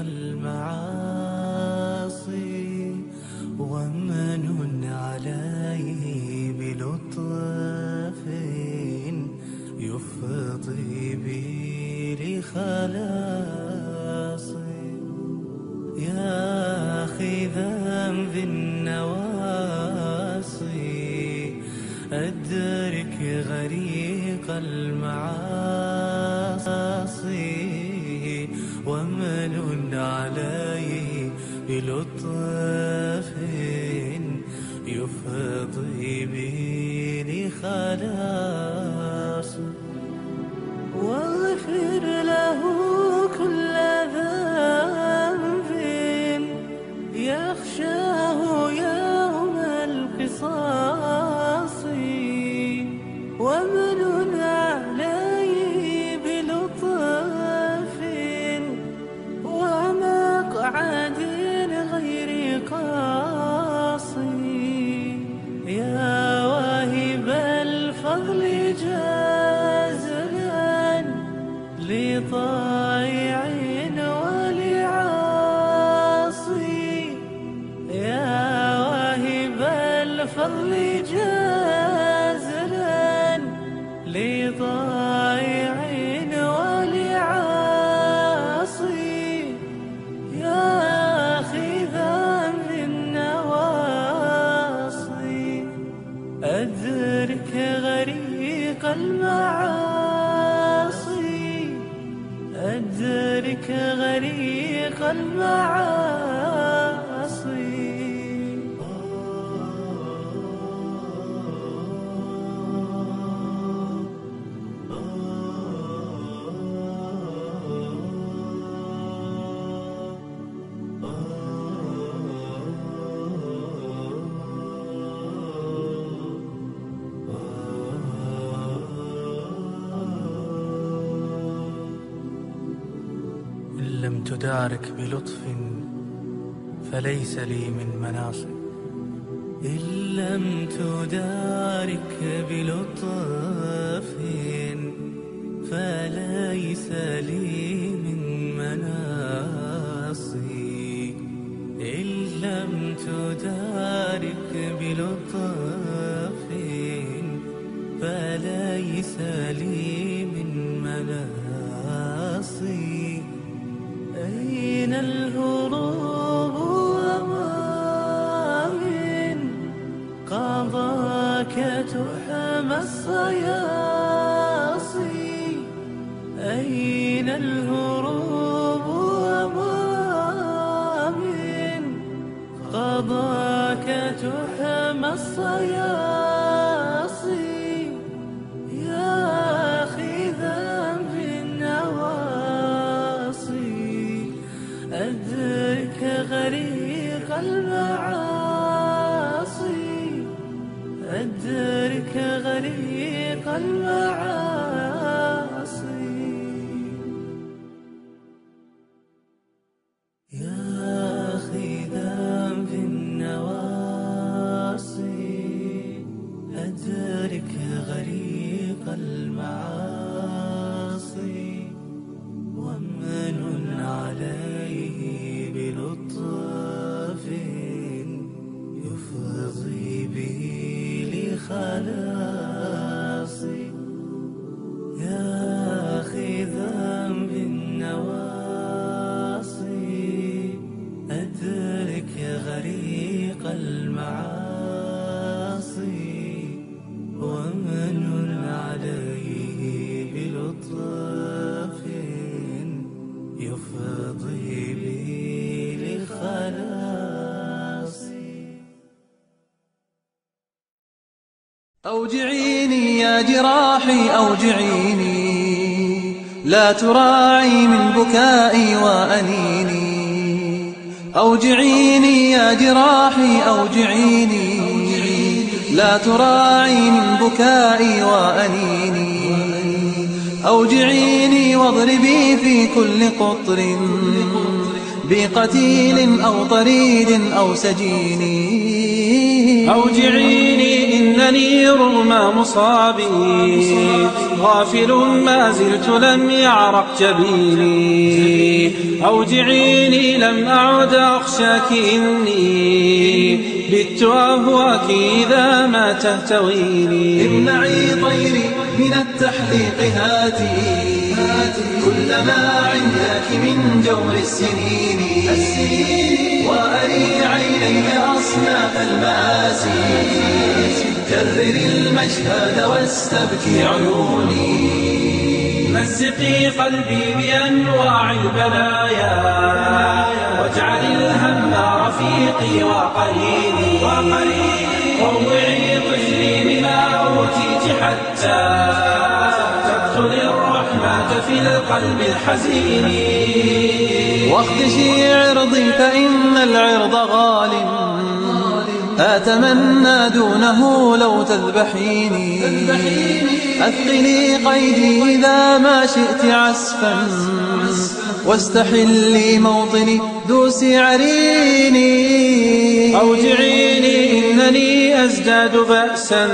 المعاصي ومن عليه بلطف يفضي بي لخلاصي. يا أخي ذنبي النواصي أدرك غريق المعاصي ومن عليه بلطف يفضي بي لخلاصي. واغفر له كل ذنب يخشاه يوم القصاص ومن عليه بلطف ومقعد غير قاصي. يا واهب الفضل جازلا لطائع ولعاصي. يا واهب الفضل جازلا لطائع ولعاصي. يا أخي ذنبي النواصي أدرك غريق المعاصي أدرك غريق المعاصي. إن لم تدارك بلطف فليس لي من مناص. إن لم تدارك بلطف فليس لي من مناصي. إن لم تدارك بلطف فليس لي من مناصي. أين الهروب وما من قضاك تحمى الصياصي. أين الهروب وما من قضاك تحمى الصياصي. يا أخي ذنبي النواصي أدرك غريق المعاصي أدرك غريق المعاصي. يا أخي ذنبي النواصي أدرك غريق المعاصي ومن عليه بلطف يفضي بي لخلاصي. يا أخي ذنبي النواصي أدرك غريق المعاصي ومن عليه بلطف يفضي بي لخلاصي. أوجعيني يا جراحي أوجعيني لا تراعي من بكائي وأنيني. أوجعيني يا جراحي أوجعيني لا تراعي من بكائي وأنيني. أوجعيني واضربي في كل قطر بقتيل أو طريد أو سجيني. أوجعيني إنني رغم مصابي غافل ما زلت لم يعرق جبيني. أوجعيني لم أعد أخشاك إني بت أهواك إذا ما تهتويني. امنعي طيري من التحليق هاتي كلما عندك من جور السنين وأري عيني أصناف المآسي كرري المشهد واستبكي عيوني. مزقي قلبي بأنواع البلايا واجعل الهم رفيقي وقريني. روعي طفلي بما أوتيت حتى تقتل الرحمة في القلب الحزين. واخدشي عرضي فإن العرض غال أتمنى دونه لو تذبحيني. أثقلي قيدي إذا ما شئت عسفا واستحلي موطني دوسي عريني. أوجعيني إنني أزداد بأسا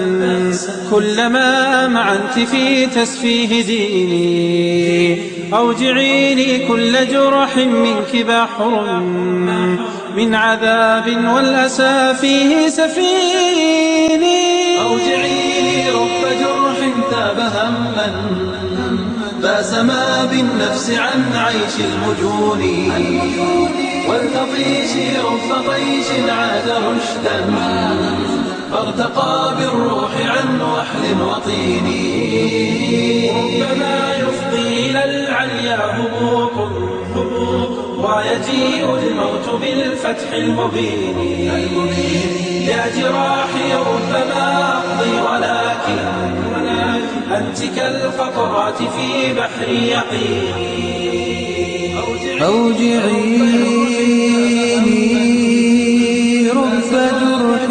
كلما معنت في تسفيه ديني. أوجعيني كل جرح منك بحر من عذاب والأسى فيه سفيني. أوجعيني رب جرح ثاب هما فاسما بالنفس عن عيش المجون والتطيش رب طيش عاد رشدا فارتقى بالروح عن وحل وطين. ربما يفضي إلى العليا هبوط ويجيء الموت بالفتح المبين. يا جراحي ربما أقضي ولكن أنت كالقطرات في بحر يقين. أوجعيني رب جرح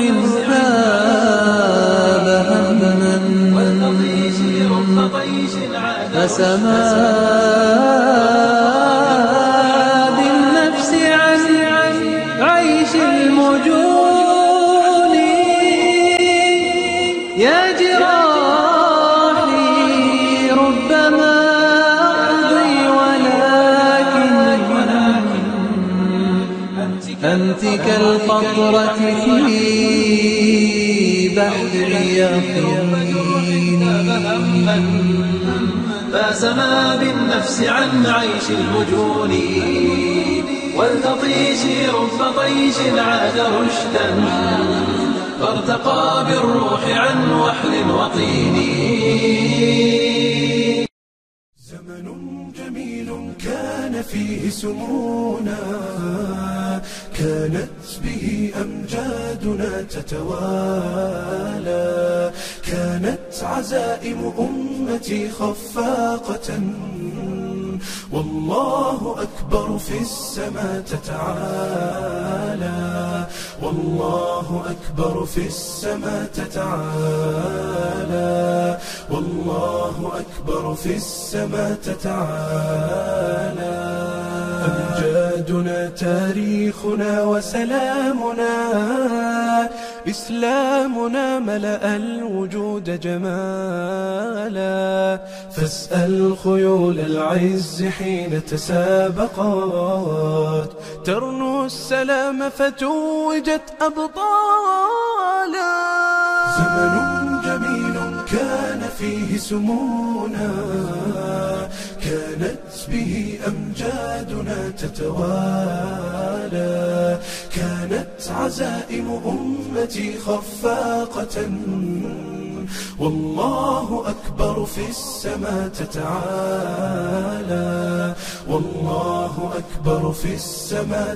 ثاب هما فسما بالنفس عن عيش المجون. يا جراحي ربما أقضي ولكن أنت كالقطرة في بحر يقين. فاسما بالنفس عن عيش المجون والتطيش رب طيش عاد رشدا فارتقى بالروح عن وحل وطين. زمن جميل كان فيه سمونا كانت به أمجادنا تتوالى كانت عزائم أمتي خفاقة والله أكبر في السماء تتعالى والله أكبر في السماء تتعالى والله أكبر في السماء تتعالى. أمجادنا تاريخنا وسلامنا إسلامنا ملأ الوجود جمالا فاسأل خيول العز حين تسابقت ترنو السلام فتوجت أبطالا. زمن جميل كان فيه سمونا كانت به أمجادنا تتوالى كانت عزائم أمتي خفاقة والله أكبر في السماء تتعالى والله أكبر في السماء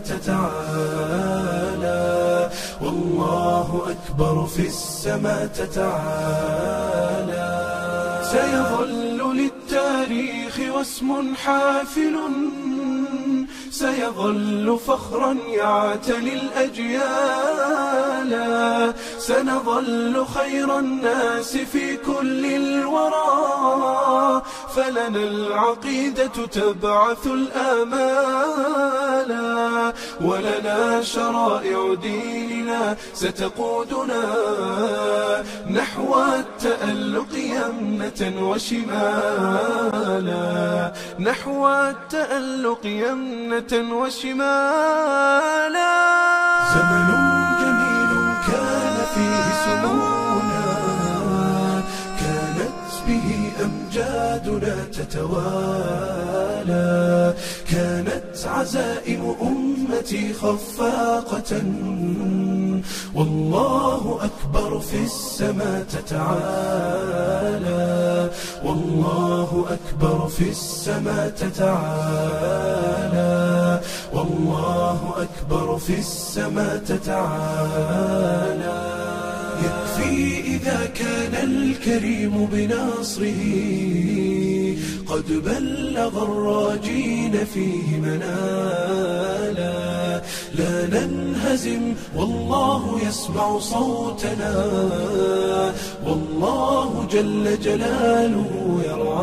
تتعالى والله أكبر في السماء تتعالى. سيظل للتاريخ واسم حافل سيظل فخرا يعتلي الأجيال سنظل خير الناس في كل الورى فلنا العقيدة تبعث الآمال، ولنا شرائع ديننا ستقودنا نحو التألق يمنة وشمالا، نحو التألق يمنة وشمالا. زمن جميل كان فيه سمونا، كانت به أمجادنا تتوالى، كانت عزائم أمتي خفاقة، والله أكبر في السماء تتعالى، والله أكبر في السماء تتعالى، والله أكبر في السماء تتعالى. يكفي إذا كان الكريم بنصره قد بلغ الراجين فيه منالا، لا ننهزم والله يسمع صوتنا، والله جل جلاله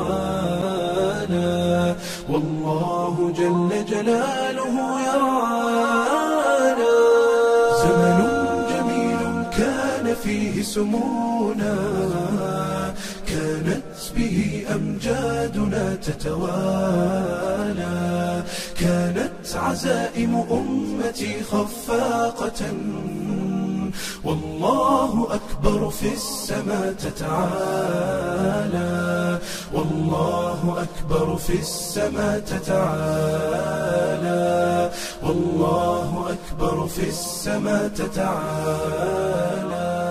يرعانا، والله جل جلاله يرعانا. زمن جميل كان فيه سمونا، كانت به أمجادنا تتوالى، كانت عزائم أمتي خفاقة، والله أكبر في السماء تتعالى، والله أكبر في السماء تتعالى، والله أكبر في السماء تتعالى.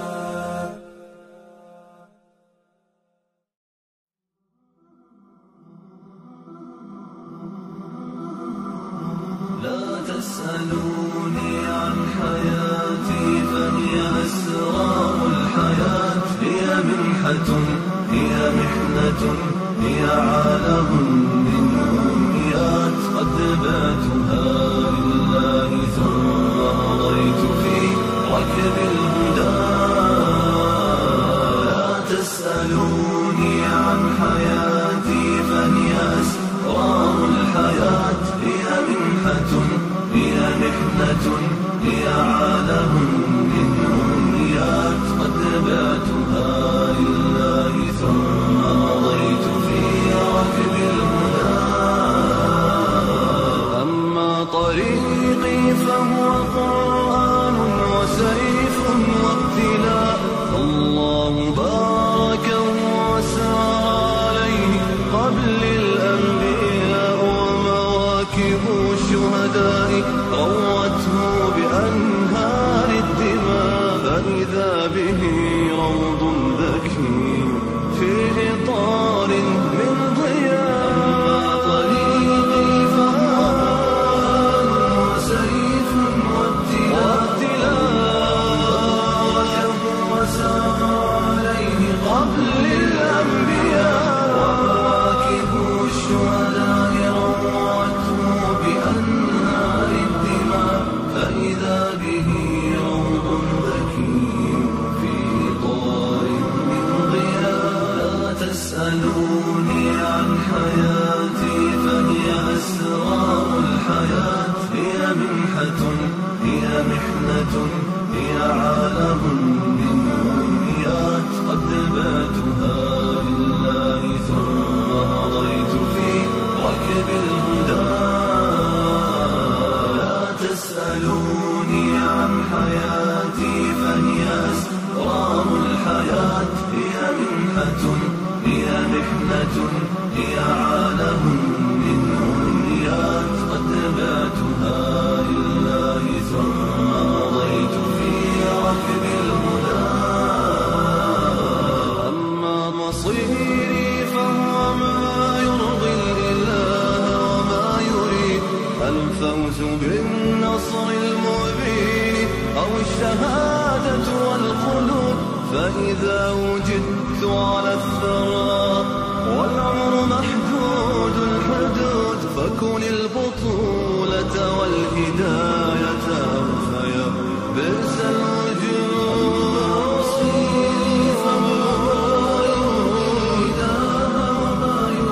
لا تسألوني عن حياتي فهي أسرار الحياة، هي منحة هي محنة هي عالم من أمنيات، قد باتها لله ثم مضيت في ركب الهدى. لا تسألوني عن حياتي فهي أسرار الحياة، هي منحة هي محنة هي عالم من أمنيات، قد باتها لله ثم مضيت في ركب الهدى. أما طريقي فهو قرآن وسيف وابتلاء، الله باركه وسار عليه قبل الأنبياء، ومواكب الشهداء روته بأنهار الدماء، فإذا به روض ذكي في إطار من ضياء. طريقي فهو قرآن وسيف وابتلاء، وسار عليه قبل الأنبياء، ومواكب الشهداء روته بأنهار الدماء، فإذا به روض ذكي في إطار من ضياء. لا تسألوني عن حياتي فهي أسرار الحياة، هي منحة هي محنة هي عالم من أمنيات، قد باتها لله ثم مضيت في ركب الهدى. لا تسألوني عن حياتي فهي أسرار الحياة، هي منحة هي محنة هي عالم من أمنيات، قد باتها لله ثم مضيت في ركب الهدى. أما مصيري فهو ما يرضي الإله وما يريد، الفوز بالنصر المبين أو الشهادة والخلود، فإذا وجدت على الثرى والعمر محدود الحدود، فكن البطولة والهداية أوفيا بئس الوجود. مصيري فهو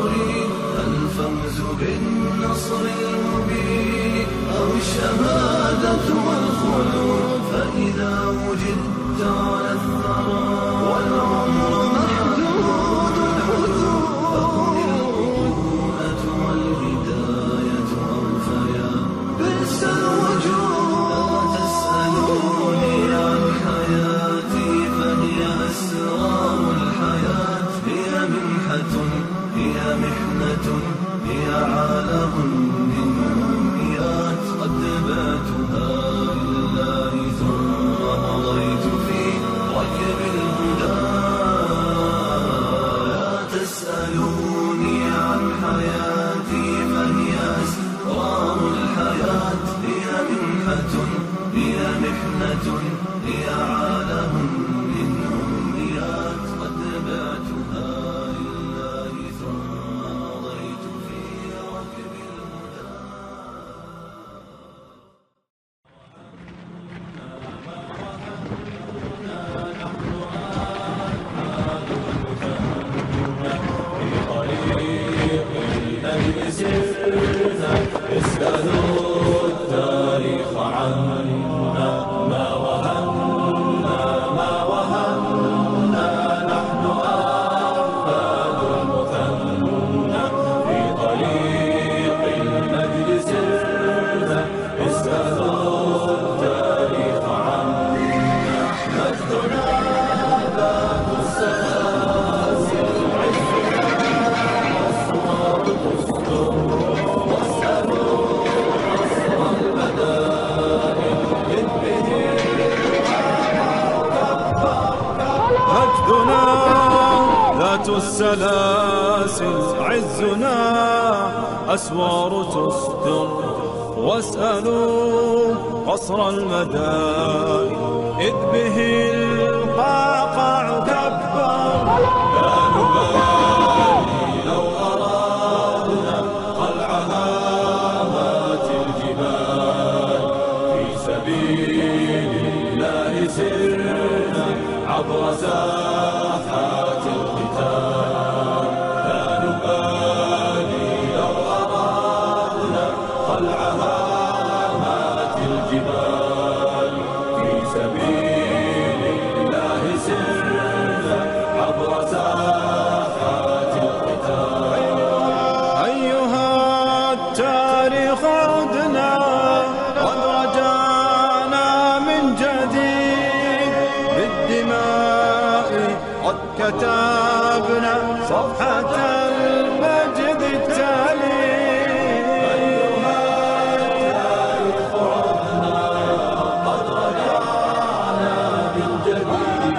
عزنا أسوار تستر، واسألوا قصر المدائن إذ به القعقاع كبر. لا نبالي لو أرادنا قلع هامات الجبال، في سبيل الله سرنا عبر ساحات القتال. لا نبالي لو أرادنا قلع هامات الجبال، في سبيل الله سرنا عبر ساحات القتال. أيها التاريخ عدنا قد رجعنا من جديد، بالدماء قد كتبنا صفحة المجد التالي. أيها التاريخ عدنا قد رجعنا من جديد،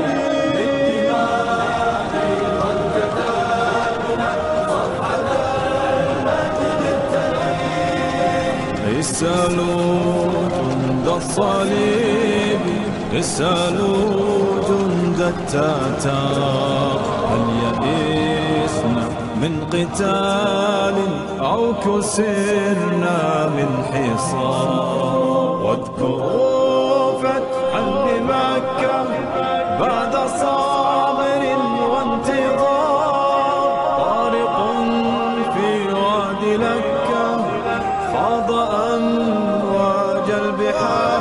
بالدماء قد كتبنا صفحة المجد التالي. اسألوا جند الصليب، اسألوا جند التتار، هل يئسنا من قتال أو كسرنا من حصار؟ واذكروا فتحا بمكة بعد صابر وانتظار، طارق في وادي لكة خاض أمواج البحار.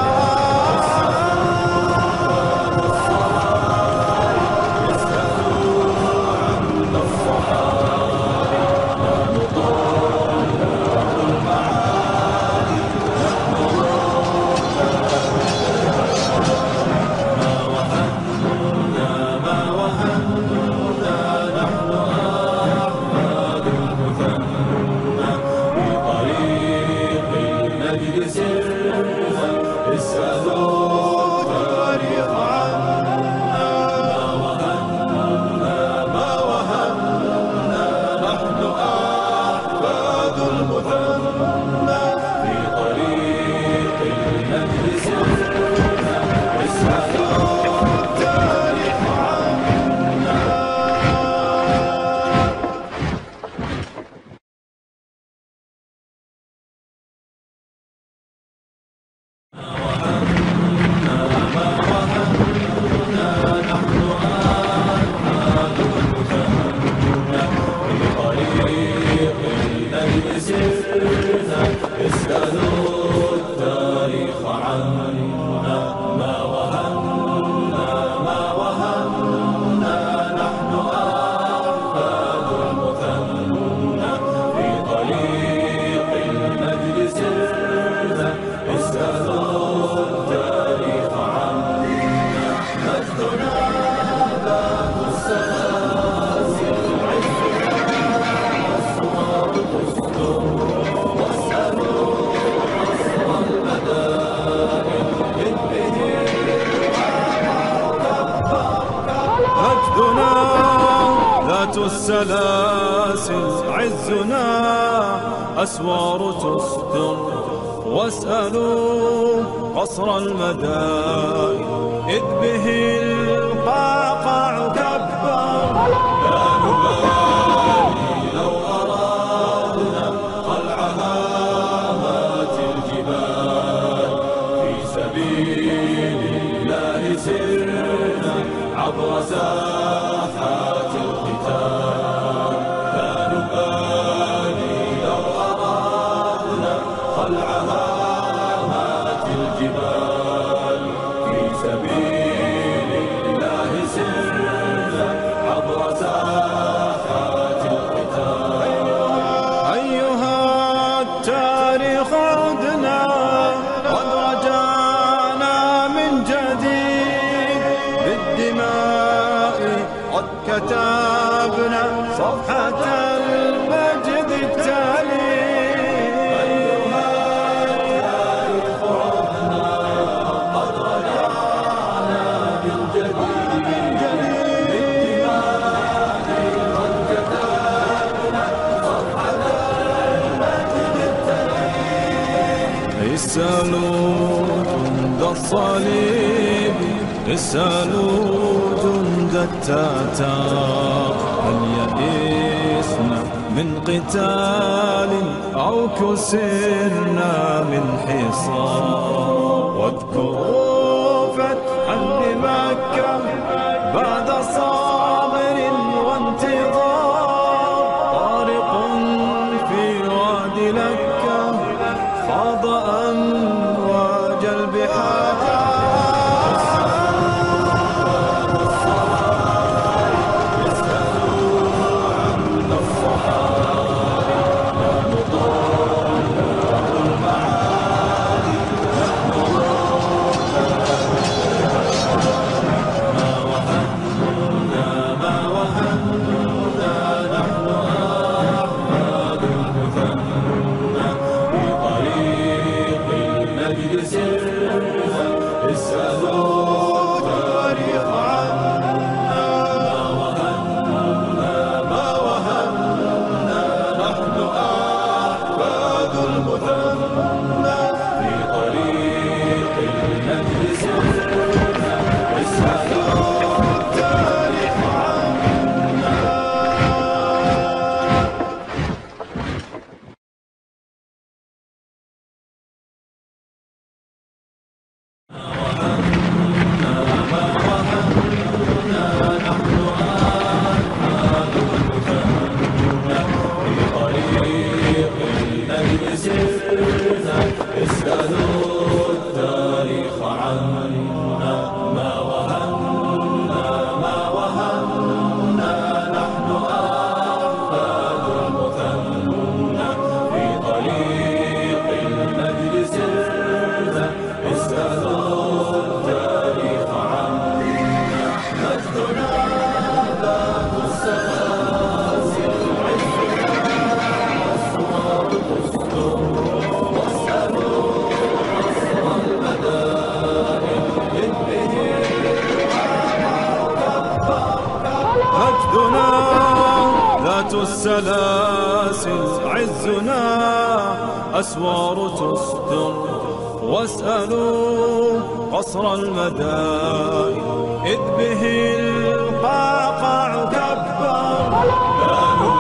السلاسل عزنا أسوار تستر، واسألوا قصر المدائن إذ به القعقاع كبر. لا نبالي لو أرادنا قلع هامات الجبال، في سبيل الله سرنا عبر ساحات القتال. لا نبالي لو أرادنا قلع هامات الجبال، في سبيل الله سرنا عبر ساحات القتال. أيها التاريخ عدنا قد رجعنا من جديد، بالدماء قد كتبنا صفحة المجد التالي. أيها التاريخ عدنا قد رجعنا من جديد، بالدماء قد كتبنا اسألوا جند الصليب، اسألوا جند التتار، هل يئسنا من قتال أو كسرنا من حصار؟ واذكروا فتحا لمكة بعد صابر وانتظار، طارق في وادي لكة خاض أمواج البحار. السلاسل عزنا أسوار تستر، واسألوا قصر المدائن إذ به القعقاع كبر. لا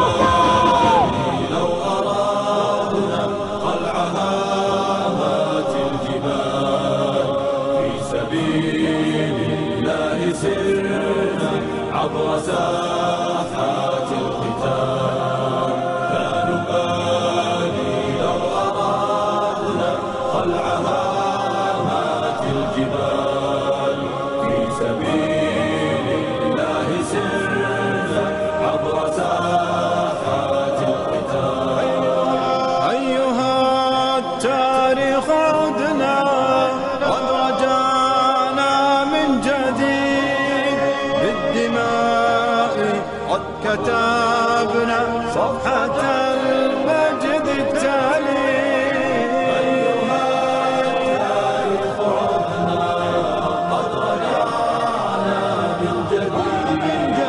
نبالي لو أرادنا قلع هامات الجبال، في سبيل الله سرنا عبر ساحات القتال. لا نبالي لو أرادنا خلع هامات الجبال، في سبيل الله سرنا عبر ساحات القتال. أيها التاريخ عدنا قد رجعنا من جديد، بالدماء قد كتبنا صفحة المجد التالي. أيها التاريخ عدنا قد رجعنا من جديد،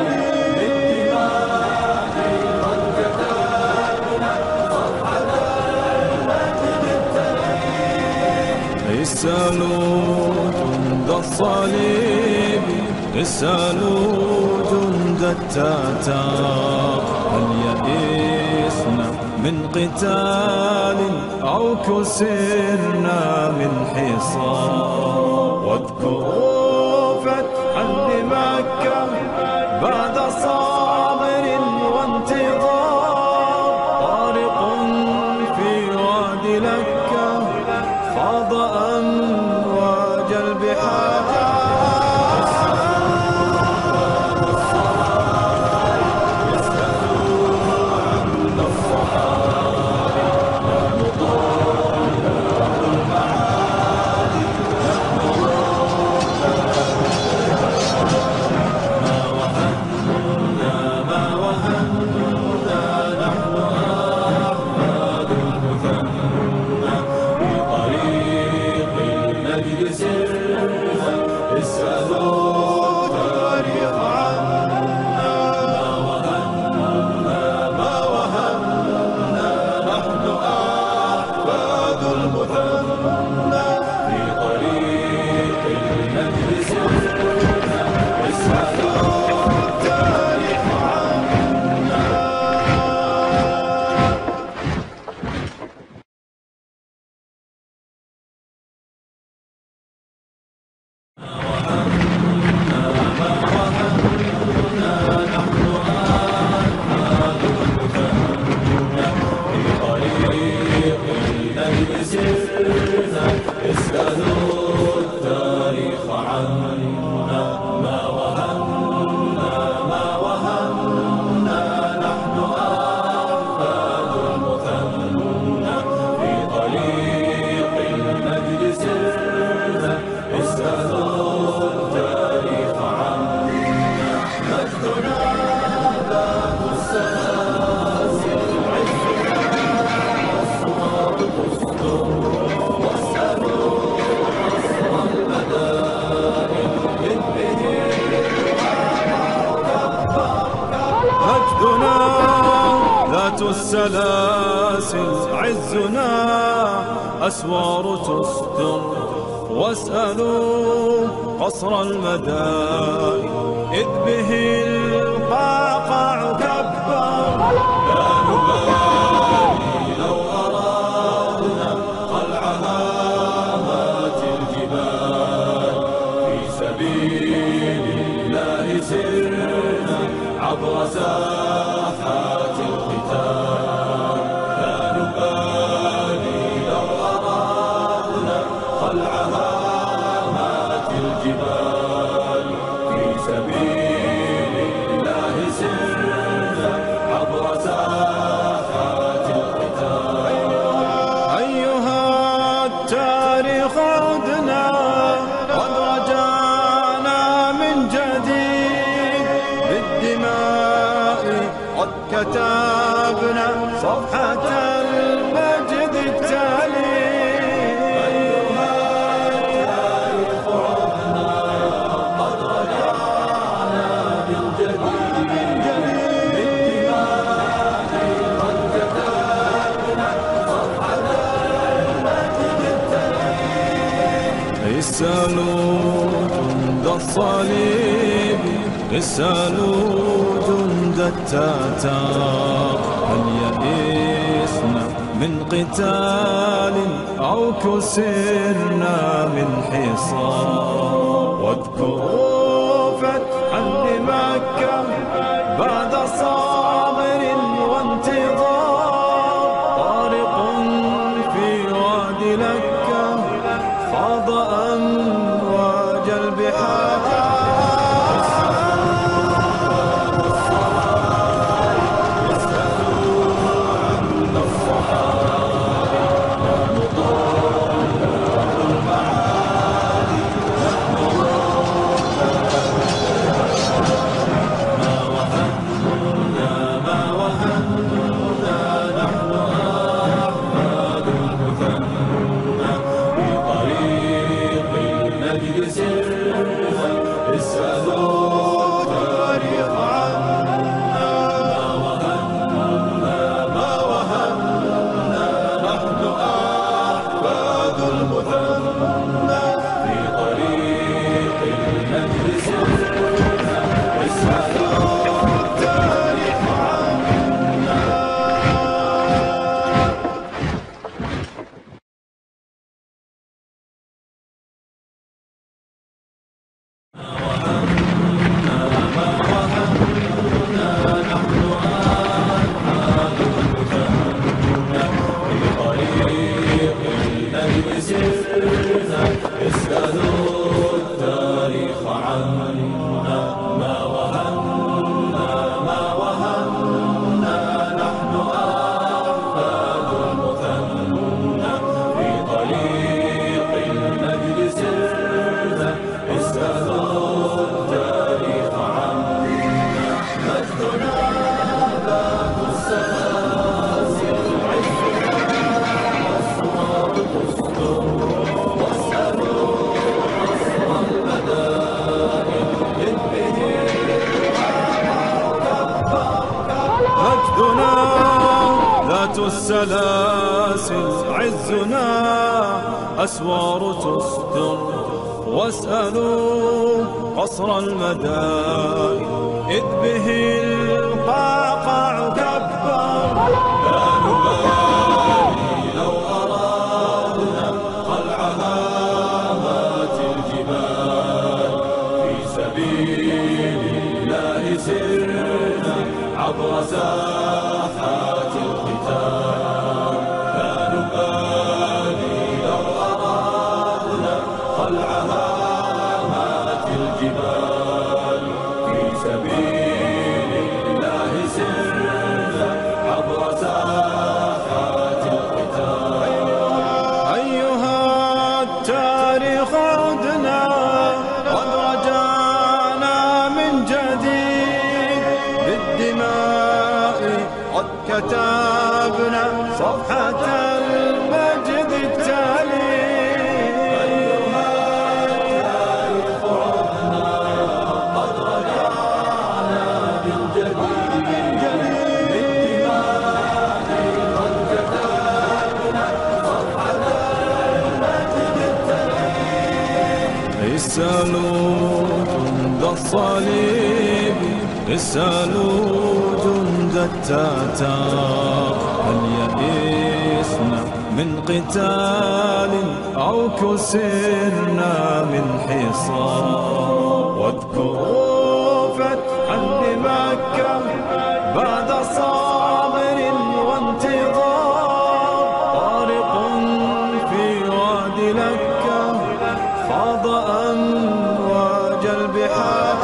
بالدماء قد كتبنا صفحة المجد التالي. اسألوا جند الصليب، اسألوا جند التتار، هل يئسنا من قتال أو كسرنا من حصار؟ واذكروا فتحا لمكة بعد صابر وانتظار، طارق في وادي لكة خاض أمواج البحار. السلاسل عزنا أسوار تستر، واسألوا قصر المدائن إذ به القعقاع كبر. لا نبالي لو أرادنا قلع هامات الجبال، في سبيل الله سرنا عبر ساحات القتال. لا نبالي لو أرادنا قلع هامات الجبال، في سبيل الله سرنا عبر ساحات القتال. أيها التاريخ عدنا قد رجعنا من جديد، بالدماء قد كتبنا صفحة المجد التالي. أيها التاريخ عدنا قد رجعنا من جديد، بالدماء قد كتبنا صفحة المجد التالي. اسألوا جند الصليب، اسألوا جند التتار، هل يئسنا من قتال أو كسرنا من حصار؟ واذكروا فتحا لمكة بعد صابر وانتظار، طارق في وادي لكة خاض أمواج البحار. السلاسل عزنا أسوار تستر، واسألوا قصر المدائن إذ به القعقاع كبر. لا نبالي لو أرادنا قلع هامات الجبال، في سبيل الله سرنا عبر ساحات القتال. لا نبالي لو أرادنا قلع هامات الجبال، في سبيل الله سرنا عبر ساحات القتال. أيها التاريخ عدنا قد رجعنا من جديد، بالدماء قد كتبنا صفحة المجد التالي. أيها التاريخ عدنا قد رجعنا من جديد، بالدماء اسألوا جند الصليب، اسألوا جند التتار، هل يئسنا من قتال أو كسرنا من حصار؟ واذكروا فتحا لمكة بعد صابر وانتظار، طارق في واد لكة خاض أمواج البحار.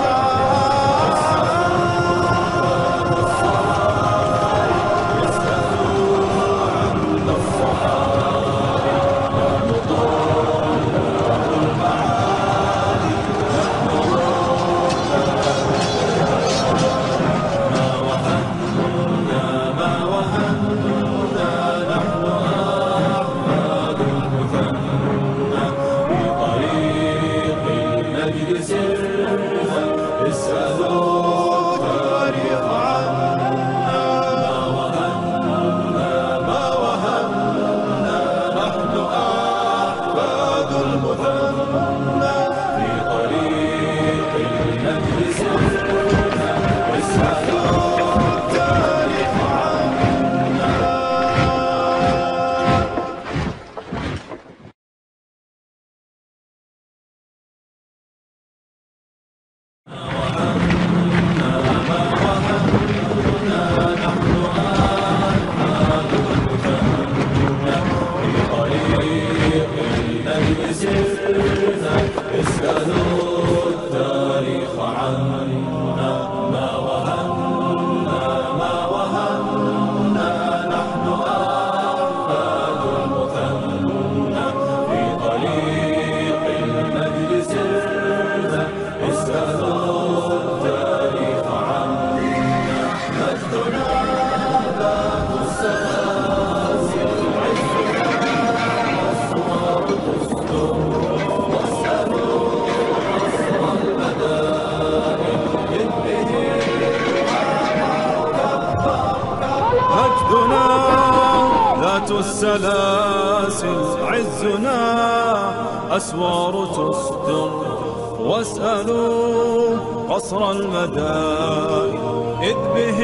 السلاسل عزنا أسوار تصدر، واسألوا قصر المدائن إذ به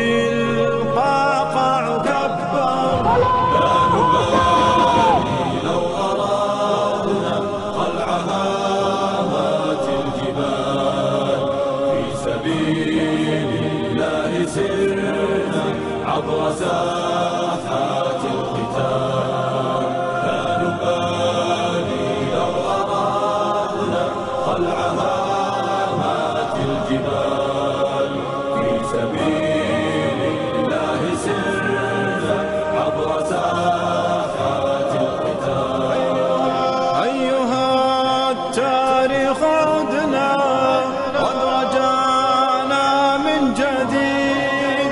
القعقاع كبر. لا نبالي لو أرادنا قلع هامات الجبال، في سبيل الله سرنا عبر ساحات القتال. لا نبالي لو أرادنا خلع هامات الجبال، في سبيل الله سرنا عبر ساحات القتال. أيها التاريخ عدنا قد رجعنا من جديد،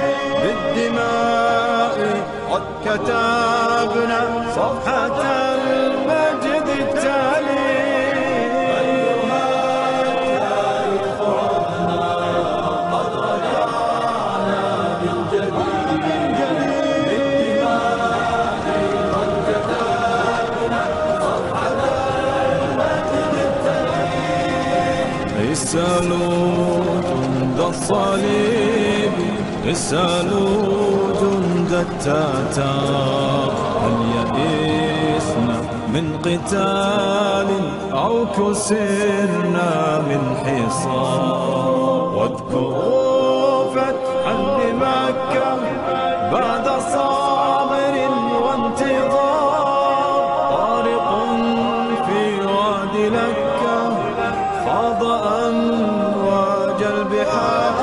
بالدماء قد كتبنا صفحة المجد التالي. أيها التاريخ عدنا قد رجعنا من جديد، بالدماء قد كتبنا صفحة المجد التالي. اسألوا جند الصليب، اسألوا جند التتار، هل يئسنا من قتال أو كسرنا من حصار؟ واذكروا فتحا لمكة بعد صابر وانتظار، طارق في واد لكة خاض أمواج البحار.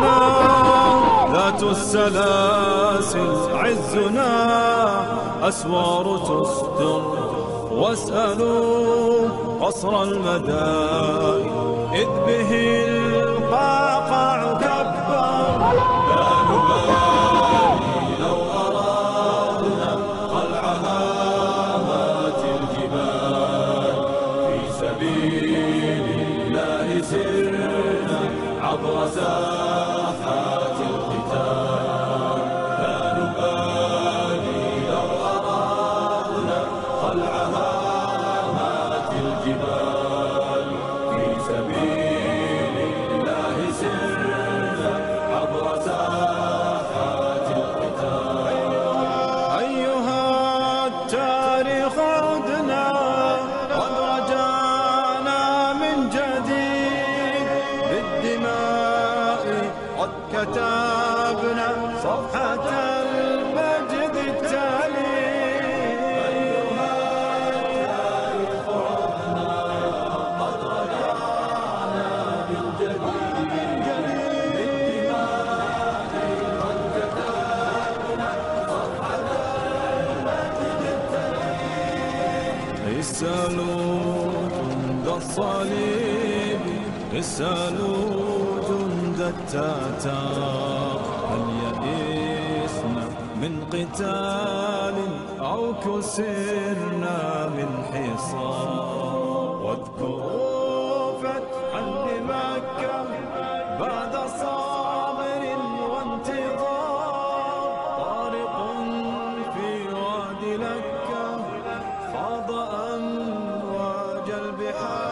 ذات السلاسل عزنا أسوار تستر. واسألوا قصر المدائن إذ به القعقاع كبر. لا نبالي لو أرادنا قلع هامات الجبال، في سبيل الله سرنا عبر ساحات القتال. لا نبالي لو أرادنا قلع هامات الجبال، في سبيل الله سرنا عبر ساحات القتال. أيها التاريخ عدنا قد رجعنا من جديد، بالدماء قد كتبنا صفحة المجد التالي. أيها التاريخ عدنا قد رجعنا من جديد، بالدماء قد كتبنا صفحة المجد التالي. اسألوا جند الصليب، اسألوا جند التتار، هل يئسنا من قتال أو كسرنا من حصار؟ واذكروا فتحا لمكة بعد صابر وانتظار، طارق في وادي لكة خاض أمواج البحار.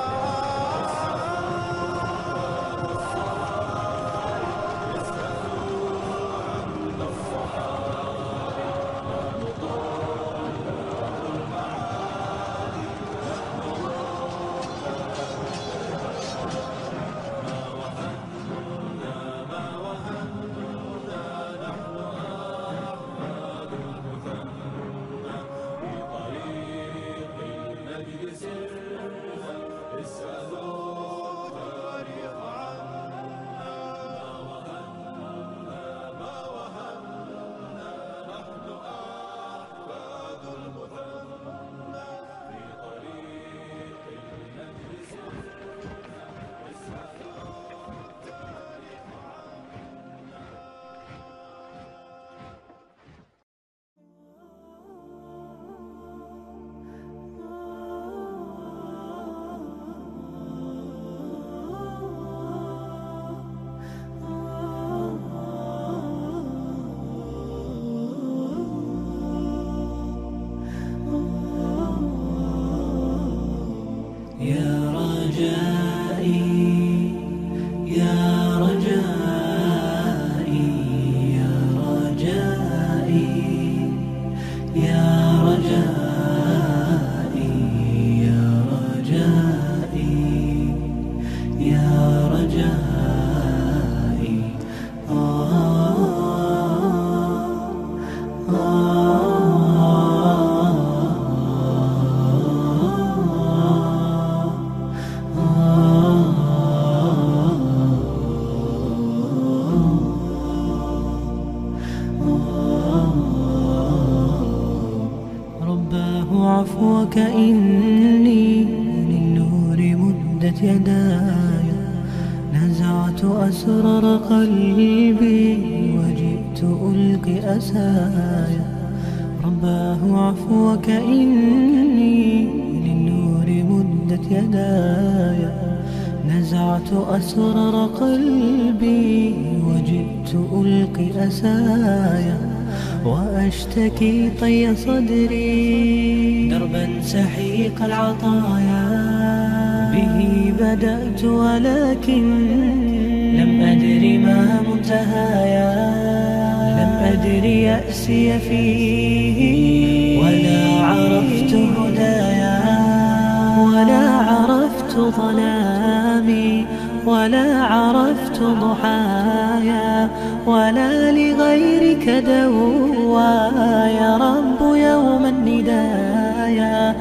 عفوك إني للنور مدت يداي، نزعت أسرار قلبي وجئت ألقي أساي. رباه عفوك إني للنور مدت يداي، نزعت أسرار قلبي وجئت ألقي أساي. وأشتكي طي صدري دربا سحيق العطايا، به بدأت ولكن لم أدر ما منتهايا. لم أدر يأسي فيه ولا عرفت هدايا، ولا عرفت ظلامي ولا عرفت ضحايا، ولا لغيرك دوايا. رب يوم الندايا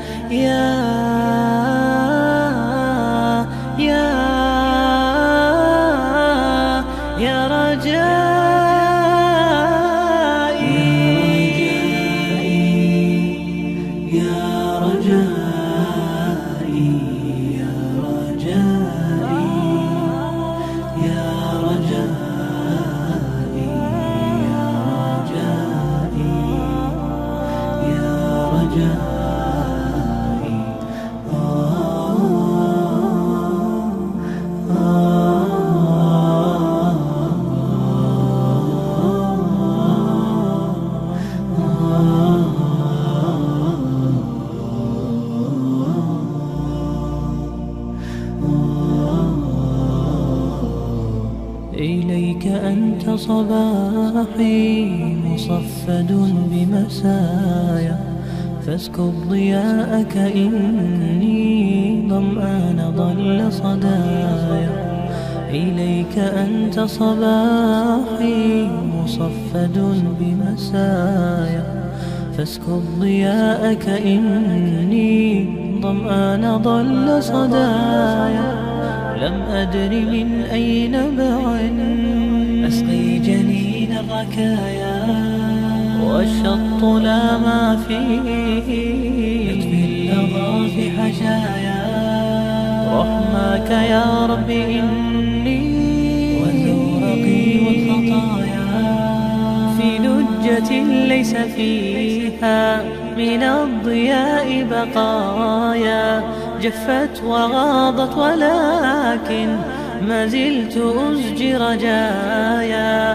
يا إليك أنت صباحي مصفد بمسايا، فاسكب ضياءك إني ظمآن ضل صدايا. إليك أنت صباحي مصفد بمسايا، فاسكب ضياءك إني ظمآن ضل صدايا. لم أدر من أي نبع أسقي جنين الركايا، والشط لا ما فيه يطفي اللظى في حشايا. رحماك يا رب إني وزورقي والخطايا في لجة ليس فيها من الضياء بقايا. جفت وغاضت ولكن ما زلت أزجي رجايا.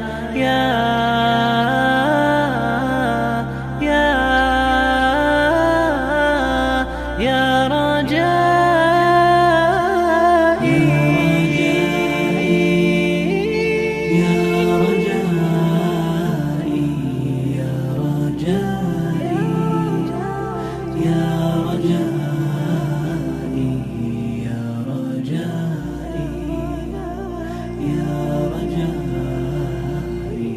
يا رجائي يا رجائي يا رجائي يا رجائي يا رجائي يا رجائي.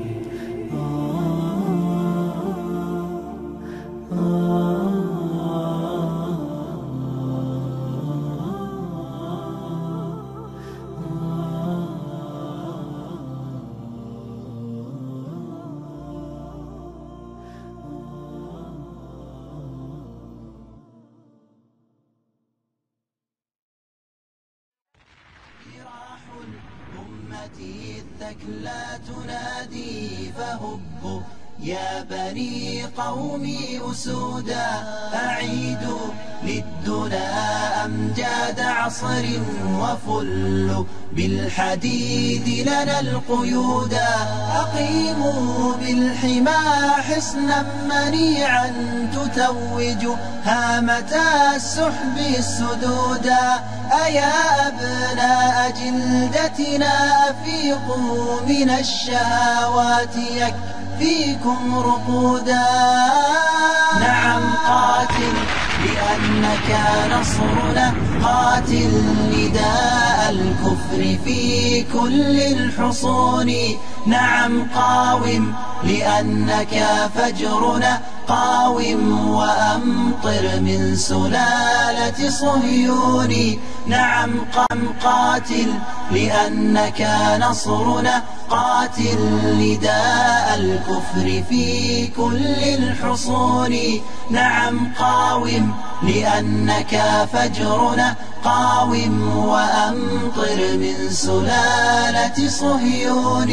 أمتي الثكلى تنادي فهبوا يا بني قومي أسودا. أعيدوا للدنا أمجاد عصر وفلوا بالحديد لنا القيودا. أقيموا بالحمى حصنا منيعا تتوج هامة السحب السدودا. أيا أبناء جلدتنا أفيقوا من الشهوات يكفيكم رقودا. نعم قاتل لأنك نصرنا، قاتل نداء الكفر في كل الحصون. نعم قاوم لأنك فجرنا، قاوم وأمطر من سلالة صهيون. نعم قاتل لأنك نصرنا، قاتل نداء الكفر في كل الحصون. نعم قاوم لأنك فجرنا، قاوم وأمطر من سلالة صهيون.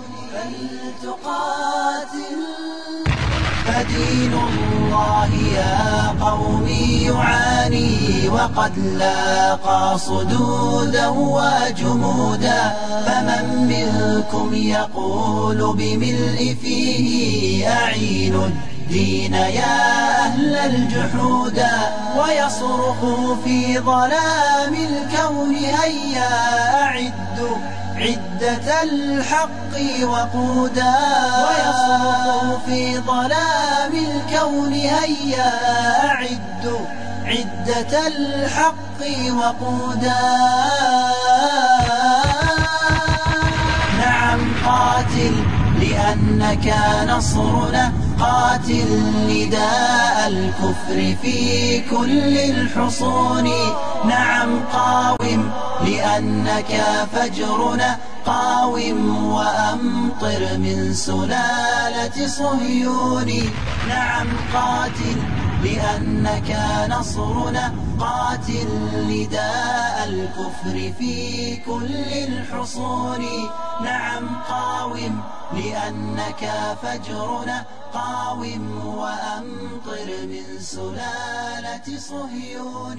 فلتقاتل فدين الله يا قومي يعاني، وقد لاقى صدودا وجمودا. فمن منكم يقول بملء فيه أعين الدين يا أهل الجحودا. ويصرخ في ظلام الكون هيا أعدوا عدة الحق وقودا. ويصرخ في ظلام الكون هيا أعدوا عدة الحق وقودا. نعم قاتل لأنك نصرنا. قاتل نداء الكفر في كل الحصون. نعم قاوم لأنك فجرنا. قاوم وأمطر من سلالة صهيون. نعم قاتل لأنك نصرنا. قاتل نداء الكفر في كل الحصون. نعم قاوم لأنك فجرنا. قاوم وأمطر من سلالة صهيون.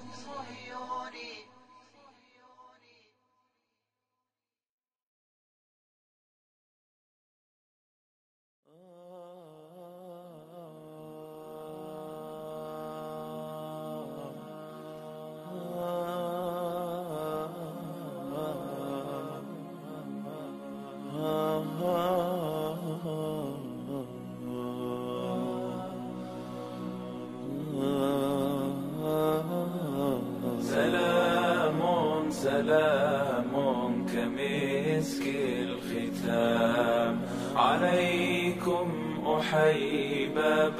سلام كمسك الختام عليكم أحيب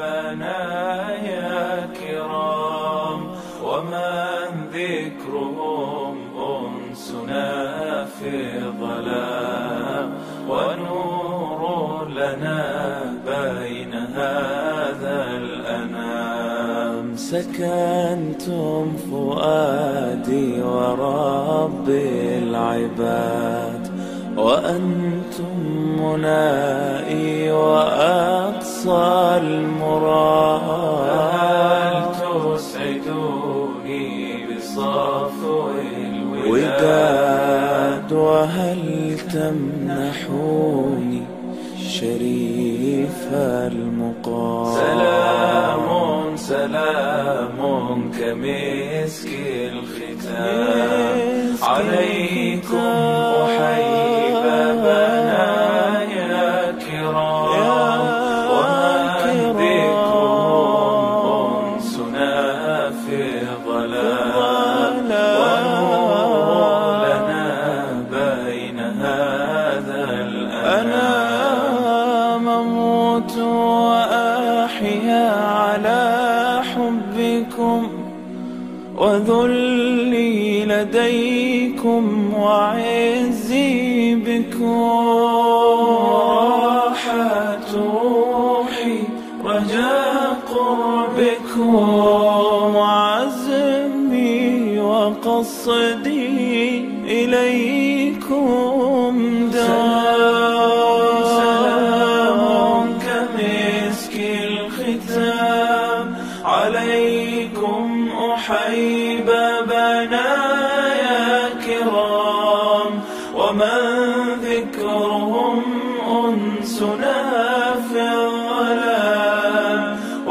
بنايا كرام، ومن ذكرهم أنسنا في الظلام، ونور لنا بين هذا الأنام. سكنتم فؤادي ورب العباد، وأنتم منائي وأقصى المراد. هل تسعدوني بصفو الوداد، وهل تمنحوني شريف المقام. سلام كمسك الختام عليكم أحيب بنايا كرام، ومن ذكرهم أنسنا في الظلام، ونور لنا بين هذا الأنام. أموت وأحيا على حبكم، وذلي لديكم وعزي بكم. راحت روحي رجاء قربكم، وعزمي وقصدي إليكم دوام. سلام كمسك الختام عليكم أحيب بنايا كرام، ومن ذكرهم أنسنا في الظلام،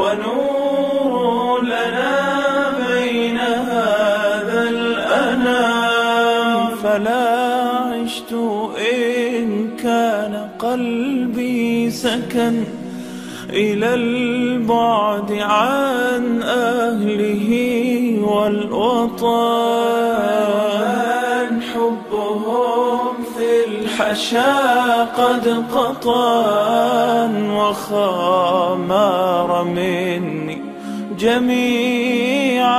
ونور لنا بين هذا الأنام. فلا عشت إن كان قلبي سكن إلى البعد عن أهله والوطن. حبهم في الحشا قد قطن، وخامر مني جميع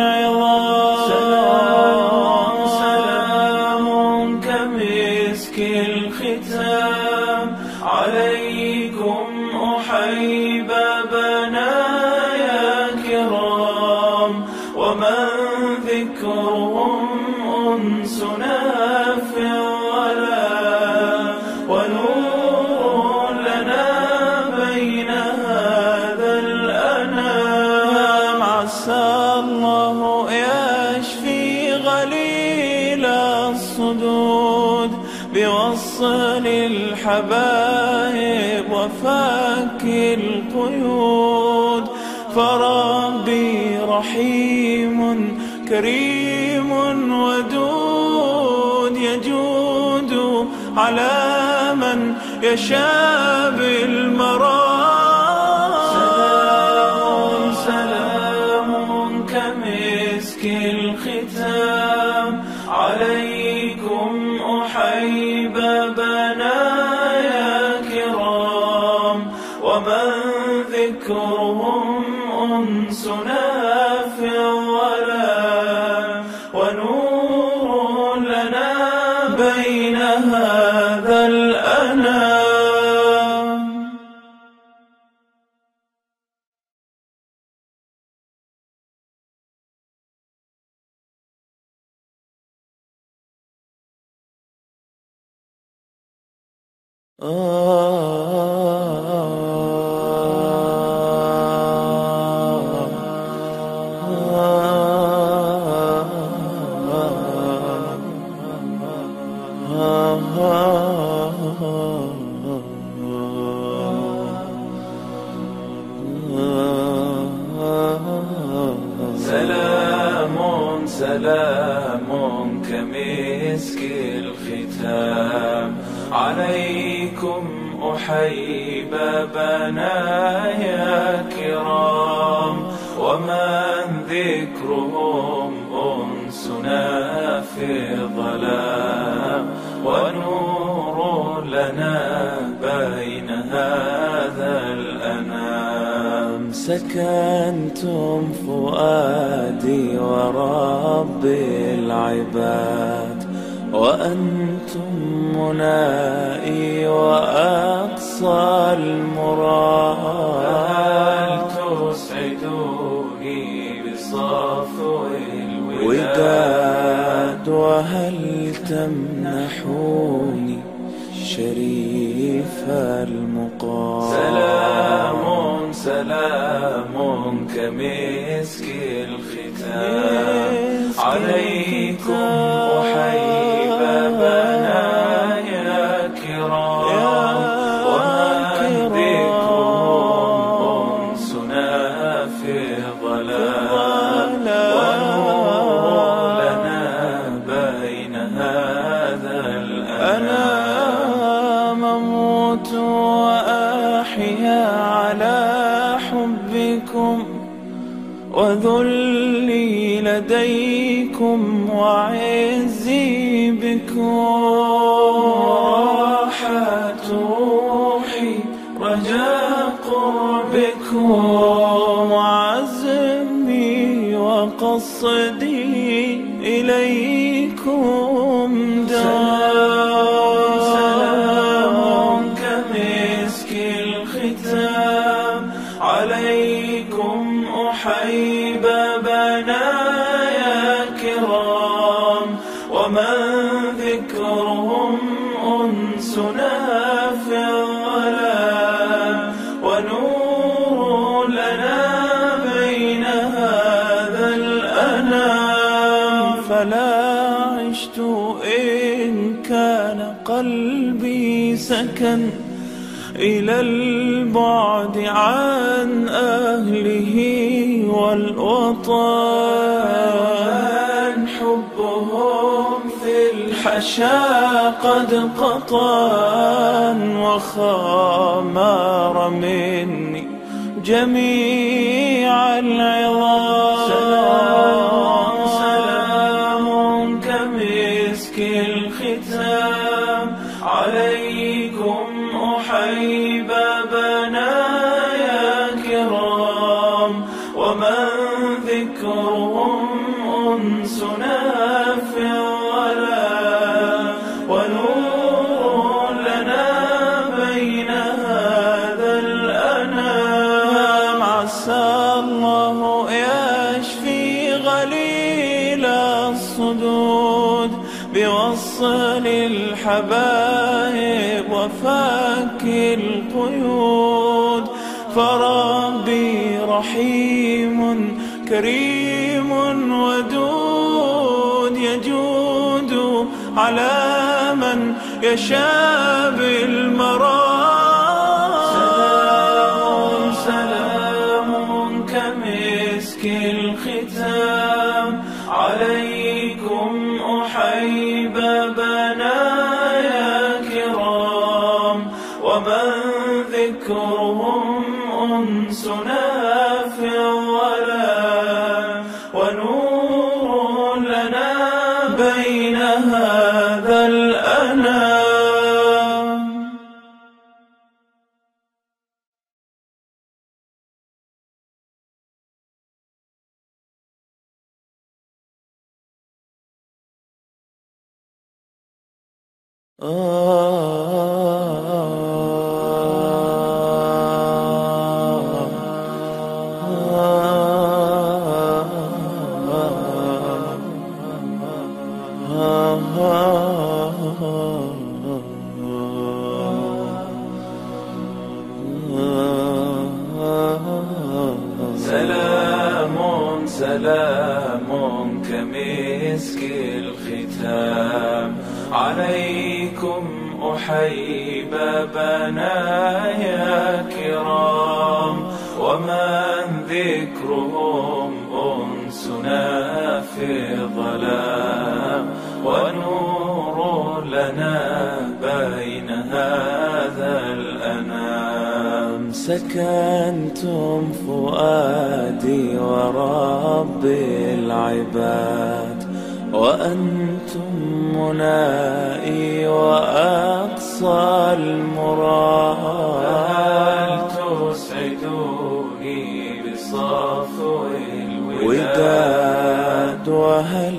العظام. سلام كمسك الختام عليكم أحيب بنايا كرام، ومن ذكرهم أنسنا في الظلام، ونور لنا بين هذا الأنام. عسى الله يشفي غليل الصدود بوصل الحبايب وفك القيود. فربي رحيم كريم ودود، يجود على من يشاء بالمرام. سلام كمسك الختام عليكم أحيب بنايا ذكرهم أنسنا في الظلام ونور لنا بين هذا الأنام. سلام سلام كمسك الختام عليكم أحيب بنايا كرام ومن ذكرهم أنسنا في الظلام ونور لنا بين هذا الأنام. سكنتم فؤادي ورب العباد وأنتم منائي وأقصى المراد. هل تسعدوني بصفو الوداد وهل تمنحوني شريف المقام. سلام سلام كمسك الختام عليكم أحيب بنايا كرام ومن ذكرهم أنسنا في الظلام ونور لنا بين هذا الأنام. أموت وأحيا على حبكم وذلي لديكم وعزي بكم. راحت روحي رجاء قربكم وعزمي وقصدي إليكم دام. سلام كمسك الختام عليكم أحيب بنايا كرام ومن ذكرهم أنسنا في الظلام ونور لنا بين هذا الأنام. فلا عشت إن كان قلبي سكن إلى البعد عن أهله والوطن. حبهم في الحشا قد قطن وخمار مني جميع العظام. سلام سلام كمسك الختام عليكم أحيب بنايا كرام ومن ذكرهم أنسنا في الظلام ونور لنا بين هذا الأنام. عسى الله يشفي غليل الصدود بوصل الحبائب وفك القيود. فربي رحيم كريم ودود يجود على من يشاء بالمرام. سلام سلام كمسك الختام عليكم أحيب بنايا كرام ومن ذكرهم أنسنا في الظلام ونور لنا بين هذا الأنام. سلام سلام كمسك الختام عليكم أحيب بنايا كرام، ومن ذكرهم أنسنا في الظلام، ونور لنا بين هذا الأنام. سكنتم فؤادي ورب العباد، وأنتم منائي وأقصى المراد. هل تسعدوني بصفو الوداد، وهل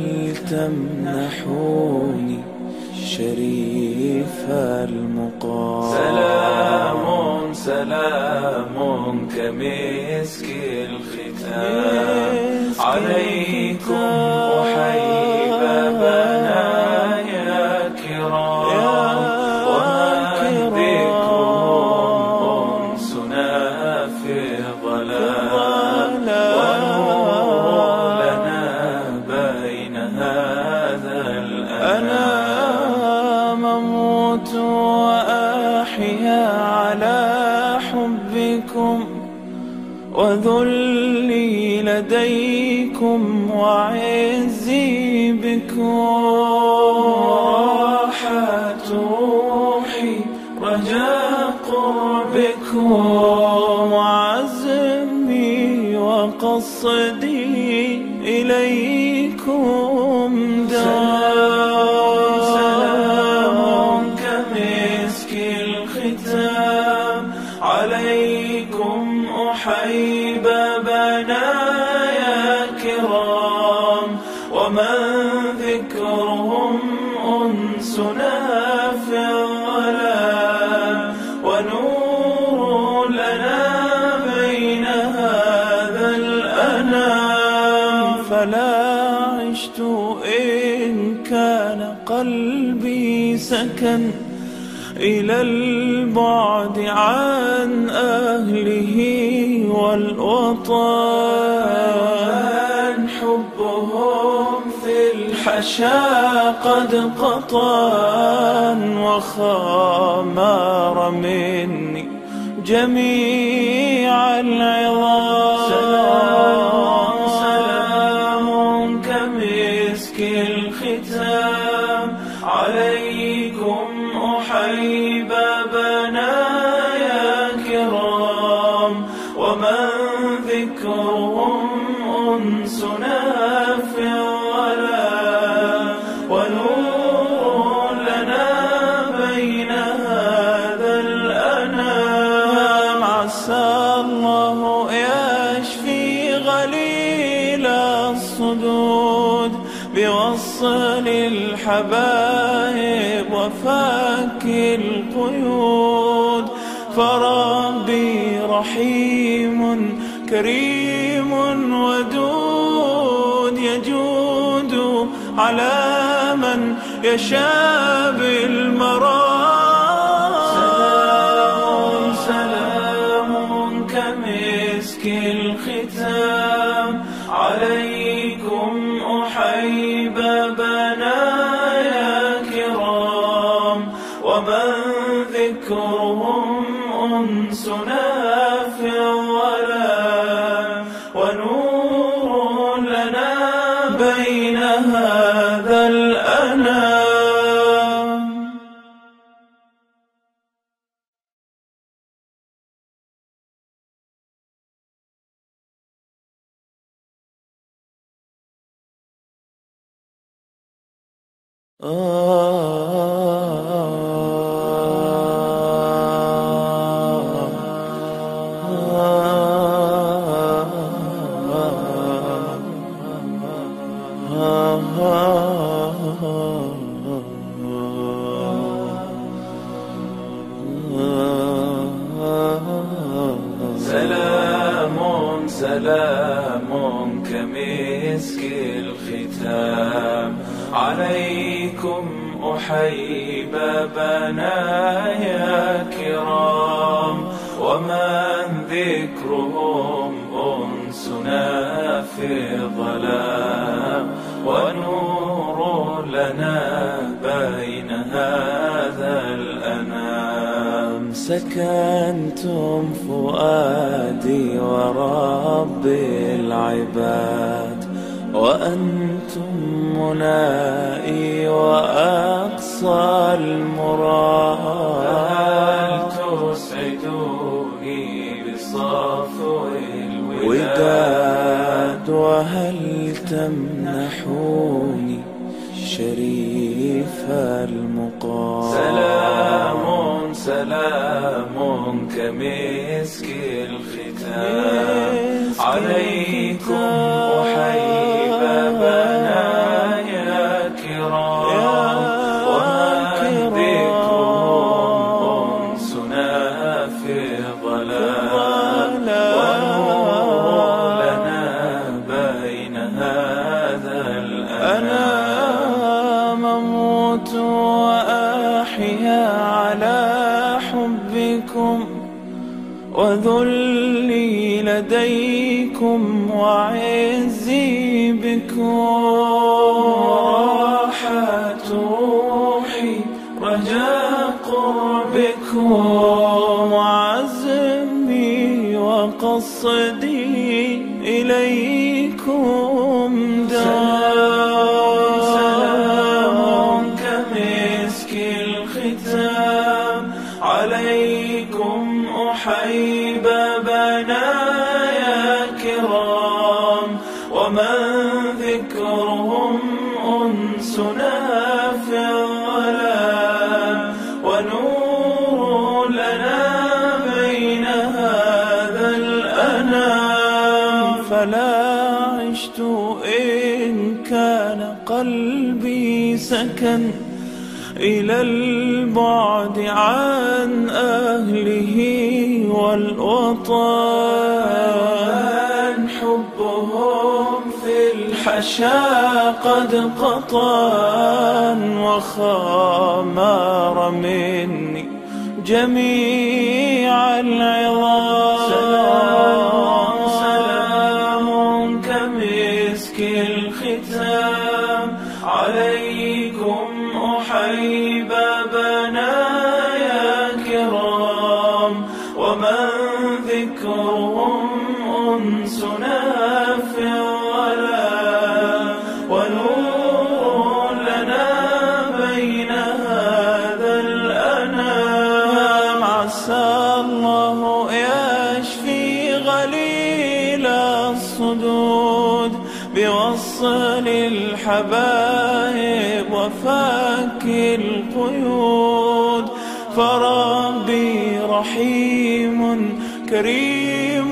تمنحوني شريف المقام. سلام سلام كمسك الختام عليكم أحيب بنايا كرام، ومن ذكرهم أنسنا في الظلام، ونور لنا بين هذا الأنام. أموت وأحيا على حبكم، وذلي لديكم وعزي بكم. راحت روحي رجاء قربكم، وعزمي وقصدي إليكم دوام. سلام كمسك الختام عليكم أحيب بنايا كرام، ومن ذكرهم أنسنا في الظلام، ونور لنا بين هذا الأنام. فلا عشت إن كان قلبي سكن إلى البعد عن أهله والوطن. حبهم في الحشا قد قطن، وخامر مني جميع العظام. سلام سلام كمسك الختام عليكم أحيب بنايا كرام، ومن ذكرهم أنسنا في الظلام، ونور لنا بين هذا الأنام. عسى الله يشفي غليل الصدود بوصل الحبائب وفك القيود. فربي رحيم كريم ودود، يجود على من يشاء بالمرام. سلام سلام كمسك الختام عليكم أحيب بنايا كرام، ومن ذكرهم أنسنا في الظلام، ونور لنا بين هذا الأنام. أحيي بابنا يا كرام، ومن ذكرهم أنسنا في الظلام، ونور لنا بين هذا الأنام. سكنتم فؤادي ورب العباد، وأنتم منائي وأقصى المراد. هل تسعدوني بصفو الوداد، وهل تمنحوني شريف المقام. سلام سلام كمسك الختام، عليكم أحيي بابنا يا كرام، ومن ذكرهم أنسنا في الظلام، ونور لنا بين هذا الأنام. أموت وأحيا على حبكم، وذلي لديكم وعزي بكم. راحت روحي رجاء قربكم، وعزمي وقصدي إليكم دام. سلام كمسك الختام، عليكم أحيي بابنا يا كرام، ومن ذكرهم أنسنا في الظلام، ونور لنا بين هذا الأنام. فلا عشت إن كان قلبي سكن إلى البعد عن أهله والوطن. حبهم في الحشا قد قطن، وخامر مني جميع العظام. سلام سلام كمسك الختام، عليكم أحيي بابنا يا كرام، ومن ذكرهم أنسنا في الظلام، ونور لنا بين هذا الأنام. عسى الله يشفي غليل الصدود بوصل الحبائب وفك القيود. فربي رحيم كريم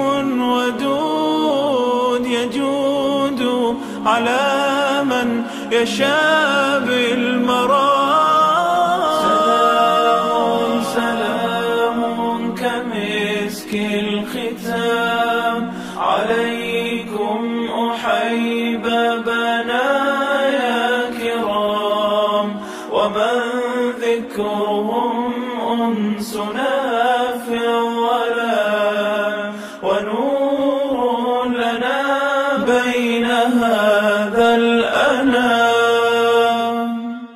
ودود، يجود على من يشاء بالمرام. سلام سلام كمسك الختام، عليكم أحيي بابنا يا كرام، ومن ذكرهم أنسنا في الظلام، ونور لنا بين هذا الأنام.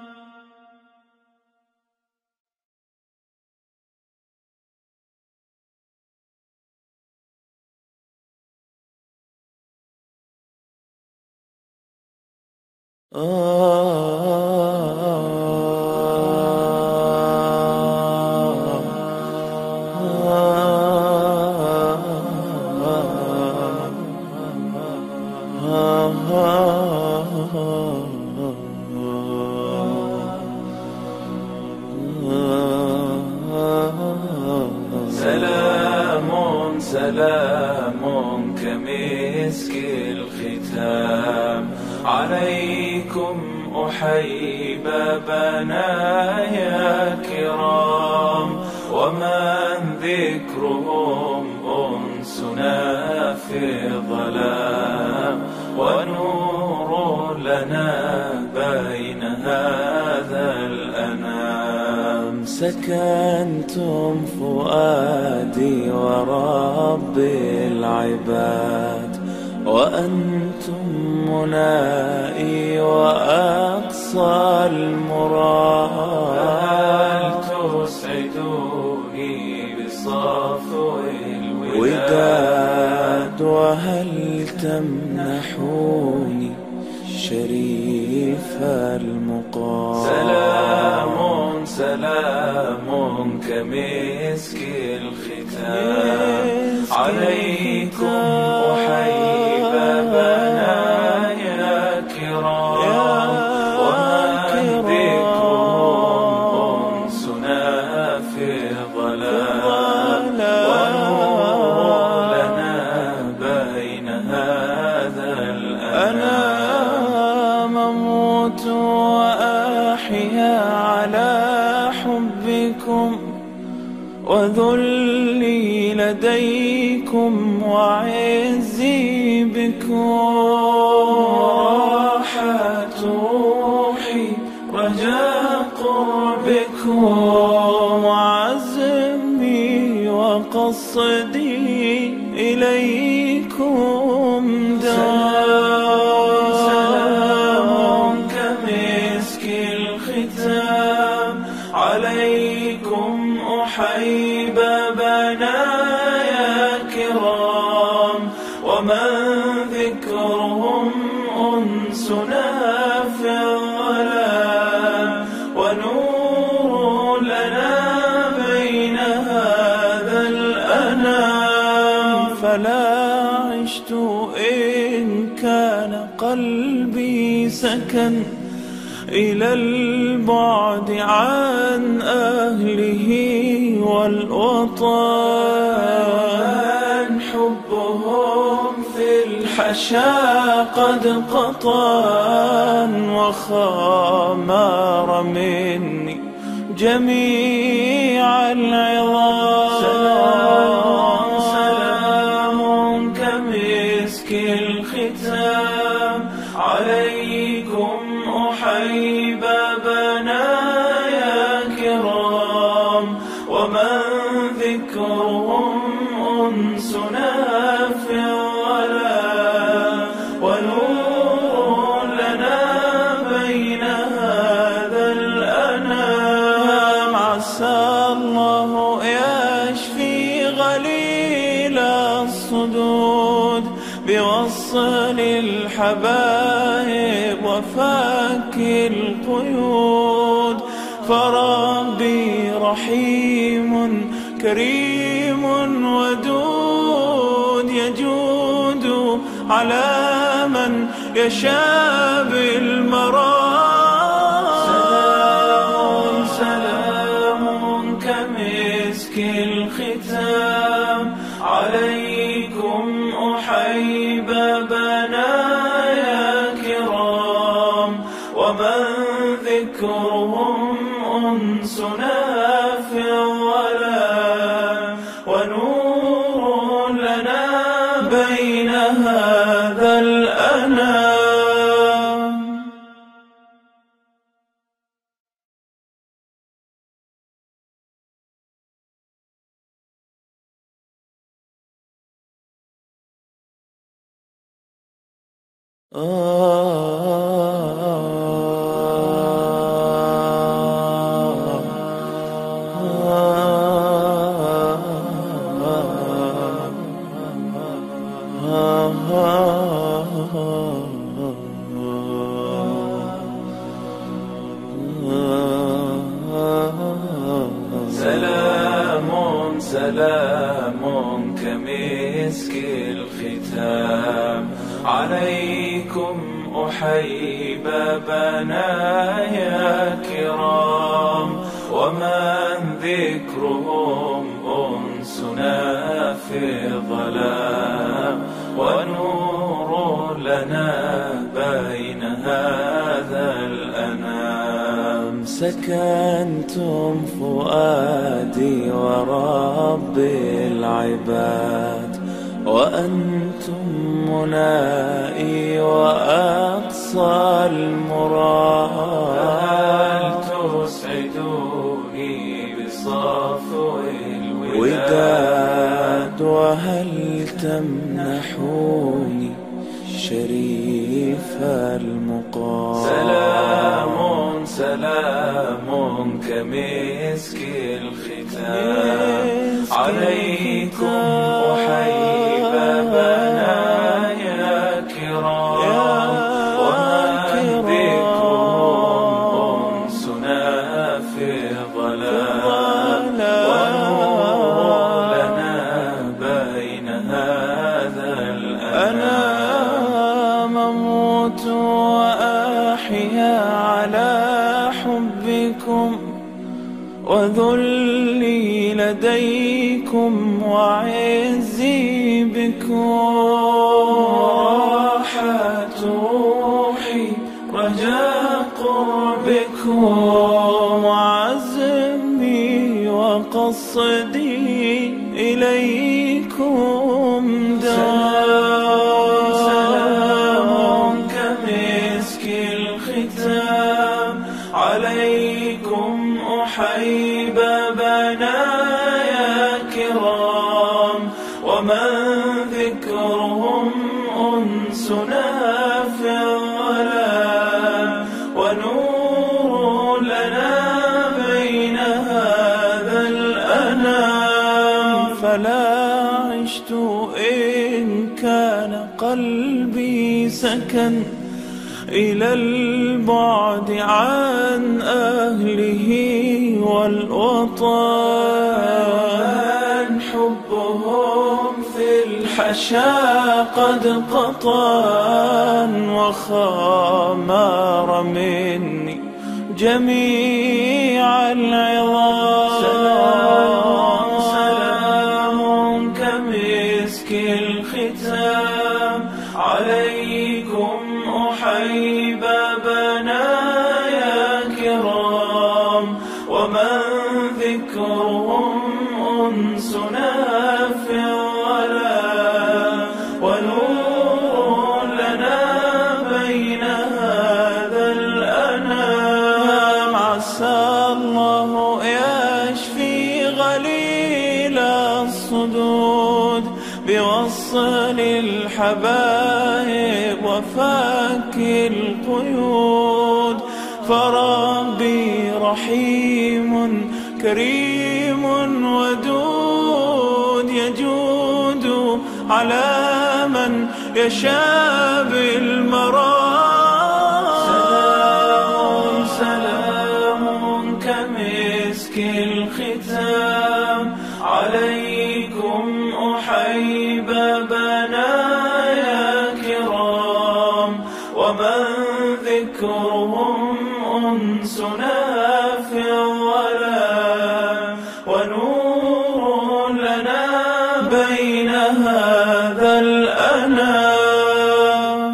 سلام سلام كمسك الختام، عليكم أحيي بابنا يا كرام، ومن ذكرهم أنسنا في الظلام، ونور لنا بين هذا الأنام. سكنتم فؤادي ورب العباد، وأنتم منائي وأقصى المراد. هل تسعدوني بصفو الوداد، وهل تمنحوني شريف المقام؟ سلام سلام كمسك الختام عليكم أحيب بنايا كرام، ومن بكم أنسنا في الظلام، ونور لنا بين هذا الأنام. أموت وأحيا على حبكم، وذلي لديكم وعزي بكم. راحت روحي رجاء قربكم، وعزمي وقصدي إليكم دام. سلام كمسك الختام عليكم أحيب بنايا كرام، ومن ذكرهم أنسنا في الظلام، ونور لنا بين هذا الأنام. فلا عشت إن كان قلبي سكن إلى البعد عن أهله والوطن. حبهم في الحشا قد قطن، وخامر مني جميع العظام. سلام كمسك الختام عليكم أحيب بنايا كرام، ومن ذكرهم أنسنا في الظلام، ونور لنا بين هذا الأنام. عسى الله يشفي غليل الصدود بوصل الحبائب وفك القيود. فربي رحيم كريم ودود، يجود على من يشاء بالمرام. سلام كمسك الختام عليكم أحيب بنايا كرام، ومن ذكرهم أنسنا في الظلام، ونور لنا بين هذا الأنام. سلام سلام كمسك الختام عليكم أحيب بنايا كرام، ومن ذكرهم أنسنا في الظلام، ونور لنا بين هذا الأنام. سكنتم فؤادي ورب العباد، وأنتم منائي وأقصى المراد. هل تسعدوني وداد، وهل تمنحوني شريف المقام؟ سلام سلام كمسك الختام عليكم أحيب بنايا كرام، وما بكم أنسنا في الظلام، ونور لنا بين هذا الأنام. أموت وأحيا على حبكم، وذلي لديكم وعزي بكم. راحت روحي رجاء قربكم، وعزمي وقصدي إليكم دوام. سلام كمسك الختام عليكم أحيب بنايا كرام، ومن ذكرهم أنسنا في الظلام، ونور لنا بين هذا الأنام. فلا عشت إن كان قلبي سكن إلى البعد عن أهله والوطن. حبهم في الحشا قد قطن، وخامر مني جميع العظام. سلام سلام كمسك الختام عليكم أحيب بنايا كرام، ومن ذكرهم أنسنا في الظلام، ونور لنا بين هذا الأنام. عسى الله يشفي غليل الصدود بوصل الحبائب وفك القيود. فربي رحيم كريم ودود، يجود على من يشاء بالمرام. سلام سلام كمسك الختام عليكم أحيب بنايا كرام، ومن ذكرهم أنسنا في الظلام، ونور لنا بين هذا الأنام.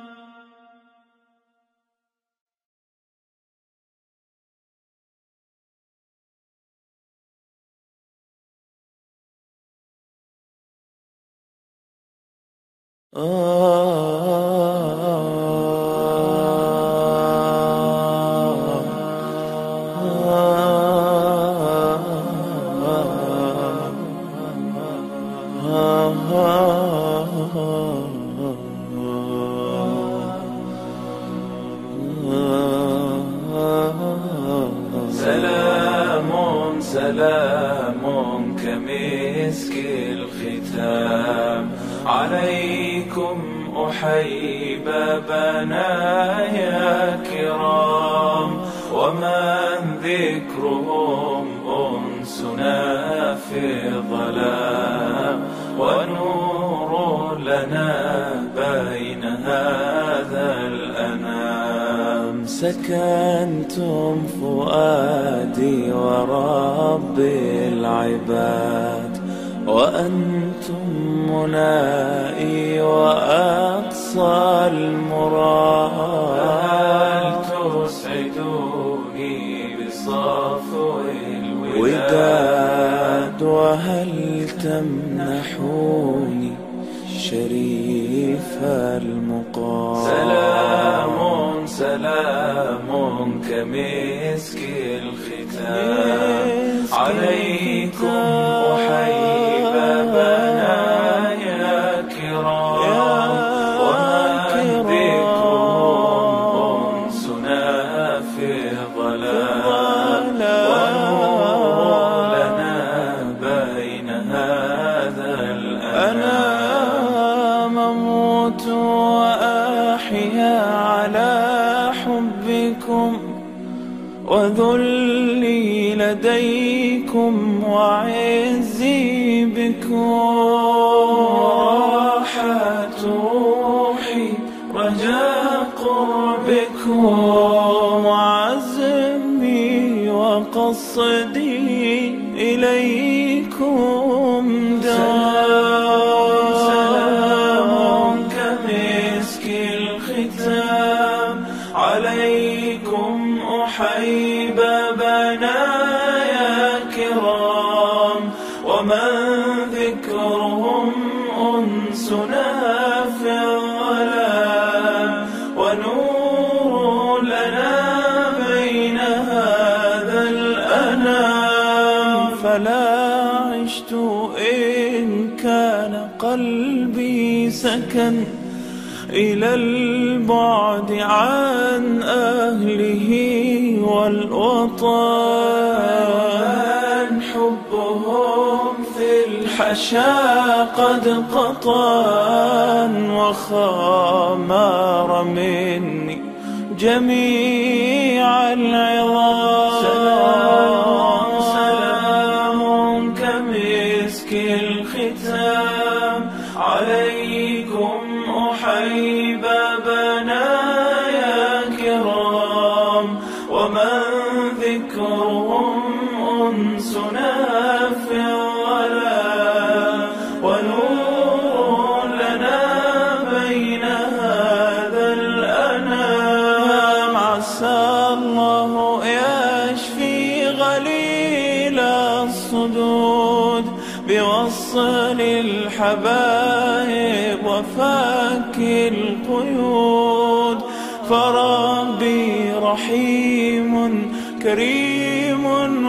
سلام سلام كمسك الختام عليكم أحيب بنايا كرام، ومن ذكرهم أنسنا في الظلام، ونور لنا بين هذا الأنام. سكنتم فؤادي ورب العباد، وأنتم منائي وأقصى المراد. هل تسعدوني بصفو الوداد، وهل تمنحوني شريف المقام؟ سلام سلام كمسك الختام الختام عليكم أحيب بنايا كرام ومن بكم أنسنا في الظلام ونور لنا بين هذا الأنام أموت وأحيا على حبكم وذلي لديكم وعزي بكم راحت روحي رجاء قربكم وعزمي وقصدي إليكم سلام كمسك الختام عليكم أحيب بنايا كرام ومن ذكرهم أنسنا في الظلام ونور لنا بين هذا الأنام فلا عشت إن كان قلبي سكن إلى البعد عن أهله والوطن حبهم في الحشا قد قطن وخمار مني جميع العظام سلام كمسك الختام عليكم أحيب بنايا كرام ومن ذكرهم أنسنا في الظلام ونور لنا بين هذا الأنام عسى الله يشفي غليل الصدود بوصل الحبائب وفك القيود فربي رحيم كريم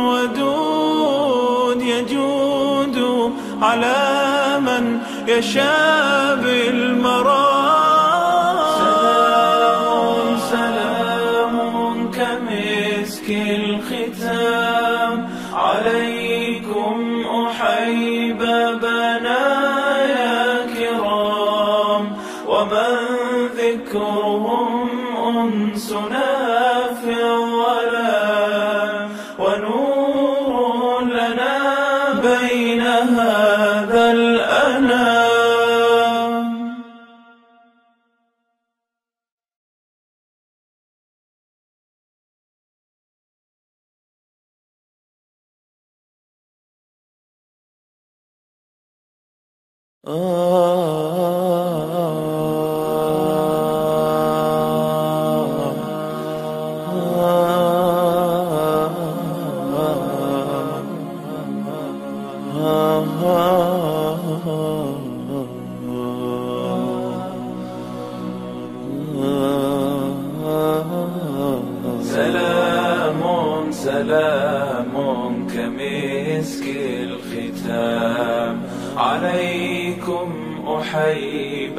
ودود يجود على من يشاء بالمرام سلام كمسك الختام عليكم أحيب بنايا كرام ومن ذكرهم أنسنا في الظلام ونور لنا بين هذا الأنام سلام سلام كمسك الختام عليكم أحيب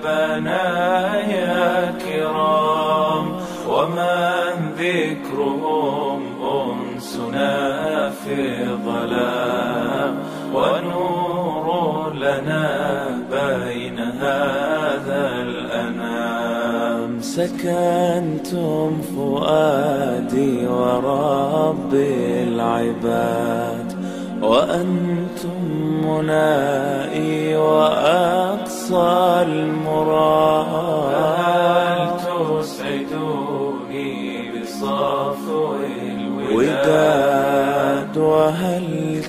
بنايا كرام ومن ذكرهم أنسنا في الظلام ونور لنا بين هذا الأنام سكنتم فؤادي ورب العباد وأنتم منائي وأقصى المراد هل تسعدوني بصفو الوداد وهل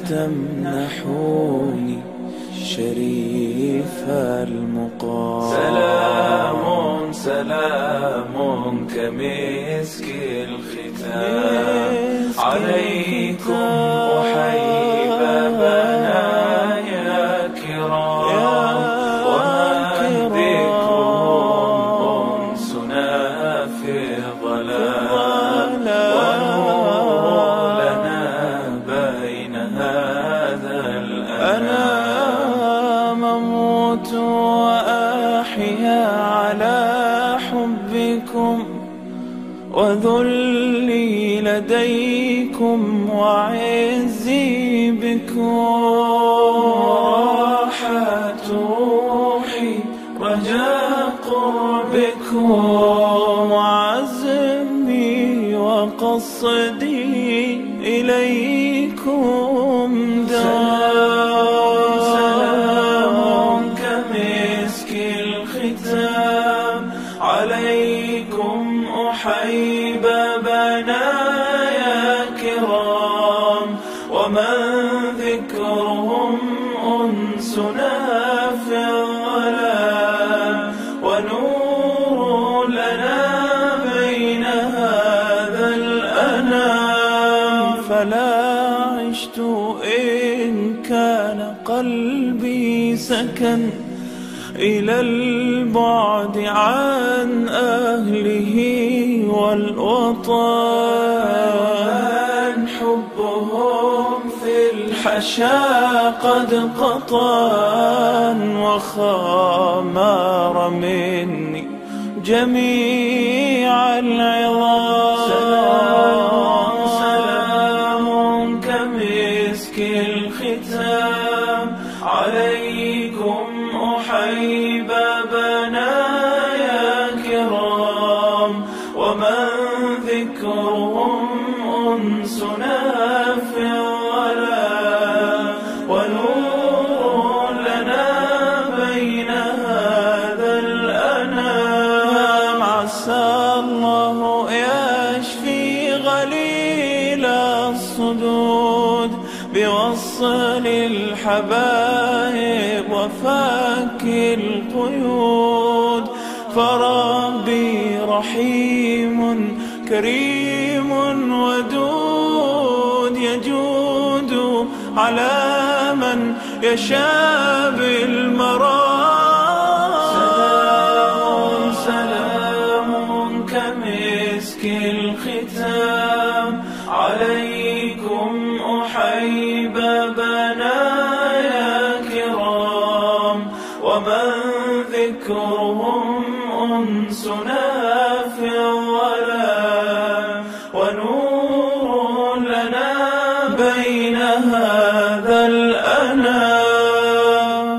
تمنحوني شريف المقام سلام سلام كمسك الختام عليكم أحيب بنايا كرام ومن بكم أنسنا في الظلام ونور لنا أموت وأحيا على حبكم وذلي لديكم وعزي بكم. راحت روحي رجاء قربكم وعزمي وقصدي إليكم سلام كمسك الختام عليكم أحيي بنايا كرام ومن ذكرهم أنسنا في الظلام ونور لنا بين هذا الأنام. فلا عشت إن كان قلبي سكن إلى البعد عن أهله والوطن. حبهم في الحشا قد قطن وخمار مني جميع العظام. سلام كمسك الختام عليكم أحيي بنايا كرام ومن ذكرهم أنسنا في الظلام ونور لنا بين هذا الأنام. عسى الله يشفي غليل الصدود بوصل الحبائب وفك القيود. فربي رحيم كريم ودود يجود على من يشاء بالمرام. سلام كمسك الختام عليكم أحيي بنايا كرام ومن ذكرهم أنسنا في الظلام ونور لنا بين هذا الأنام.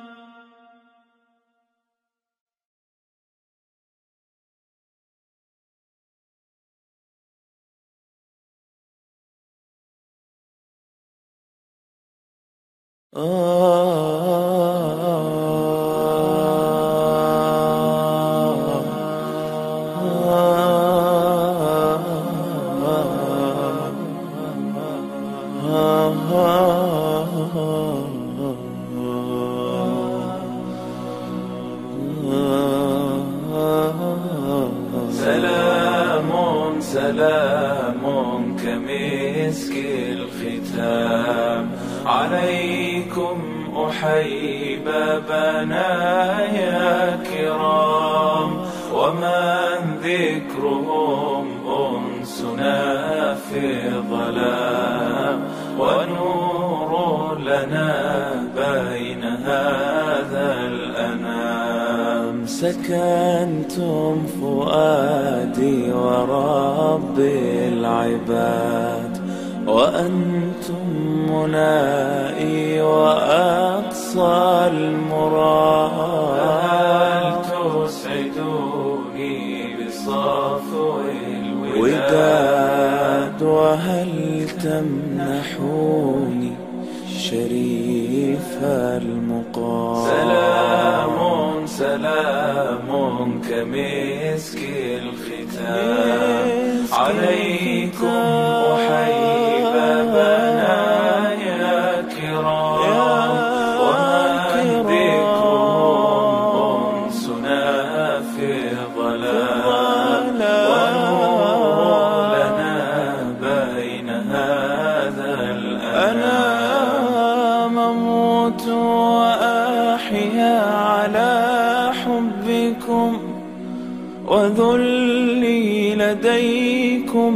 سلام سلام كمسك الختام عليكم أحيي بنايا كرام ومن ذكرهم أنسنا في ظلام ونور لنا بين هذا الأنام. سكنتم فؤادي ورب العباد وأنتم منائي وأقصى المراد. هل تسعدوني بصفو الوداد وهل تمنحوني شريف المقام. سلام سلام كمسك الختام عليكم أحيي بنايا كرام ومن ذكرهم أنسنا في ظلام ونور لنا بين هذا الأنام. أموت وأحيا على حبكم وذلي لديكم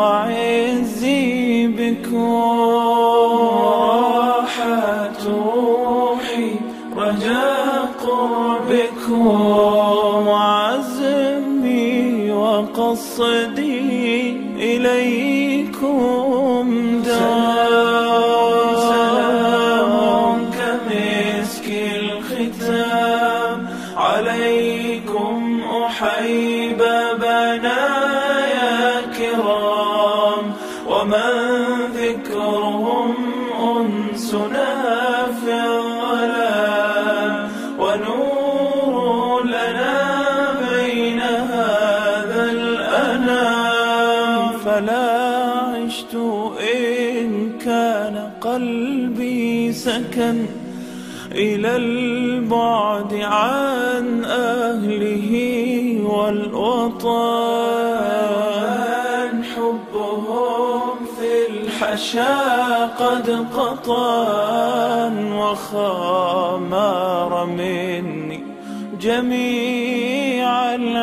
وعزي بكم. راحت روحي رجاء قربكم وعزمي وقصدي إليكم سلام كمسك الختام عليكم أحيي بنايا كرام ومن ذكرهم أنسنا في الظلام ونور لنا بين هذا الأنام فلا عشت إن كان قلبي سكن إلى البعد عن أهله والوطن حبهم في الحشا قد قطن وخمار مني جميع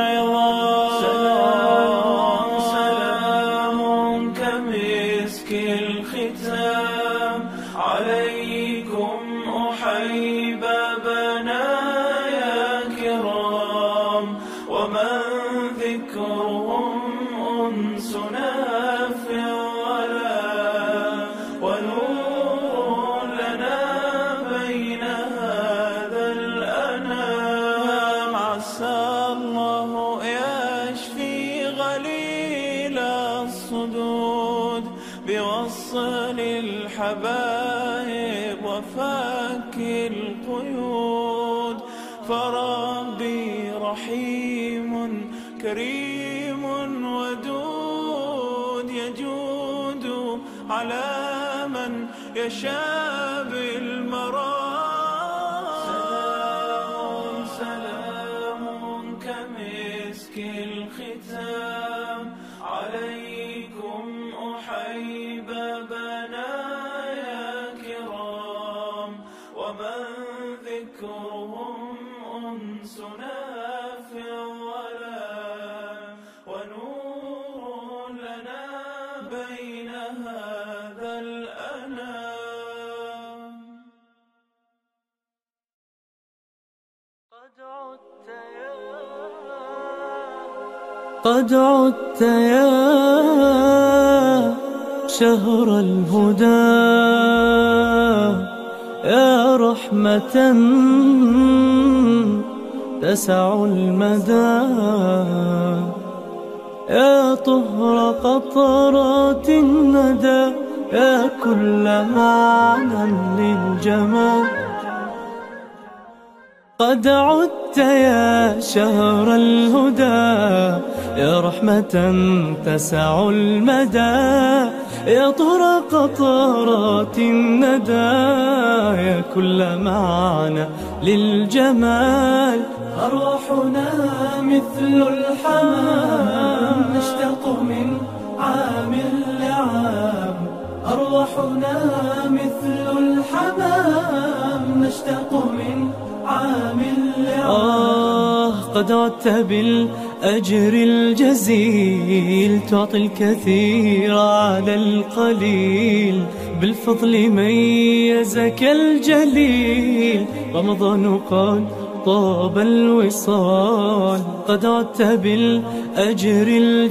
العظام سلام كمسك الختام عليكم أحيي بنايا كرام ومن ذكرهم أنسنا في الظلام ونور لنا بين هذا الأنام عسى الله يشفي غليل الصدود بوصل الحبائب وفك القيود فربي رحيم كريم ودود يجود على من يشاء بالمرام سلام كمسك الختام عليكم أحيي بنايا كرام ومن ذكرهم أنسنا في الظلام ونور لنا بين هذا الأنام قد عدت يا شهر الهدى يا رحمة تسع المدى يا طهر قطرات الندى يا كل معنى للجمال قد عدت يا شهر الهدى يا رحمة تسع المدى يا طهر قطرات الندى يا كل معنى للجمال أرواحنا مثل الحمام نشتاق من عام لعام أرواحنا مثل الحمام نشتاق من عام لعام قد عدت بالأجر الجزيل تعطي الكثير على القليل بالفضل ميزك الجليل رمضان قد طاب الوصال قد عدت بالأجر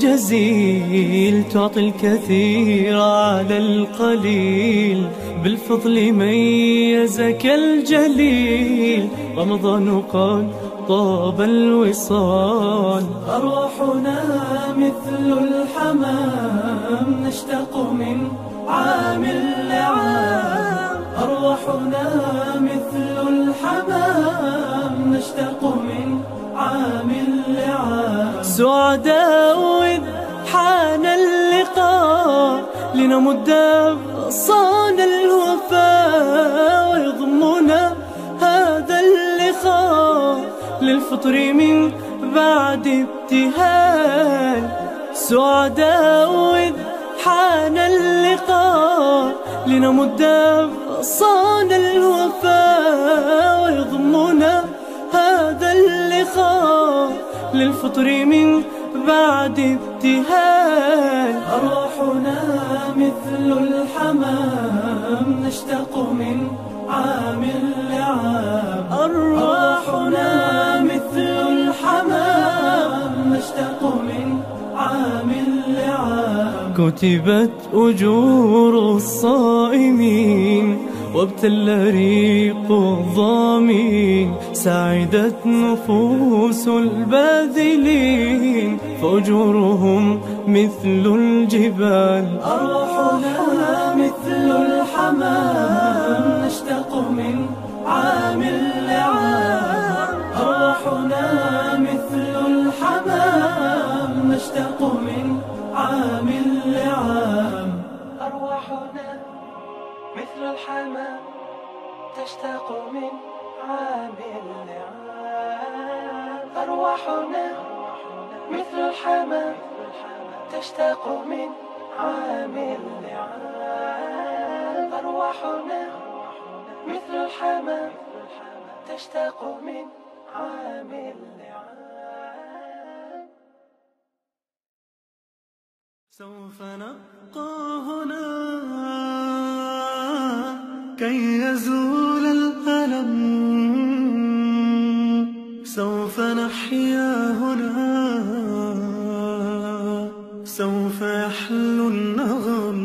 الجزيل تعطي الكثير على القليل بالفضل ميزك الجليل رمضان قد طاب الوصال أرواحنا مثل الحمام نشتاق من عام لعام أرواحنا مثل الحمام نشتاق من عام لعام سعداء إذ حان اللقاء لنمد أغصان الوفاء ويضمنا هذا اللقاء للفطر من بعد ابتهال سعداء إذ حان اللقاء لنمد أغصان الوفاء ويضمنا هذا اللقاء للفطر من بعد ابتهال أرواحنا مثل الحمام نشتاق من عام لعام أرواحنا كتبت أجور الصائمين وابتل ريق الظامين، سعدت نفوس الباذلين فأجورهم مثل الجبال. أرواحنا مثل الحمام نشتاق من عام لعام. أرواحنا مثل الحمام نشتاق من عام لعام. أرواحنا مثل الحمام تشتاق من عام لعام. أرواحنا مثل الحمام تشتاق من عام لعام. أرواحنا مثل الحمام تشتاق من عام لعام. سوف نبقى هنا كي يزول الألم، سوف نحيا هنا، سوف يحلو النغم.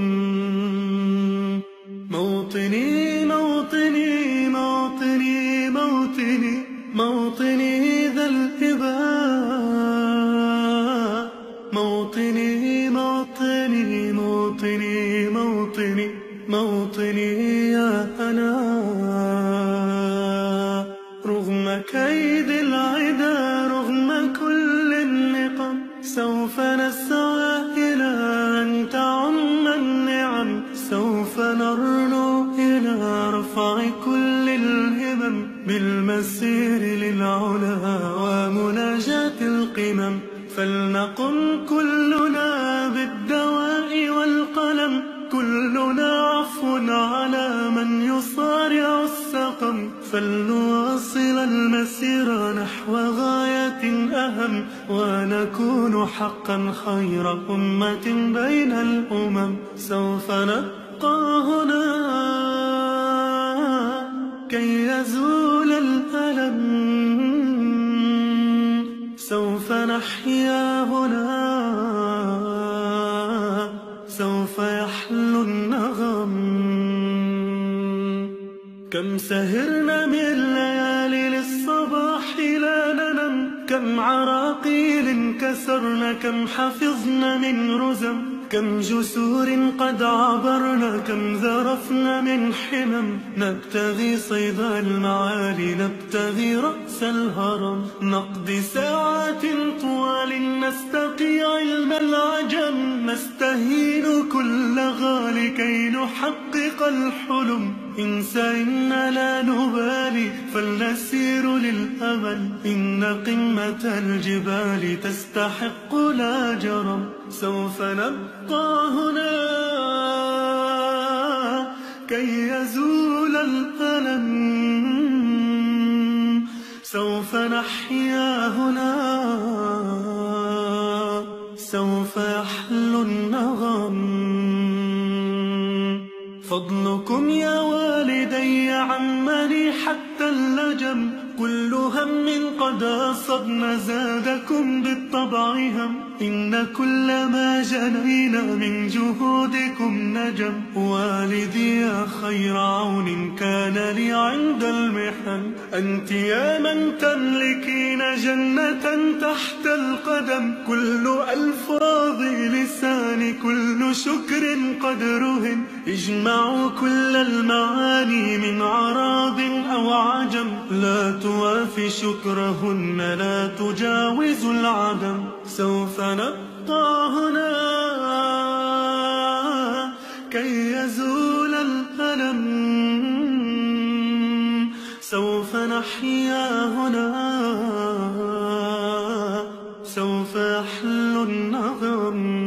موطني موطني موطني موطني موطني ذا الإباء. موطني موطني موطني موطني موطني يا أنا. رغم كيد العدا رغم كل النقم سوف نسعى إلى أن تعم النعم. سوف نرنو إلى رفع كل الهمم بالمسير للعلا ومناجاة القمم. فلنقم كلنا بالدواء والقلم، كلنا عفو على من يصارع السقم. فلنواصل المسير نحو غاية أهم، ونكون حقا خير أمة بين الأمم. سوف نبقى هنا كي يزول الألم، سوف نحيا هنا، سوف يحلو النغم. كم سهرنا من ليالي للصباح لا ننم، كم عراقيل كسرنا، كم حفظنا من رزم، كم جسور قد عبرنا، كم ذرفنا من حمم. نبتغي صيد المعالي، نبتغي رأس الهرم، نقضي ساعات طوال نستقي علم العجم. نستهين كل غالي كي نحقق الحلم. انسى إن لا نبالي فلنسير للأمل، إن قمة الجبال تستحق لا جرم. سوف نبقى هنا كي يزول الألم، سوف نحيا هنا، سوف يحلو النغم. فضلكم يا والدي عمني حتى اللجم، كل هم قد أصبنا زادكم بالطبع هم. إن كل ما جنينا من جهودكم نجم. والدي يا خير عون كان لي عند المحن، أنت يا من تملكين جنة تحت القدم. كل ألفاظ لساني كل شكر قد رهن، اجمعوا كل المعاني من عرب أو عجم. لا توافي شكرهن لا تجاوز العدم. سوف نبقى هنا كي يزول الألم، سوف نحيا هنا، سوف يحلو النغم.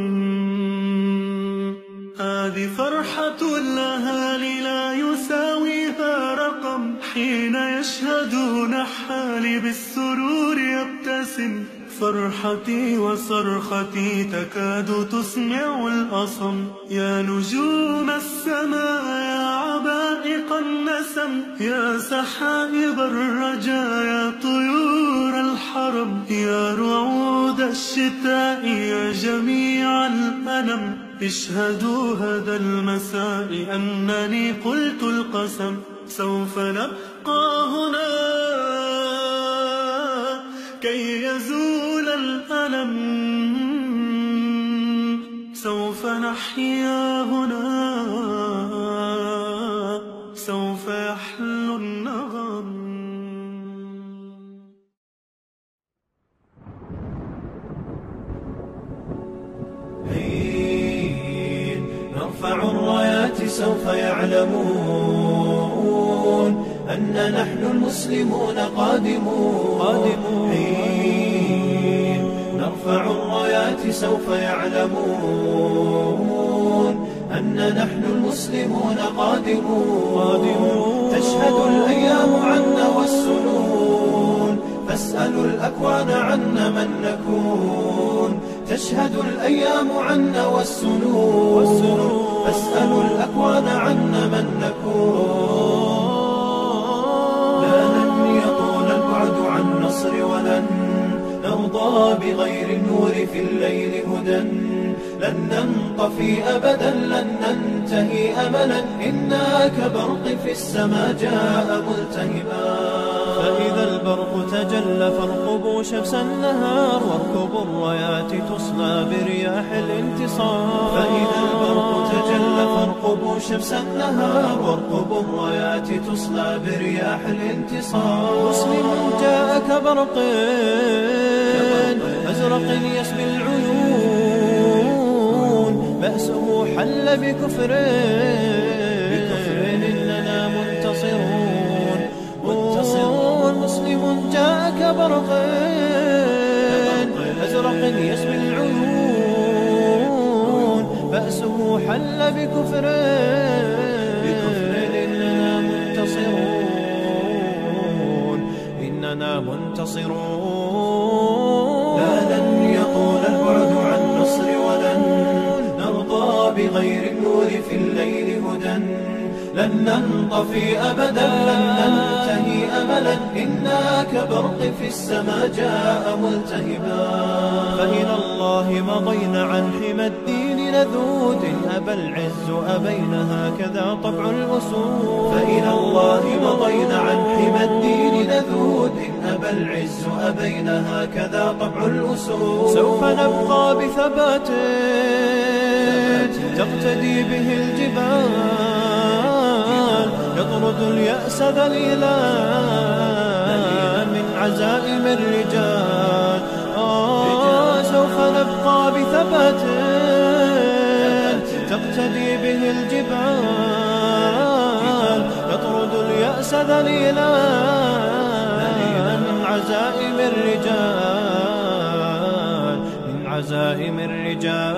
هذه فرحة الأهالي لا يساويها رقم، حين يشهدون حالي بالسرور يبتسم. فرحتي وصرختي تكاد تسمع الأصم. يا نجوم السماء يا عبائق النسم، يا سحائب الرجا يا طيور الحرم، يا رعود الشتاء يا جميع الألم. اشهدوا هذا المساء أنني قلت القسم سوف نبقى هنا كي يزول الألم، سوف نحيا هنا، سوف يحلو النغم. نرفع الرايات سوف يعلمون أن نحن المسلمون قادمون. حين نرفع الرايات سوف يعلمون أن نحن المسلمون قادمون. تشهد الأيام عنا والسنون فاسألوا الأكوان عنا من نكون. تشهد الأيام عنا والسنون فاسألوا الأكوان عنا من نكون. لا لن يطول البعد عن نصر ولن نرضى بغير النور في الليل هدى. لن ننطفي أبدا لن ننتهي أملا إنا كبرق في السماء جاء ملتهبا. فإذا البرق تجلى فارقبوا شمس النهار واركبوا الرايات تصلى برياح الانتصار. فإذا البرق تجلى فارقبوا شمس النهار واركبوا الرايات تصلى برياح الانتصار. مسلم جاء كبرق أزرق يسبي العيون بأسه حل بكفر إننا منتصرون. مسلم جاء كبرق أزرق يسبي العيون بأسه حل بكفر إننا منتصرون. إننا منتصرون. لا لن يطول البعد عن نصر ولن نرضى بغير النور في الليل هدى. لن ننطفي أبدا لن ننتهي أملا إنا كبرق في السماء جاء ملتهبا. فإلى الله مضينا عن حمى الدين نذود أبى العز أبينا هكذا طبع الأسود. فإلى الله مضينا عن حمى الدين نذود أبى العز أبينا هكذا طبع الأسود. سوف نبقى بثبات تقتدي به الجبال يطرد اليأس ذليلا من عزائم الرجال. سوف نبقى بثبات تقتدي به الجبال يطرد اليأس ذليلا من عزائم الرجال. من عزائم الرجال.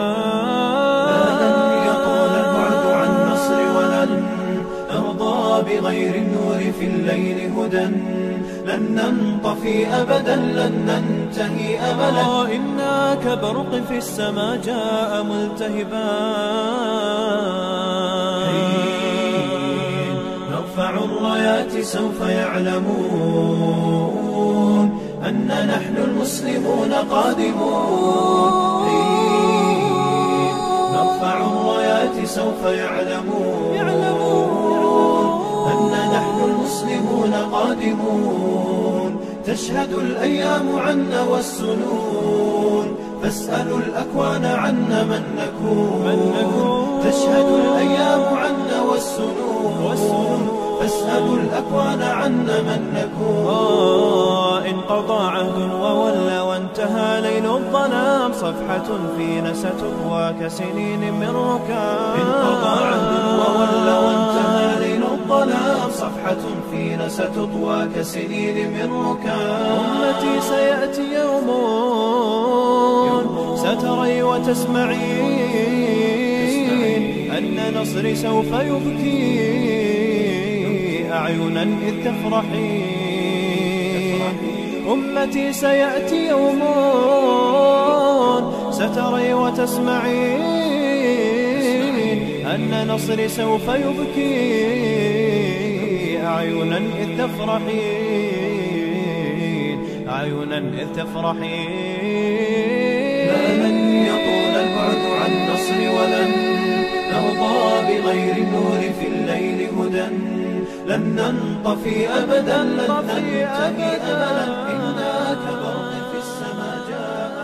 لن يطول البعد عن نصر ولن نرضى بغير النور في الليل هدى. لن ننطفي أبدا لن ننتهي أملا إنا كبرق في السماء جاء ملتهبا. نرفع الرايات سوف يعلمون أن نحن المسلمون قادمون. نرفع الرايات سوف يعلمون أن نحن المسلمون قادمون. تشهد الأيام عنا والسنون فاسألوا الأكوان عنا من نكون. تشهد الأيام عنا والسنون فاسألوا الأكوان عنا من نكون. انقضى عهد وولى وانتهى ليل الظلام صفحة فينا ستطوى كسنين من ركام. انقضى عهد وولى وانتهى ليل الظلام صفحة فينا ستطوى كسنين من ركام. أمتي سيأتي يوم ستري وتسمعين أن نصري سوف يبكي أعينا إذ تفرحين. أمتي سيأتي يوم ستري وتسمعين أن نصري سوف يبكي أعينا إذ تفرحين. أعينا إذ تفرحين. لن يطول البعد عن نصر ولن نرضى بغير النور في الليل هدى لن ننطفي أبدا لن ننتهي أبدا إنا كبرق في السماء جاء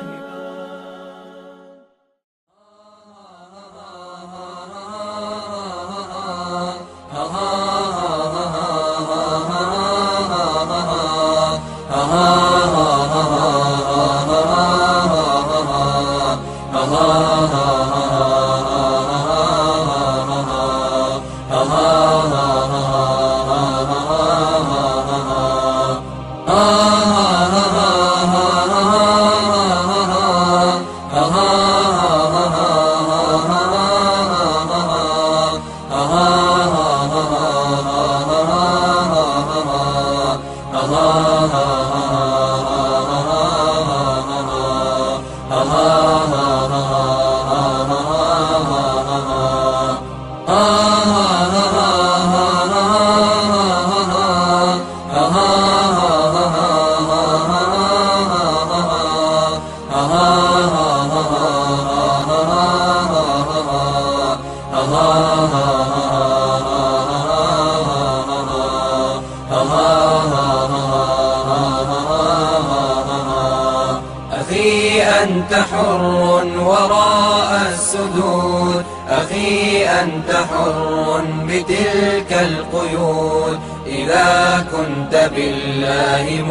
أخي أنت حر وراء السدود أخي أنت حر بتلك القيود إذا كنت بالله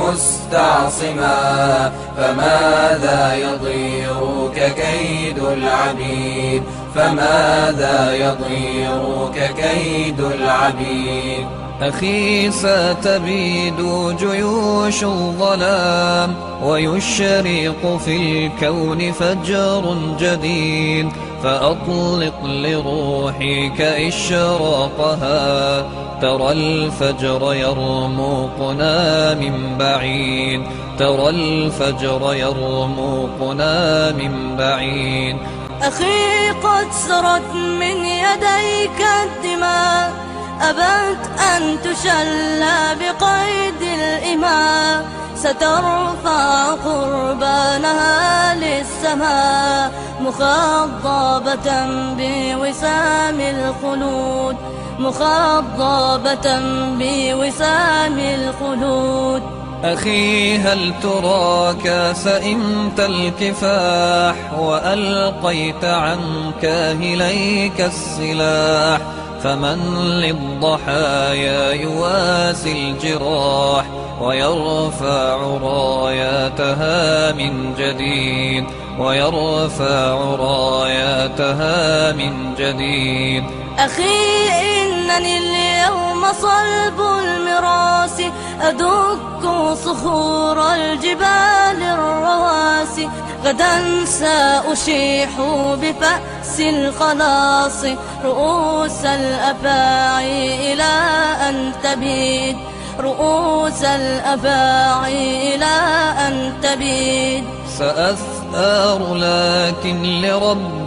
مستعصما فماذا يضيرك كيد العبيد فماذا يضيرك كيد العبيد أخي ستبيد جيوش الظلام ويشرق في الكون فجر جديد فأطلق لروحك إشراقها ترى الفجر يرمقنا من بعيد ترى الفجر يرمقنا من بعيد أخي قد سرت من يديك الدماء أبت أن تشلى بقيد الإماء سترفع قربانها للسماء مخضبة بوسام الخلود مخضبة بوسام الخلود أخي هل تراك سئمت الكفاح وألقيت عن كاهليك السلاح فمن للضحايا يواسي الجراح ويرفع راياتها من جديد ويرفع راياتها من جديد أخي إنني اليوم صلب المراس أدك صخور الجبال الرواسي غدا سأشيح بفأس الخلاص رؤوس الأفاعي إلى أن تبيد رؤوس الأفاعي إلى أن تبيد سأثار لكن لرب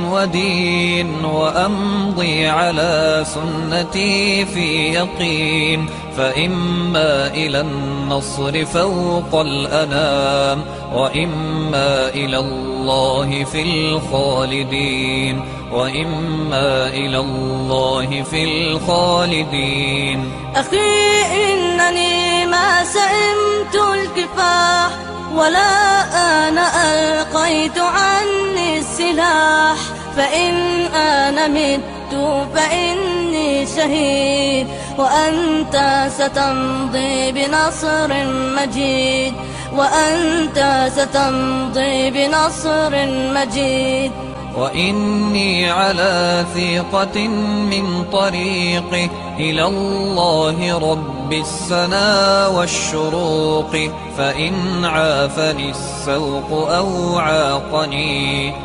ودين وأمضي على سنتي في يقين فإما إلى النصر فوق الأنام وإما إلى الله في الخالدين وإما إلى الله في الخالدين أخي إنني ما سئمت الكفاح ولا أنا ألقيت عني السلاح فإن أنا مت فإني شهيد وأنت ستمضي بنصر مجيد وأنت ستمضي بنصر مجيد وإني على ثقة من طريقي إلى الله رب السنا والشروق فإن عافني السوق أو عاقني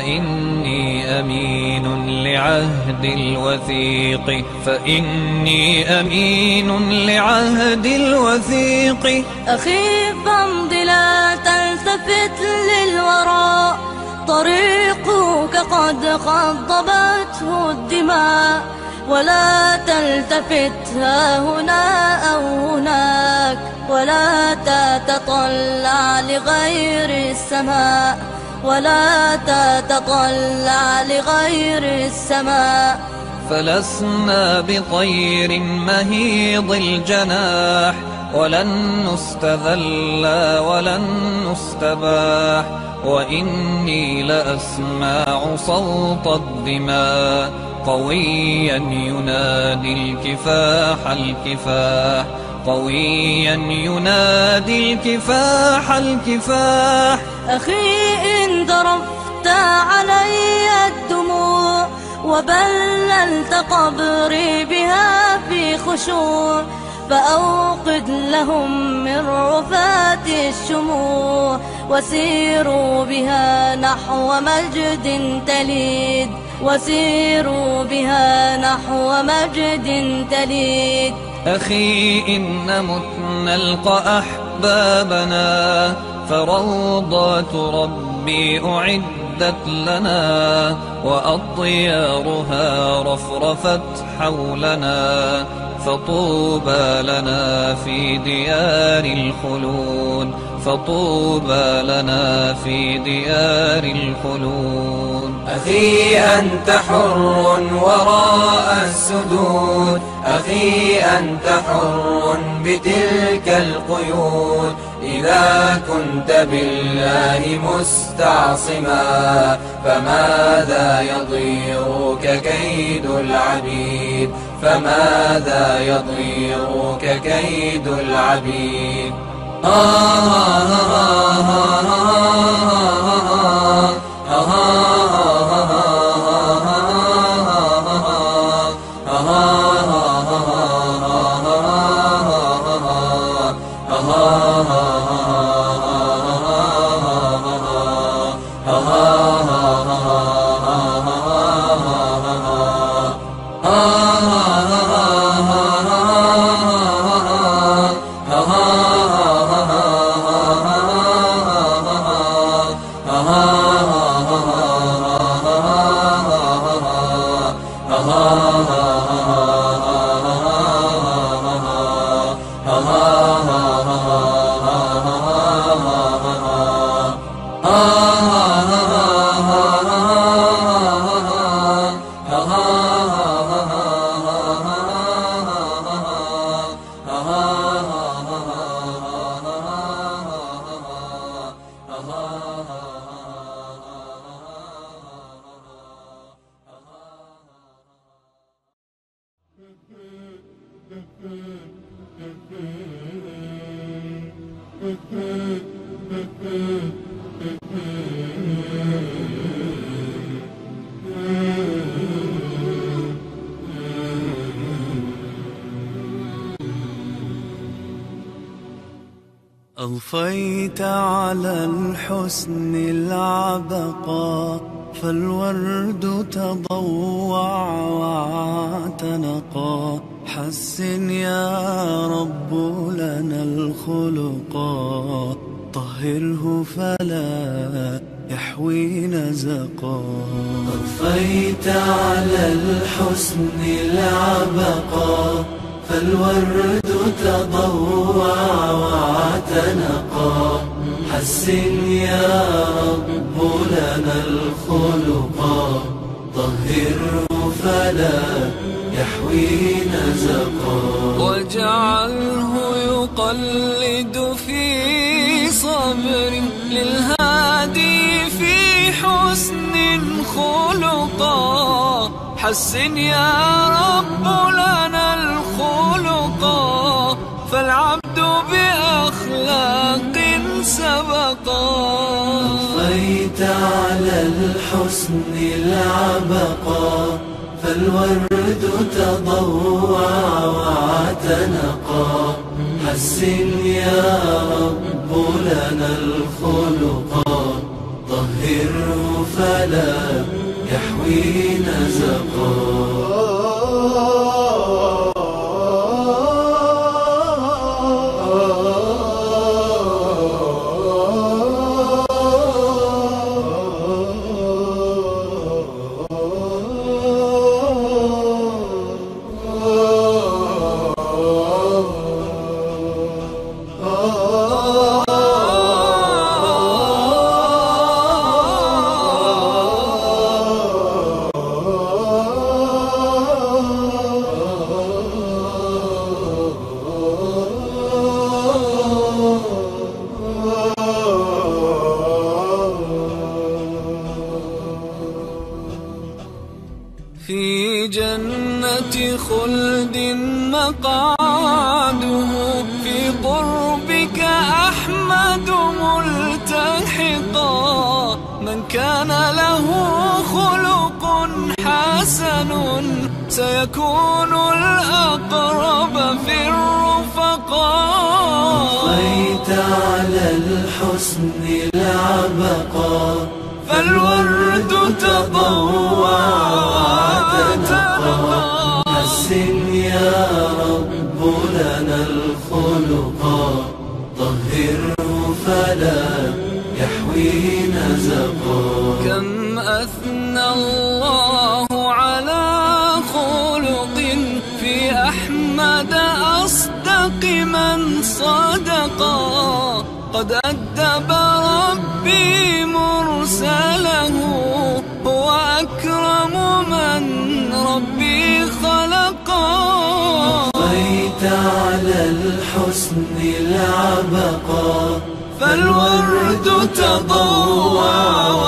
فإني أمين لعهد الوثيق فإني أمين لعهد الوثيق أخي فامض لا تلتفت للوراء طريقك قد خضبته الدماء ولا تلتفت ها هنا أو هناك ولا تتطلع لغير السماء ولا تتطلع لغير السماء. فلسنا بطير مهيض الجناح، ولن نستذل ولن نستباح. وإني لأسمع صوت الدماء قويا ينادي الكفاح الكفاح، قويا ينادي الكفاح الكفاح. أخي إن ذرفت علي الدموع وبللت قبري بها في خشوع، فأوقد لهم من رفات الشموع، وسيروا بها نحو مجد تليد، وسيروا بها نحو مجد تليد. أخي إن مت نلقى أحبابنا، فروضات ربي أعدت لنا، وأطيارها رفرفت حولنا. فطوبى لنا في ديار الخلود، فطوبى لنا في ديار الخلود. أخي أنت حر وراء السدود، أخي أنت حر بتلك القيود. إذا كنت بالله مستعصما، فماذا يضيرك كيد العبيد، فماذا يضيرك كيد العبيد. أضفيت على الحسن العبقى، فالورد تضوع واعتنقا. حسن يا رب لنا الخلقا، طهره فلا يحوي نزقا. أضفيت على الحسن العبقى، فالورد تضوع واعتنقا. حسن يا رب لنا الخلقا، طهره فلا يحوي نزقا. واجعله يقلد في صبر للهادي في حسن خلقا. حسن يا رب لنا الخلقا، فالعبد بأخلاق سبقا. أضفيت على الحسن العبقا، فالورد تضوع واعتنقا. حسن يا رب لنا الخلقا، طهره فلا يحوي نزقا. كان له خلق حسن سيكون الأقرب في الرفقاء. أطفيت على الحسن العبقى فالورد تضوع وتنقى. حسن يا رب لنا الخلقا طهره فلا يحوي نزقا. كم أثنى الله على خلق في أحمد أصدق من صدقا. قد أدب ربي مرسله هو أكرم من ربي خلقا. أطفيت على الحسن العبقا فالورد تضوع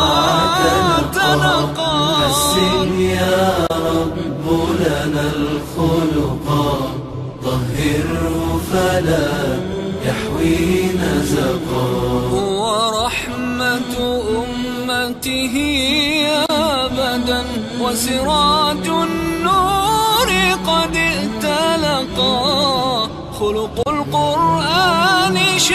وتنقى. حسن يا رب لنا الخلقا طهره فلا يحوي نزقا. ورحمة أمته أبدا وسراج النور قد ائتلقا. خلق القرآن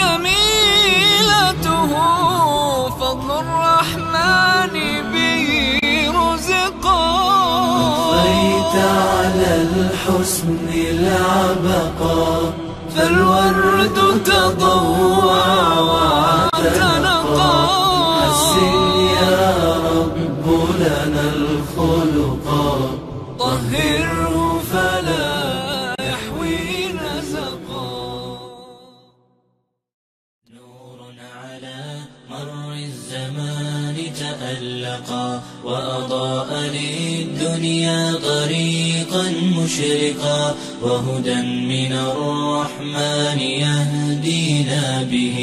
شميلته فضل الرحمن به رزقا. أطفيت على الحسن العبقا فالورد تضوع وتنقى. حسن يا رب لنا الخلقا طهره فلا يحوي نزقا. نور على مر الزمان تألقا وأضاء للدنيا طريقا مشرقا. وهدى من الرحمن يهدينا به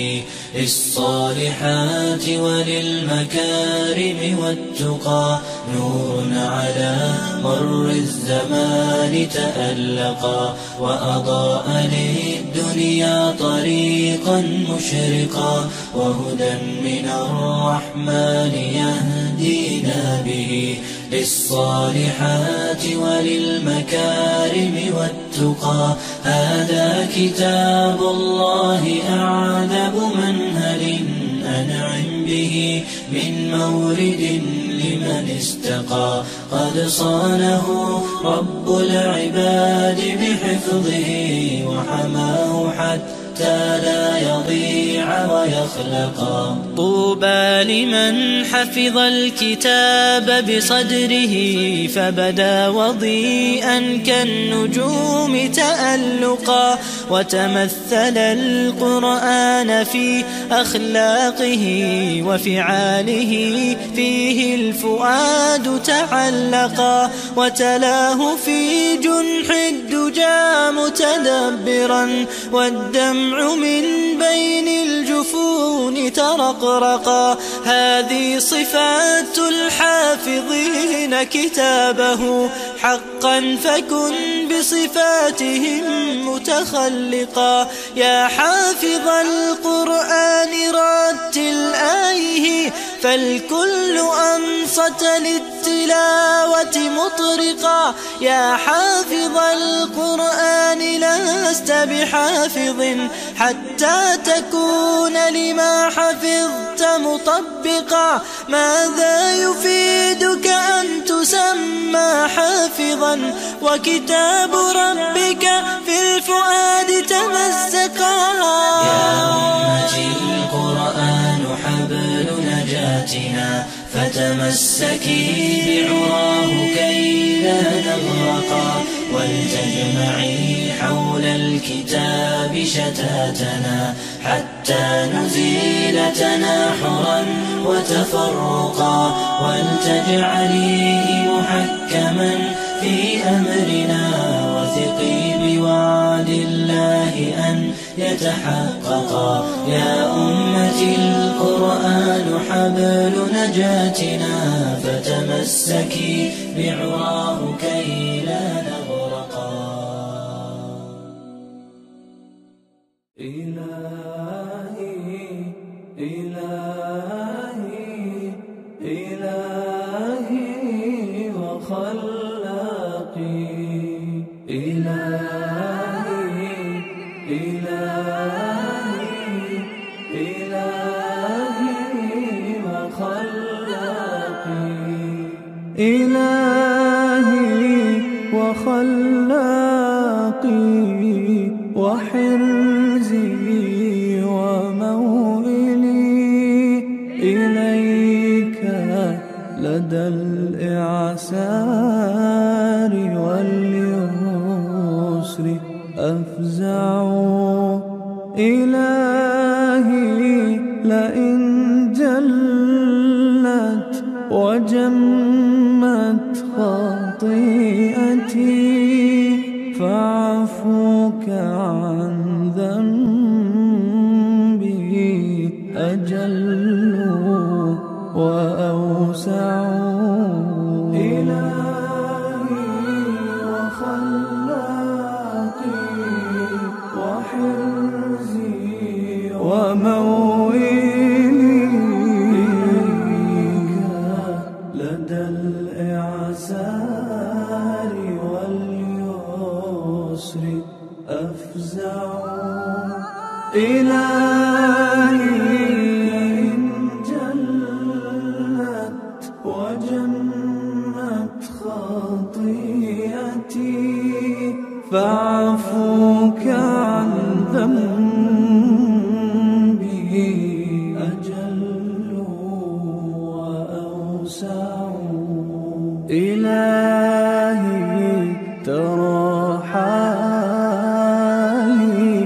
للصالحات وللمكارم والتقى. نور على مر الزمان تألقا وأضاء للدنيا طريقا مشرقا. وهدى من الرحمن يهدينا به للصالحات وللمكارم والتقى. هذا كتاب الله أعذب منهل أنعم به من مورد لمن استقى. قد صانه رب العباد بحفظه وحماه حتى لا يضيع ويخلقا. طوبى لمن حفظ الكتاب بصدره فبدا وضيئا كالنجوم تألقا. وتمثل القرآن في أخلاقه وفعاله فيه الفؤاد تعلقا. وتلاه في جنح الدجى متدبرا والدمع من بين الجفون ترقرقا. هذه صفات الحافظين كتابه حقا فكن بصفاتهم متخلقا. يا حافظ القرآن رتل آيه فالكل أنصت للتلاوة مطرقا. يا حافظ القرآن لست بحافظ حتى تكون لما حفظت مطبقا. ماذا يفيدك أن تسمى حافظا وكتاب ربك في الفؤاد تمزقا. يا أمتي القرآن حبل نجاتنا فتمسكي بعراه كي لا نغرقا. ولتجمعي حول الكتاب شتاتنا حتى نزيل تناحرا وتفرقا. ولتجعليه محكما في أمرنا وثقي بوعد الله أن يتحققا. يا أمتي القرآن حبل نجاتنا فتمسكي بعراه كي لا نغرقا. إلهي إلهي إلهي وخلاقي وحرزي وموئلي إليك لدى الإعسار واليسر أفزع إلهي لئن جلت وجمت خطيئتي فاعفوك عن ذنبي أجل وأوسع إلهي وخلاقي وحرزي وموئلي لدى الإعسار واليسر أفزع إلهي إن جلت وجمت خطيئتي فاعفوك عن ذنبي أجل وأوسع إلهي ترى حالي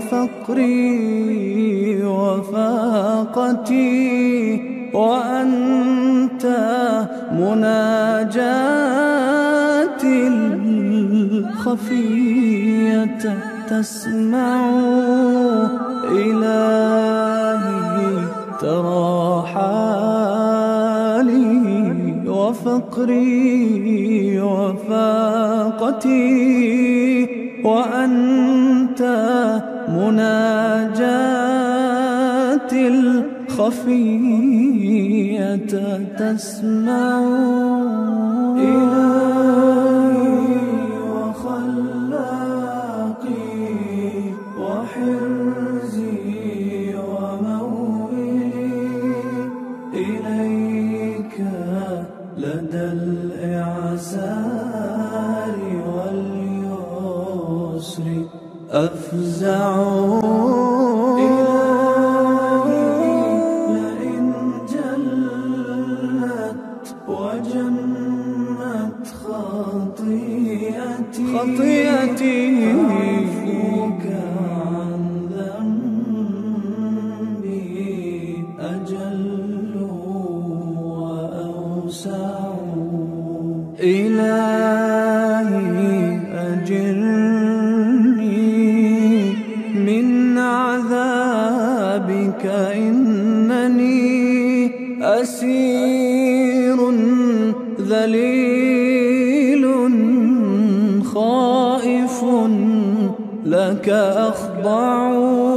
وفقري وفاقتي وأنت مناجاتي الخفية تسمع إلهي ترى حالي وفقري وفاقتي وأنت مناجاتي الخفية تسمع إلهي وخلاقي وحرزي وموئلي إليك لدى الإعسار واليسر أفزع لئن جلت وجمت خطيئتي فاعفوك عن ذنبي أجل وأوسع إلهي أجرني من عذابك إنني أسير ذليل خائف لك أخضع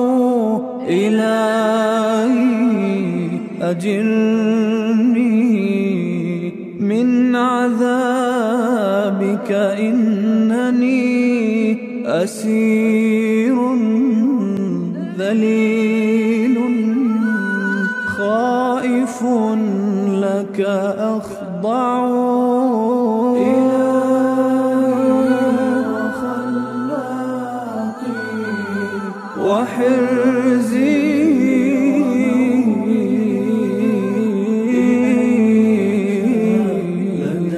إلهي أجرني من عذابك إنني أسير ذليل خائف لك أخضع وحرزي لدى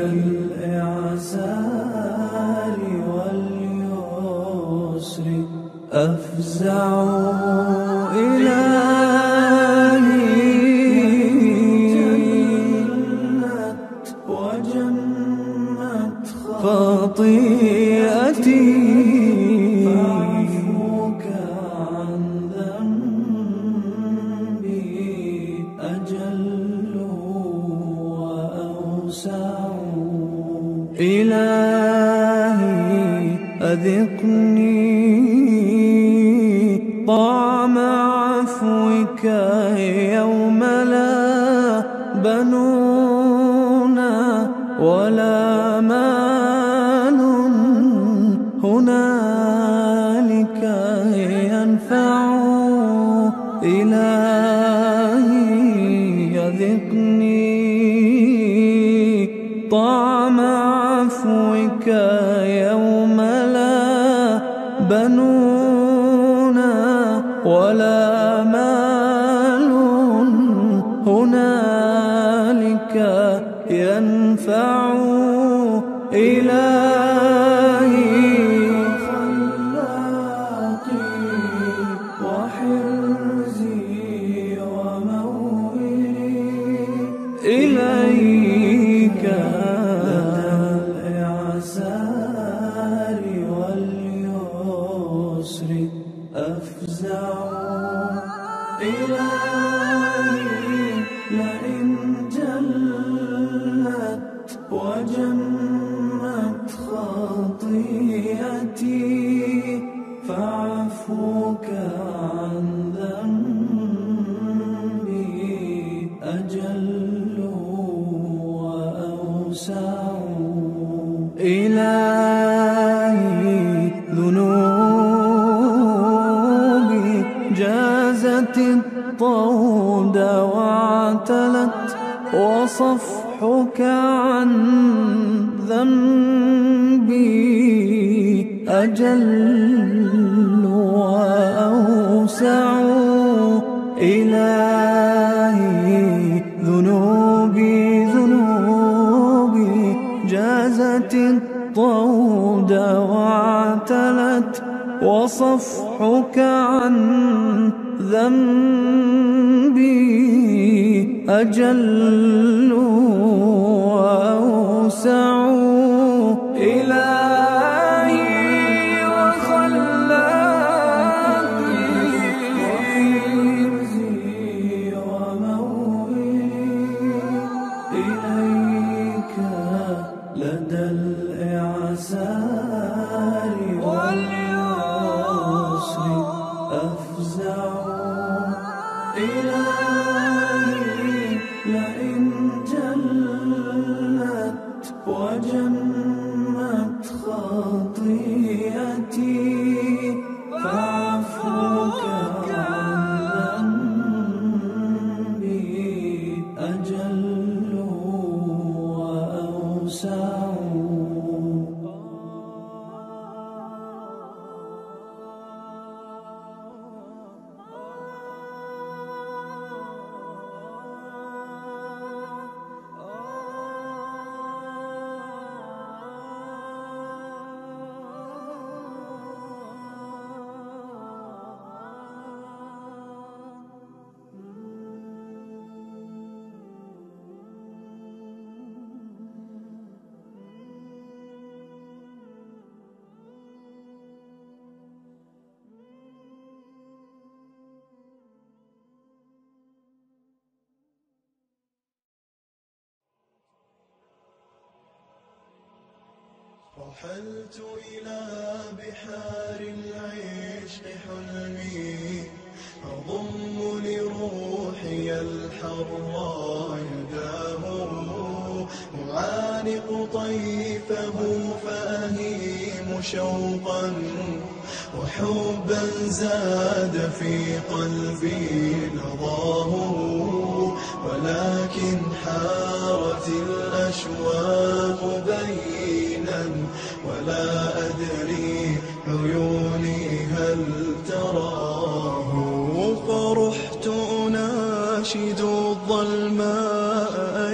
الإعسار واليسر أفزع إلهي جلت وجمت خطيئتي إلهي أذقني طعم عفوك يوم لا بنون ولا مال هنالك ينفع إلهي أذقني طعم عفوك يوم لا بنون ولا مال هنالك ينفع إلهي خلاقي وحرزي وموئلي إليك لدى الإعسار واليسر أفزع إلهي لئن جلت وجمت خطيئتي فعفوك عن ذنبي أجل وأوسع إلهي ذنوبي جازت الطود واعتلت وصفحك عن ذنبي أجل وأوسع إلهي ذنوبي جازت الطود واعتلت وصفحك عن ذنبي أجل وأوسع إلهي وخلاقي وحرزي وموئلي إليك لدى الإعسار واليسر أفزع إلهي لئن جلت وجمت خطيئتي فعفوك عن ذنبي أجل وأوسع رحلت إلى بحار العشق حلمي أضم لروحي الحراء يداه أعانق طيفه فأهيم شوقا وحبا زاد في قلبي نضاه ولكن حارت الأشواق بينا ولا أدري عيوني هل تراه فرحت أناشد الظلماء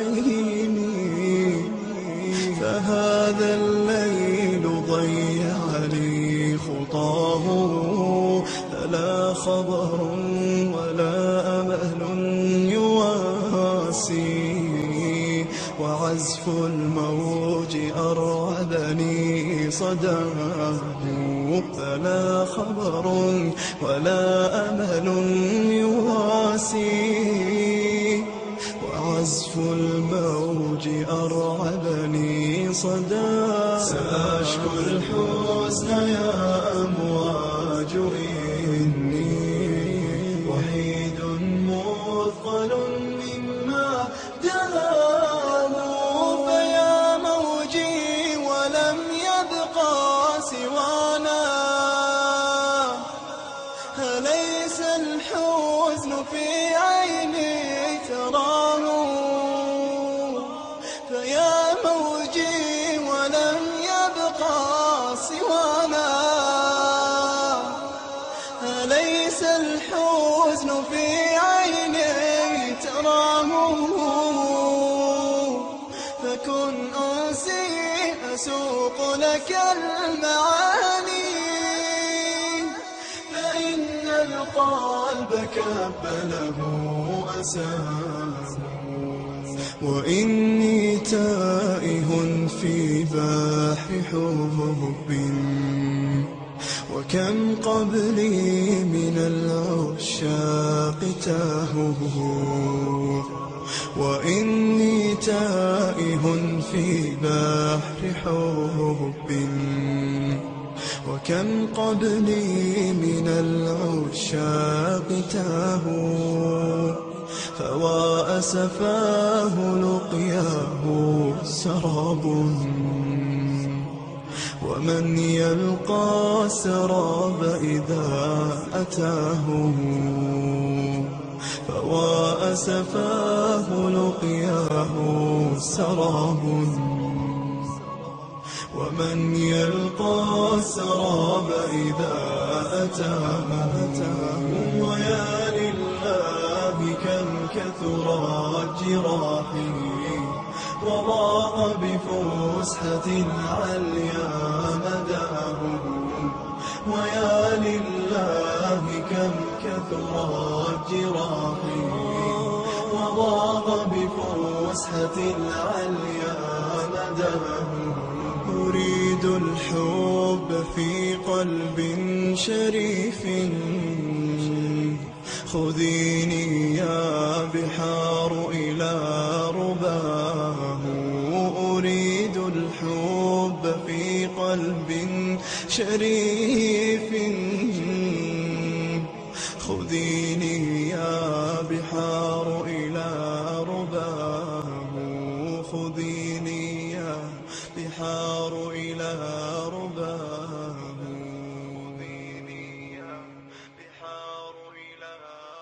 أيني فهذا الليل ضيع لي خطاه فلا خبر ولا أمل يواسي وعزف الموج أرعبني صداه فلا خبر ولا أمل يواسي وعزف الموج أرعبني صداه سأشكو الحزن يا أمواج إني وحيد مثقل مما دهاه فيا موجي ولم يبقى سوانا أليس الحزن في عيني تراه فيا موجي ولم يبقى سوانا أليس الحزن في عيني تراه فكن أنسي أسوق لك المعاني فإن القلب كبله أساه وإني تائه في بحر حب وكم قبلي من العشاق تاهوا وإني تائه في بحر حب وكم قبلي من العشاق تاهوا فوا أسفاه لقياه سراب ومن يلقى السراب إذا أتاه فوا أسفاه لقياه سراب ومن يلقى السراب إذا أتاه ويا لله كم كثرت جراحي وضاق بفسحة عليا مداه ويا لله كم كثرت جراحي وضاق بفسحة عليا مداه أريد الحب في قلب شريف خذيني يا بحار إلى رباه أريد الحب في قلب شريف خذيني يا بحار إلى رباه خذيني يا بحار إلى رباه خذيني يا بحار إلى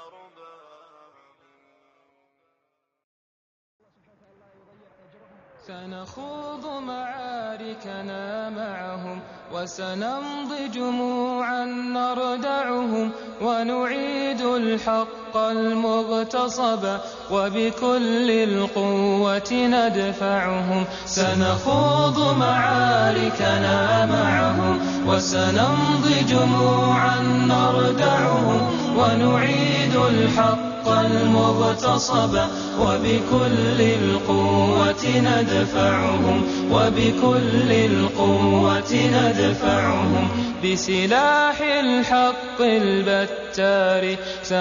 سنخوض معاركنا معهم وسنمضي جموعا نردعهم ونعيد الحق المغتصب وبكل القوة ندفعهم سنخوض معاركنا معهم وسنمضي جموعا نردعهم ونعيد الحق المغتصب وبكل القوة ندفعهم وبكل القوة ندفعهم بسلاح الحق البتار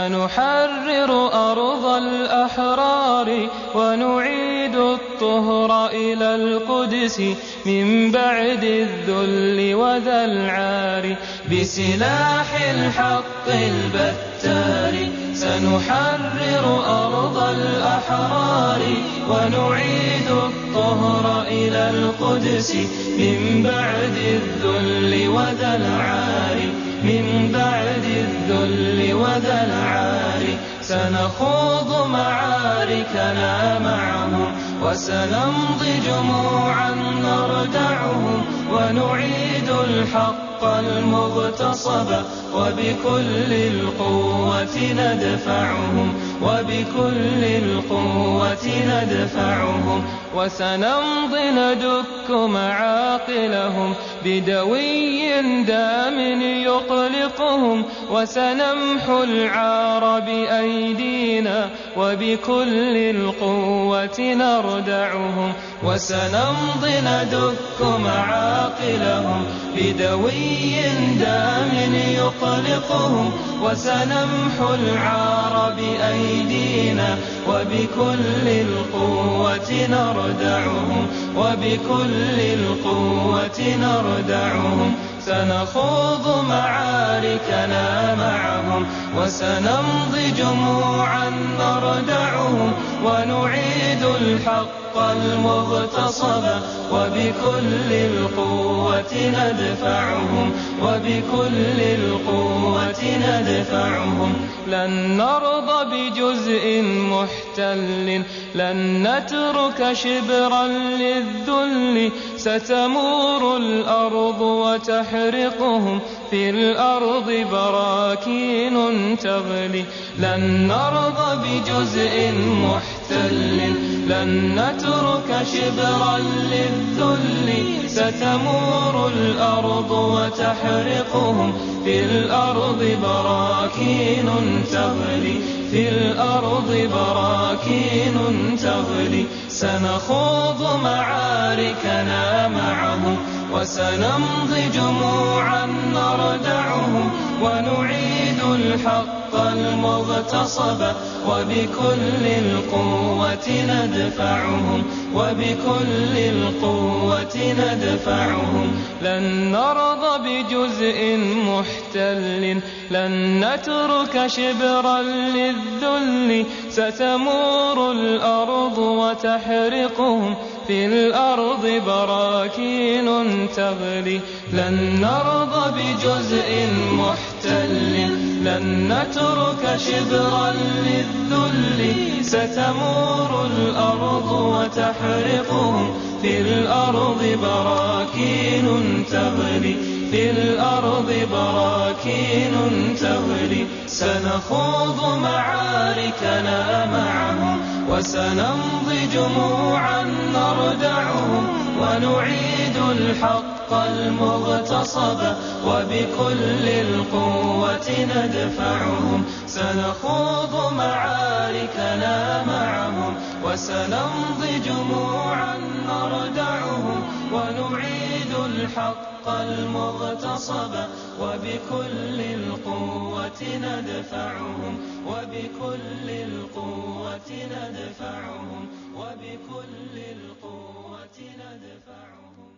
سنحرر أرض الأحرار ونعيد الطهر إلى القدس من بعد الذل وذا العار بسلاح الحق البتار سنحرر أرض الأحرار ونعيد الطهر إلى القدس من بعد الذل وذا العار من بعد الذل وذا العار سنخوض معاركنا معهم وسنمضي جموعا نردعهم ونعيد الحق المغتصب وبكل القوة ندفعهم وبكل القوة ندفعهم وسنمضي ندك معاقلهم بدوي دام يقلقهم وسنمحو العار بأيدينا وبكل القوة نردعهم وسنمضي ندك معاقلهم بدوي دام يقلقهم وسنمحو العار بأيدينا وبكل القوة نردعهم وبكل القوة نردعهم سنخوض معاركنا معهم وسنمضي جموعا نردعهم ونعيد الحق الحق المغتصب وبكل القوة ندفعهم وبكل القوة ندفعهم لن نرضى بجزء محتل لن نترك شبرا للذل ستمور الأرض وتحرقهم في الأرض براكين تغلي لن نرضى بجزء محتل لن نترك شبرا للذل ستمور الأرض وتحرقهم في الأرض براكين تغلي في الأرض براكين تغلي سنخوض معاركنا معهم وسنمضي جموعا نردعهم ونعيد الحق المغتصب وبكل القوة ندفعهم وبكل القوة ندفعهم لن نرضى بجزء محتل لن نترك شبرا للذل ستمور الأرض وتحرقهم في الأرض براكين تغلي لن نرضى بجزء محتل لن نترك شبرا للذل ستمور الأرض وتحرقهم في الأرض براكين تغلي في الأرض براكين تغلي سنخوض معاركنا معهم وسنمضي جموعا نردعهم ونعيد الحق المغتصب وبكل القوة ندفعهم سنخوض معاركنا معهم وسنمضي جموعا نردعهم ونعيد الحق المغتصب وبكل القوة ندفعهم وبكل القوة ندفعهم وبكل القوة ندفعهم.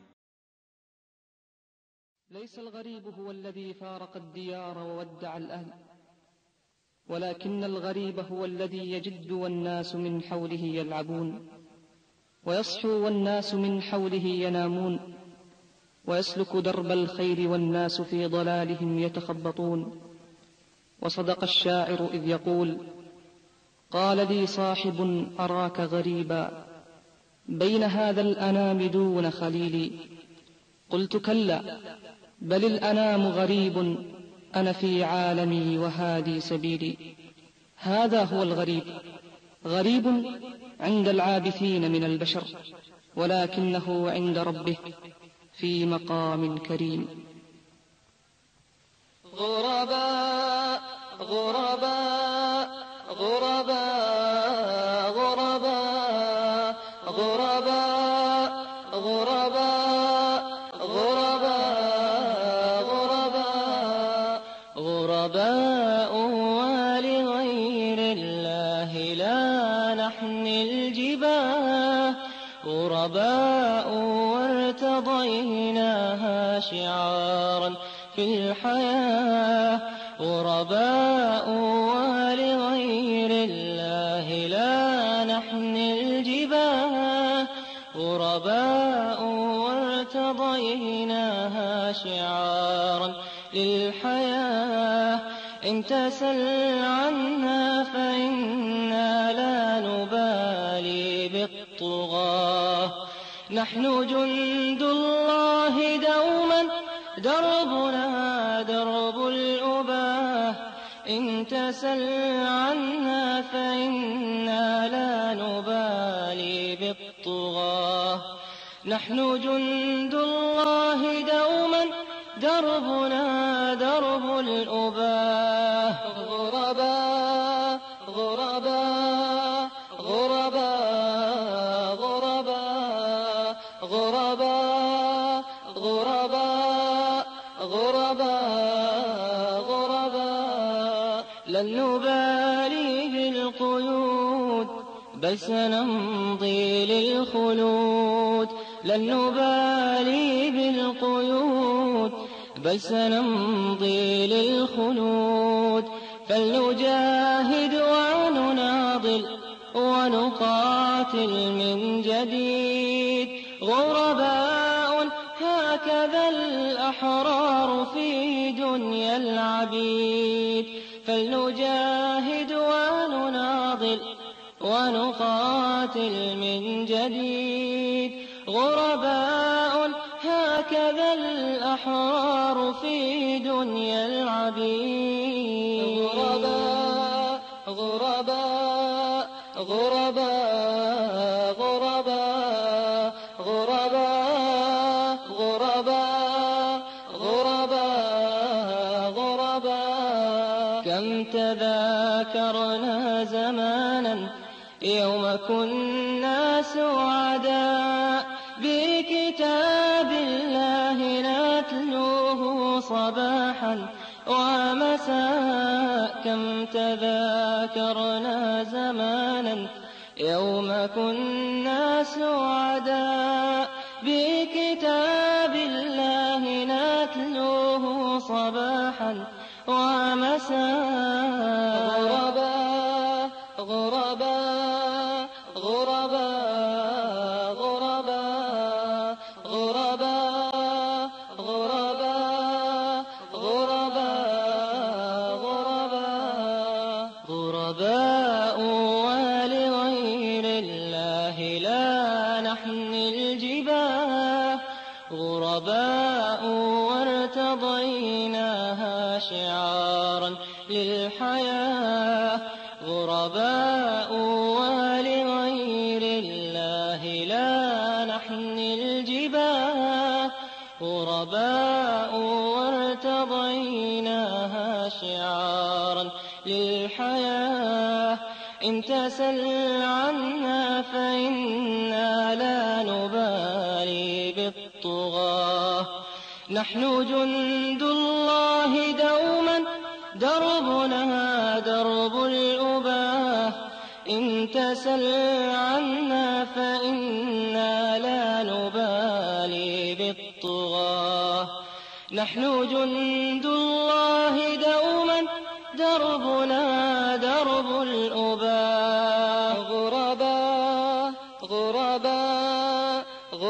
ليس الغريب هو الذي فارق الديار وودع الأهل، ولكن الغريب هو الذي يجد والناس من حوله يلعبون، ويصحو والناس من حوله ينامون، ويسلك درب الخير والناس في ضلالهم يتخبطون. وصدق الشاعر إذ يقول: قال لي صاحب أراك غريبا بين هذا الأنام دون خليلي. قلت: كلا، بل الأنام غريب، أنا في عالمي وهادي سبيلي. هذا هو الغريب، غريب عند العابثين من البشر، ولكنه عند ربه في مقام كريم. غرباء غرباء غرباء غرباء غرباء غرباء غرباء غرباء غرباء ولغير الله لا نحمي الجباه، غرباء وارتضيناها شعارا في الحياة، غرباء ولغير الله لا نحمي الجباه، غرباء وارتضيناها شعارا للحياة. إن تسل عنا فإنا لا نبالي بالطغاة، نحن جند الله دوما دربنا درب الأباه. إن تسل عنا فإنا لا نبالي بالطغاة، نحن جند الله دوما دربنا درب الأباه. غرباء غرباء غرباء غرباء غرباء غرباء غرباء غرباء لن نبالي بالقيود بل سنمضي للخلود، لن نبالي بالقيود بل سنمضي للخلود. فلنجاهد ونناضل ونقاتل نقاتل من جديد غرباء هكذا الأحرار في دنيا العبيد فلنجاهد ونناضل ونقاتل من جديد غرباء هكذا الأحرار في دنيا العبيد غرباء غرباء غرباء غرباء غرباء غرباء غرباء غرباء كم تذاكرنا زمانا يوم كنا سعداء بكتاب الله نتلوه صباحا ومساء كم تذاكرنا زمانا يوم كنا سعداء بكتاب الله نتلوه صباحا ومساء غرباء غرباء غرباء غرباء غرباء غرباء غرباء غرباء غرباء ولغير الله لا نحمل الجباه غرباء وارتضيناها شعارا للحياة غرباء ولغير الله لا نحمل الجباه غرباء وارتضيناها شعارا للحياة إن تسل عنا فإنا لا نبالي بالطغاة نحن جند الله دوما دربنا درب الأباه إن تسل عنا فإنا لا نبالي بالطغاة نحن جند الله دوما دربنا درب الأباه غرباء غرباء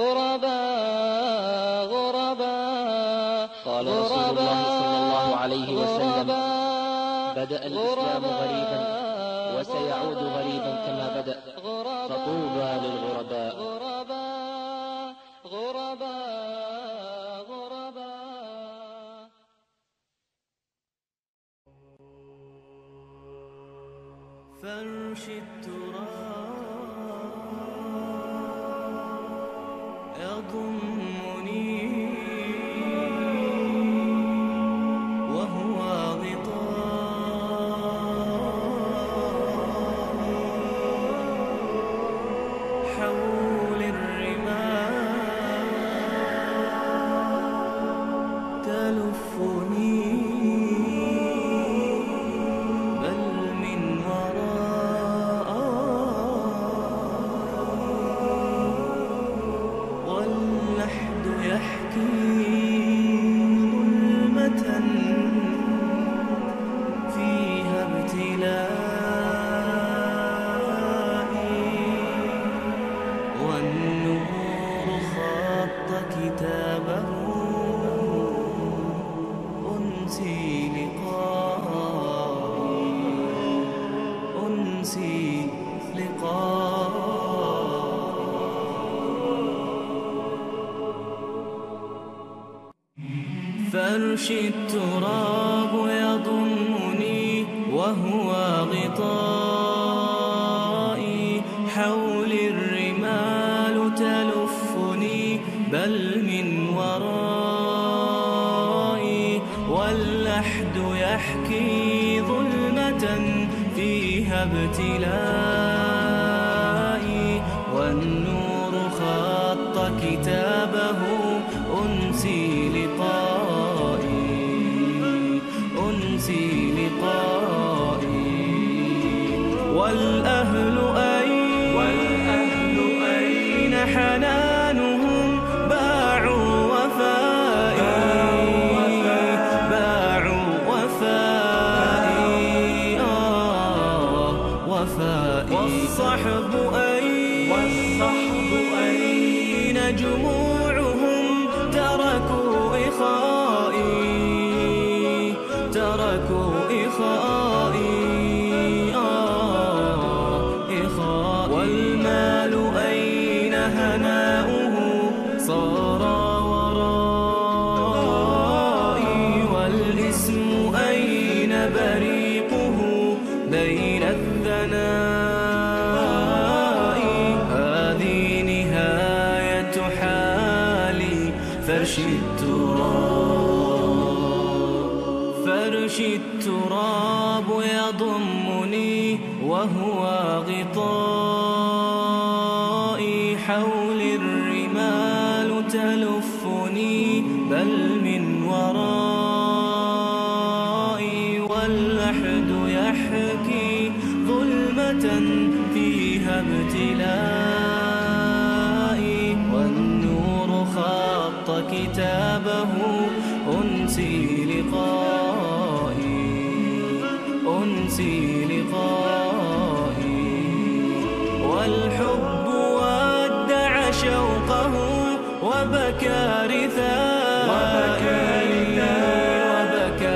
غرباء غرباء قال رسول الله صلى الله عليه وسلم بدأ الإسلام غريبا وسيعود غريبا كما بدأ فطوبى للغرباء غرباء غرباء غرباء فرش التراب يضمني وهو غطاء حول الرمال تلفني فرش التراب يضمني وهو غطائي حول الرمال تلفني بل من ورائي واللحد يحكي ظلمة فيها ابتلائي والنور خط كتابه أنسي لقائي أنسي لقائي والأهل أين حنانهم باعوا وفائي باعوا وفائي وفائي والصحب أين فرشي التراب يضمني وهو غطائي، حولي الرمال تلفني بل من ورائي، واللحد يحكي ظلمة فيها ابتلائي، والنور خط كتابه أنسي لقائي، أنسي لقائي، والحب ودع شوقه وبكى رثائي، وبكى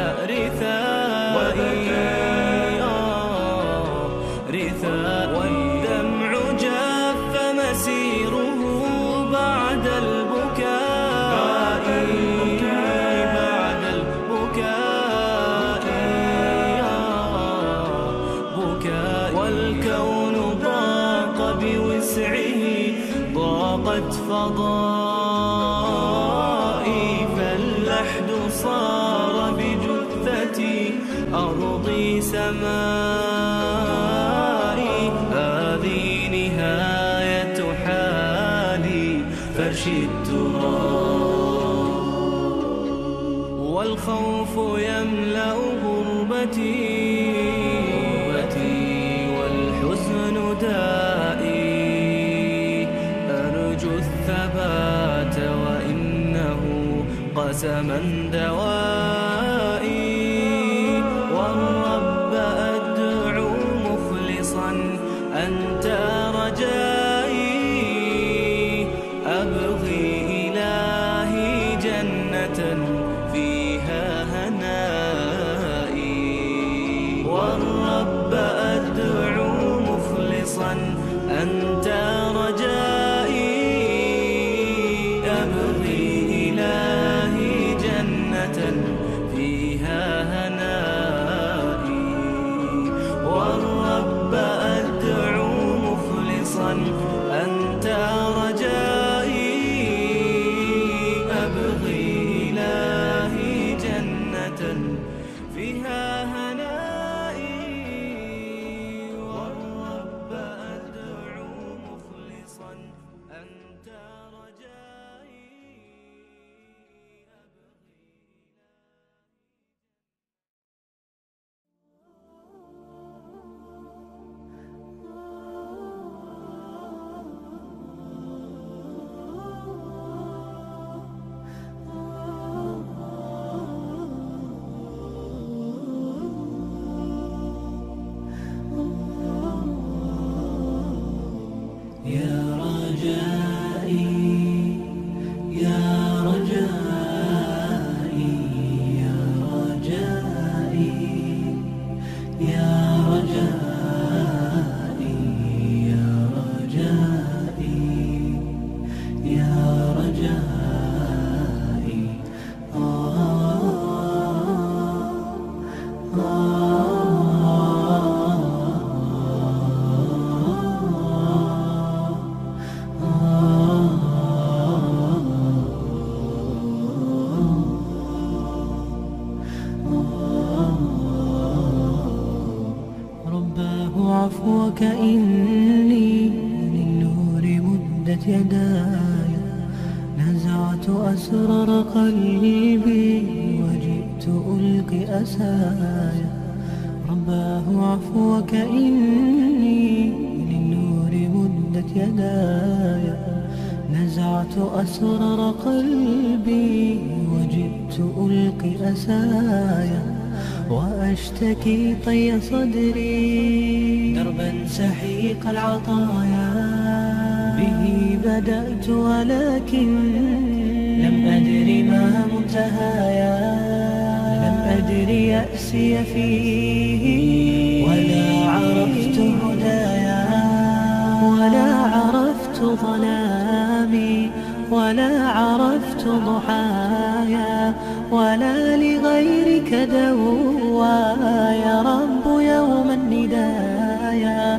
رثائي، والدمع جف مسيره بعد البكاء، والكون ضاق بوسعه ضاقت فضائي، فاللحد صار بجثتي أرضي سمائي، هذه نهاية حالي فرشي التراب، والخوف يملأ غربتي، والحزن دائي، أرجو الثبات وإنه قسما دوائي، والرب أدعو مخلصا أنت رجائي، أبغي إلهي جنة فيها هنائي، والرب أدعو مخلصا أنت رجائي، أبغي إلهي جنة فيها هنائي، والرب أدعو مخلصا أنت رجائي، أبغي إلهي جنة فيها هنائي، والرب أدعو مخلصا أنت رجائي. يا رجائي يا رجائي يا رجائي يا رجائي يا رجائي يا رجائي رباه عفوك إني للنور مدت يداي، نزعت أسرار قلبي وجئت ألقي أسايا، رباه عفوك إني للنور مدت يداي، نزعت أسرار قلبي وجئت ألقي أسايا، وأشتكي طي صدري دربا سحيق العطايا، به بدأت ولكن لم أدر ما منتهايا، لم أدر يأسي فيه ولا عرفت هدايا، ولا عرفت ظلامي ولا عرفت ضحايا، ولا لغيرك دوايا، رب يوم الندايا،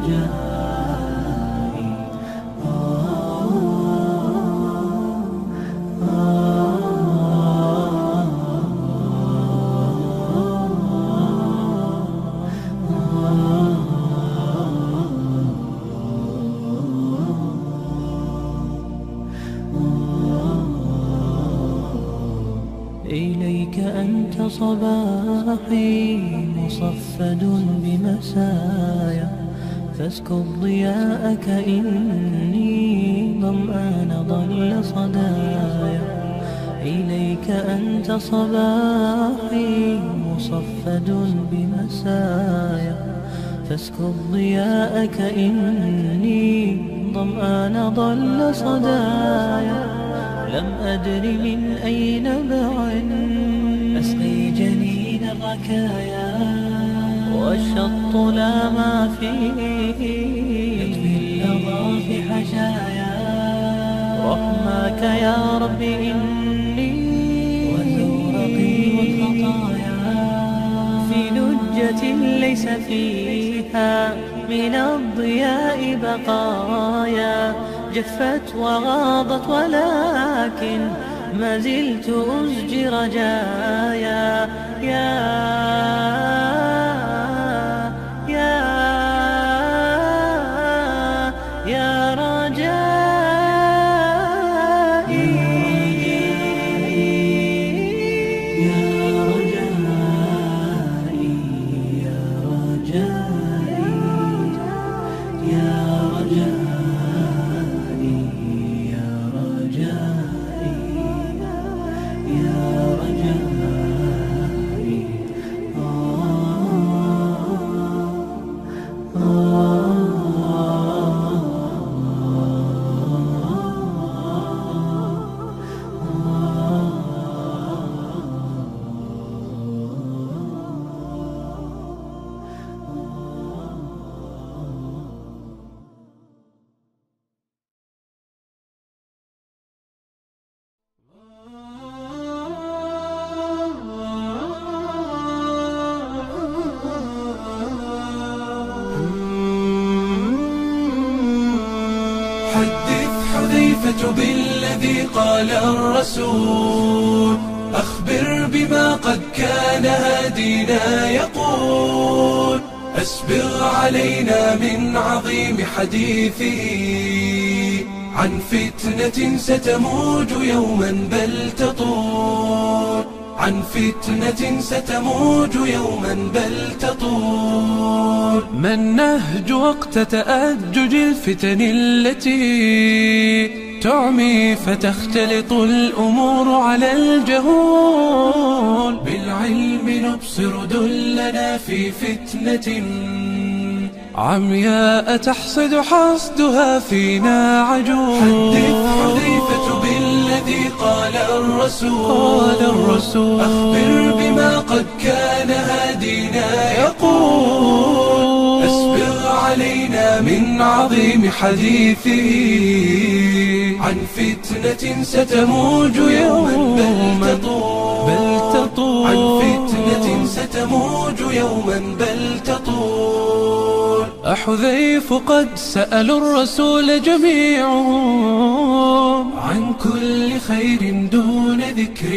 إليك أنت صباحي مصفد بمسايا، فاسكب ضياءك إني ظمآن ضل صدايا. إليك أنت صباحي مصفد بمسايا، فاسكب ضياءك إني ظمآن ضل صدايا. لم أدر من أي نبع أسقي جنين الركايا، والشط لا ما فيه يطفي اللظى في حشايا. رحماك يا رب إني وزورقي والخطايا في لجة ليس فيها من الضياء بقايا. جفت وغاضت ولكن ما زلت أزجي رجايا. يا رجائي، يا رجائي، يا رجائي، يا رجائي، يا رجائي، يا رجائي. حدث حذيفة بالذي قال الرسول، أخبر بما قد كان هادينا يقول. أسبغ علينا من عظيم حديثه عن فتنة ستموج يوما بل تطول، عن فتنة ستموج يوما بل تطول. ما النهج وقت تأجج الفتن التي تعمي فتختلط الأمور على الجهول؟ بالعلم نبصر دلنا في فتنة عمياء تحصد حصدها فينا عجول. حدث حذيفة بالذي قال الرسول، أخبر بما قد كان هادينا يقول. أسبغ علينا من عظيم حديثه عن فتنة ستموج يوما بل تطول، عن فتنة ستموج يوما بل تطول. أحذيف قد سألوا الرسول جميعهم عن كل خير دون ذكر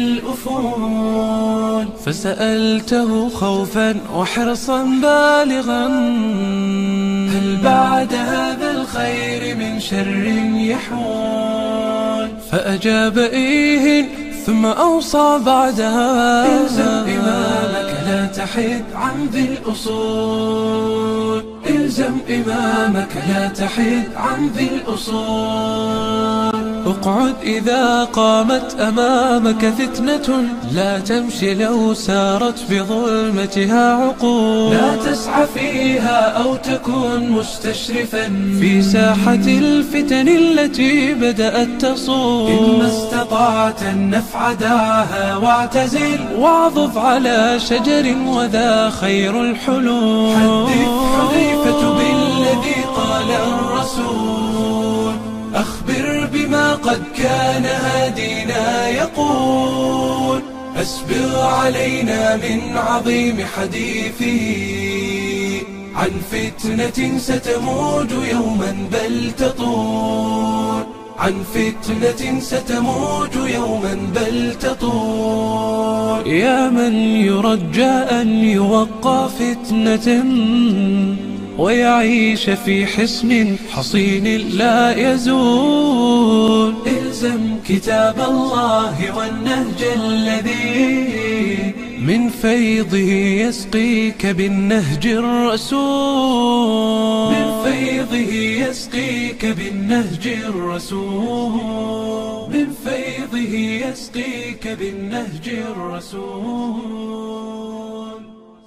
للأفول، فسألته خوفا وحرصا بالغا هل بعد هذا الخير من شر يحول؟ فأجاب إيه ثم أوصى بعدها إلزم إمامك لا تحد عن ذي الأصول، إلزم إمامك لا تحد عن ذي الأصول. اقعد إذا قامت أمامك فتنة، لا تمشي لو سارت بظلمتها عقول. لا تسعى فيها أو تكون مستشرفا في ساحة الفتن التي بدأت تصول. إن استطعت النفع دعها واعتزل، واعضف على شجر وذا خير الحلول. حدث حذيفة بالذي قال الرسول، أخبر بما قد كان هادينا يقول. أسبغ علينا من عظيم حديثه عن فتنة ستموج يوما بل تطول، عن فتنة ستموج يوما بل تطول. يا من يرجى أن يوقى فتنة ويعيش في حصن حصين لا يزول، الزم كتاب الله والنهج الذي من فيضه يسقيك بالنهج الرسول، من فيضه يسقيك بالنهج الرسول، من فيضه يسقيك بالنهج الرسول.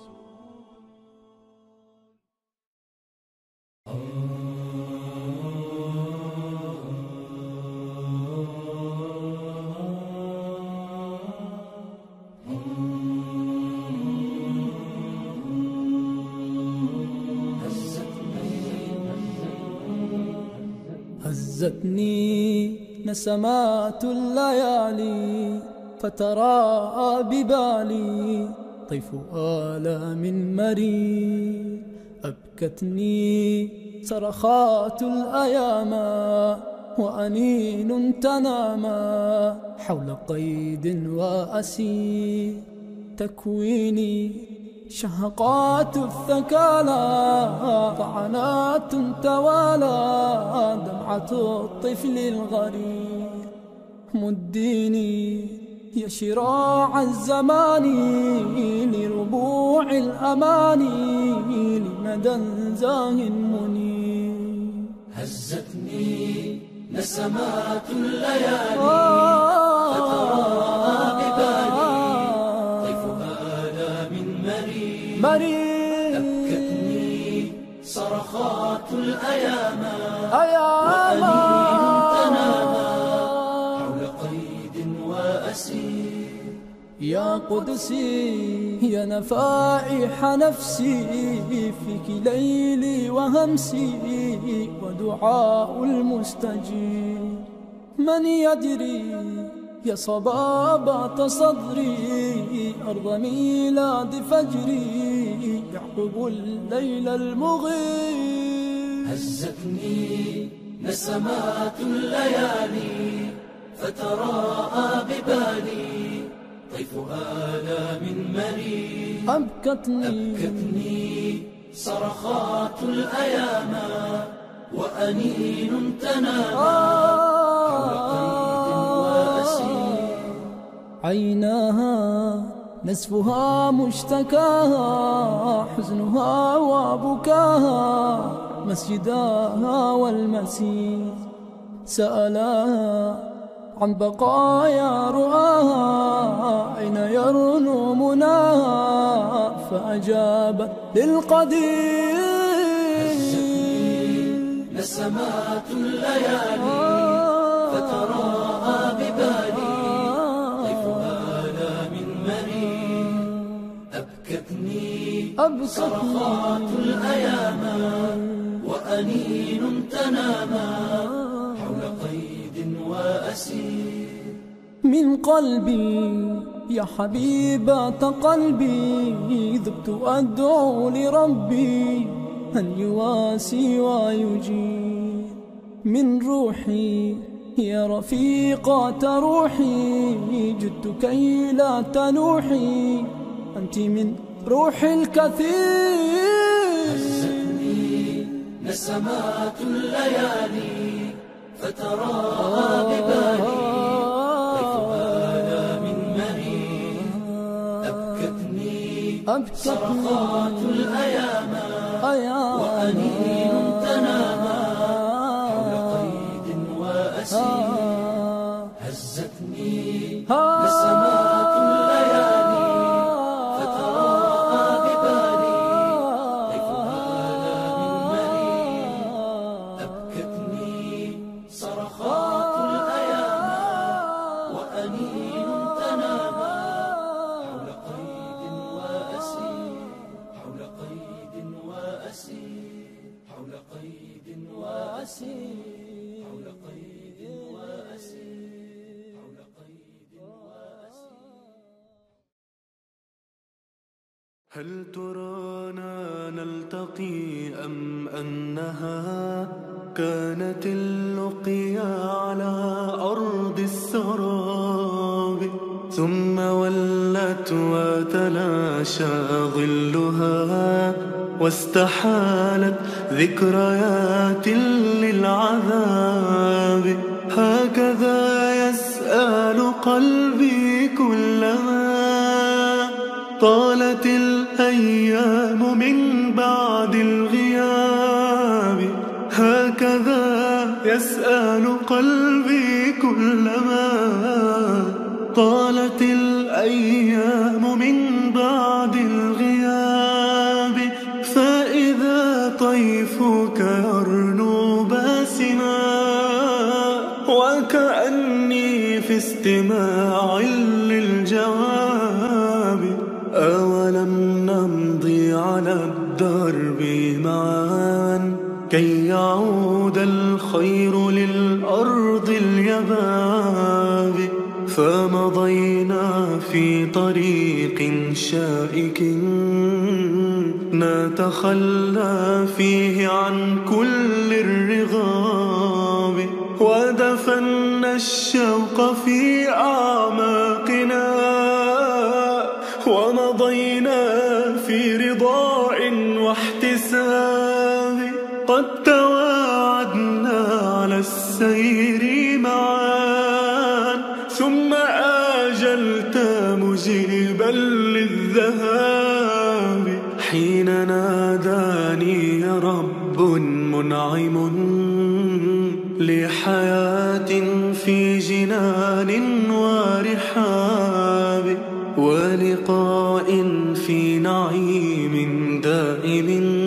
هزتني نسمات الليالي فتراءى ببالي طيف آلام مرير، أبكتني صرخات الأيام وأنين تنامى حول قيد وأسير، تكويني شهقات الثكالى طعنات توالى دمعة الطفل الغريب، مديني يا شراع الزمان لربوع الأماني لمدى زاه منير. هزتني نسمات الليالي فتراءى ببالي طيف آلام مرير، أبكتني صرخات الأيام وأنين تنامى حول قيد وأسير. يا قدسي يا نفائح نفسي فيك ليلي وهمسي ودعاء المستجيب، من يدري يا صبابة صدري أرض ميلاد فجري يعقب الليل المغيب. هزتني نسمات الليالي فتراءى ببالي طيف آلام مرير، أبكتني صرخات الأيام وأنين تنامى حول قيد وأسير. عيناها نسفها مشتكاها حزنها وبكاها مسجداها والمسير، سألاها عن بقايا رؤاها أين يرنو مناها فأجابت للقدير. نسمات الليالي فتراءى ببالي طيف آلام مرير، أبكتني صرخات الأيام وأنين تنامى حول قيد وأسير. من قلبي يا حبيبة قلبي ذبت أدعو لربي أن يواسي ويجير، من روحي يا رفيقة روحي جدت كي لا تنوحي أنت من روح الكثير. هزتني نسمات الليالي فتراءى ببالي طيف آلام مرير، أبكتني صرخات الأيام وأنين تنامى حول قيد وأسير. هزتني نسمات الليالي فتراءى ببالي طيف آلام مرير، أبكتني صرخات الأيام وأنين تنامى حول قيد وأسير، حول قيد وأسير، حول قيد وأسير، حول قيد وأسير، حول قيد وأسير. هل ترانا نلتقي حياتي أم أنها كانت اللقيا على أرض السراب ثم ولت وتلاشى ظلها واستحالت ذكريات للعذاب هكذا يسأل قلبي كلما طالت الأيام من بعد الغياب هكذا يسأل قلبي كلما طالت الأيام من بعد الغياب فإذا طيفك يرنو باسما وكأني في استماع للجواب أولم نمضي على الدرب معا كي يعود الخير للأرض اليباب فمضينا في طريق شائك نتخلى فيه عن كل الرغاب ودفنا الشوق في أعماقنا ومضينا في رضاء واحتساب قد تواعدنا على السير معا ثم آجلت مجيبا للذهاب حين ناداني رب منعم لحياة في جنان ورحاب ولقاء في نعيم دائم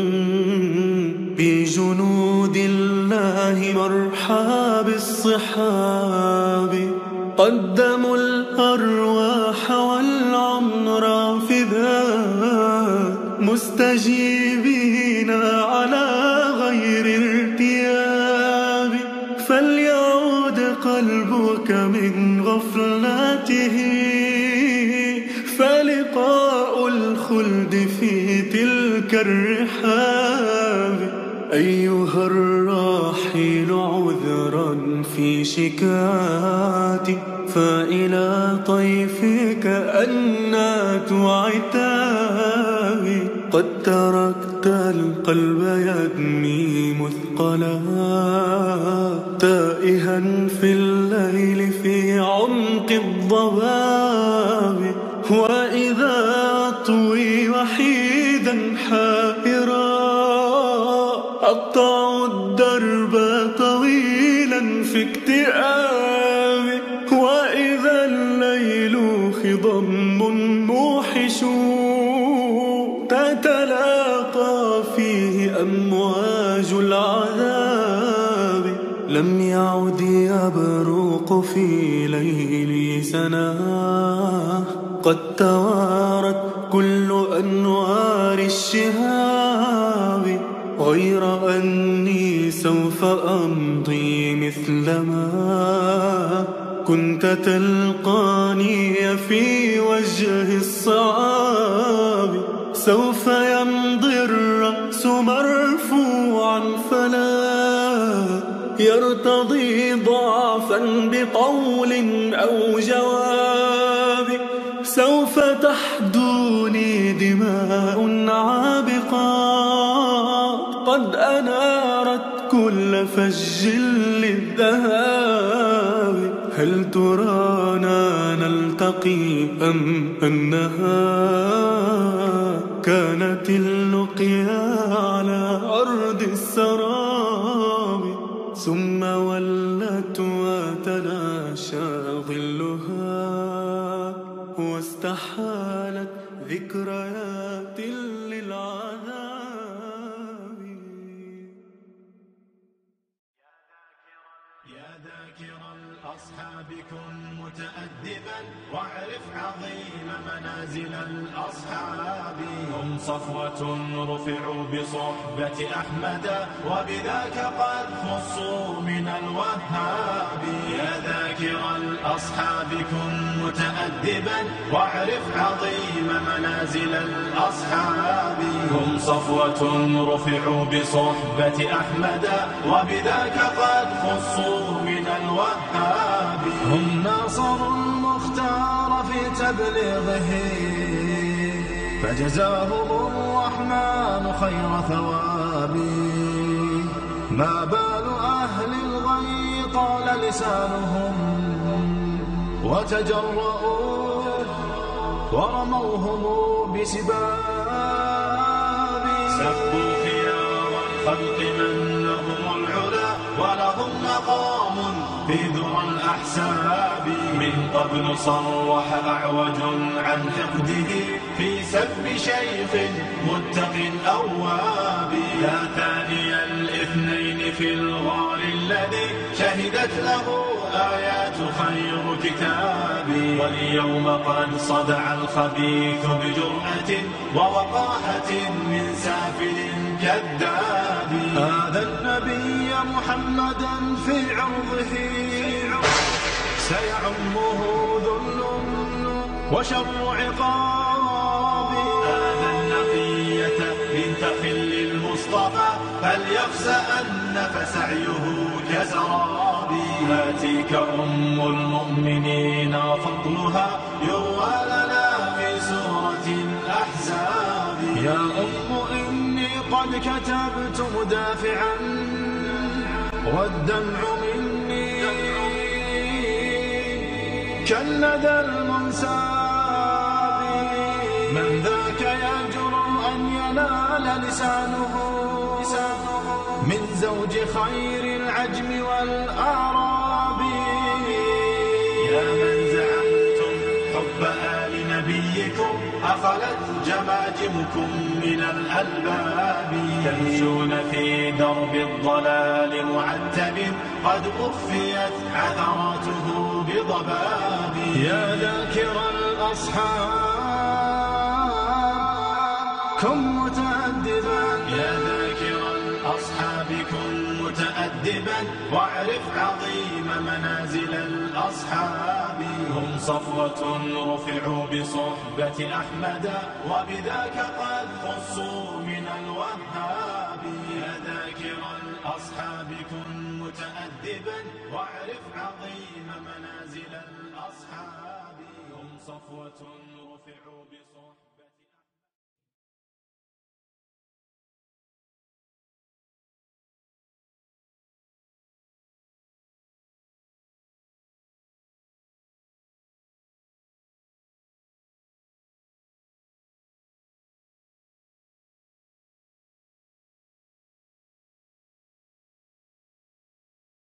بجنود الله مرحى بالصحاب قدموا الأرواح والعمر فداء مستجيبين على غير ارتياب فليعود قلبك من غفلته فلقاء الخلد في تلك الرحاب أيها الراحل عذرا في شكاتي فإلى طيفك أنات وعتابي قد تركت القلب يدمي مثقلا تائها في الليل في عمق الضباب وإذا أطوي وحيدا حائرا أقطع الدرب طويلا في اكتئاب وإذا الليل خضم موحش تتلاقى فيه أمواج العذاب لم يعد يبرق في ليلي سناه قد توارت كل أنوار الشهاب غير أني سوف أمضي مثلما كنت تلقاني في وجه الصعاب سوف يمضي الرأس مرفوعا فلا يرتضي ضعفا بقول أو جواب سوف تحدوني دماء عابقات قد أنارت كل فج للذهاب هل ترانا نلتقي أم أنها كانت اللقيا على أرض السراب ثم ولت وتلاشى ظلها واستحالت ذكريات للعذاب يا ذاكر الأصحاب كن متأدبا واعرف عظيم منازل الأصحاب. هم صفوة رفعوا بصحبة أحمد وبذاك قد خصوا من الوهاب. يا ذاكر الأصحاب كن متأدبا واعرف عظيم منازل الأصحاب. هم صفوة رفعوا بصحبة أحمد وبذاك قد خصوا من الوهاب. هم ناصروا المختار في تبليغه فجزاهم الرحمن خير ثواب. ما بال أهل الغي طال لسانهم وتجرؤوا ورموهم بسباب. سبوا خيار الخلق من لهم العلا ولهم مقام في ذرى الأحساب. من قبل صرح أعوج عن حقده في سب شيخ متق أواب. لا ثاني الاثنين في الغار الذي شهدت له آيات خير كتاب. واليوم قد صدع الخبيث بجرأة ووقاحة من سافل كذاب. هذا النبي محمدا في عرضه سيعمه ذل وشر عقاب. هذا النقية بنت خل المصطفى فليخسأن فسعيه كسراب. هاتيك أم المؤمنين فضلها يروى لنا في سورة الأحزاب. يا أم إني قد كتبت مدافعا والدمع مني كالندى المنساب. من ذاك يجرؤ أن ينال لسانه من زوج خير العجم والأعراب. يا من زعمتم حب آل نبيكم أخلت جماجمكم من الألباب. تمشون في درب الضلال معتب قد أخفيت عثراته بضباب. يا ذاكر الأصحاب كن متأدبا. يا ذاكر الأصحاب كن متأدبا واعرف عظيم منازل الأصحاب. هم صفوة رفعوا بصحبة أحمد وبذاك قد خصوا من الوهاب. يا ذاكر الأصحاب كن متأدبا واعرف عظيم منازل الأصحاب. هم صفوة رفعوا بصحبة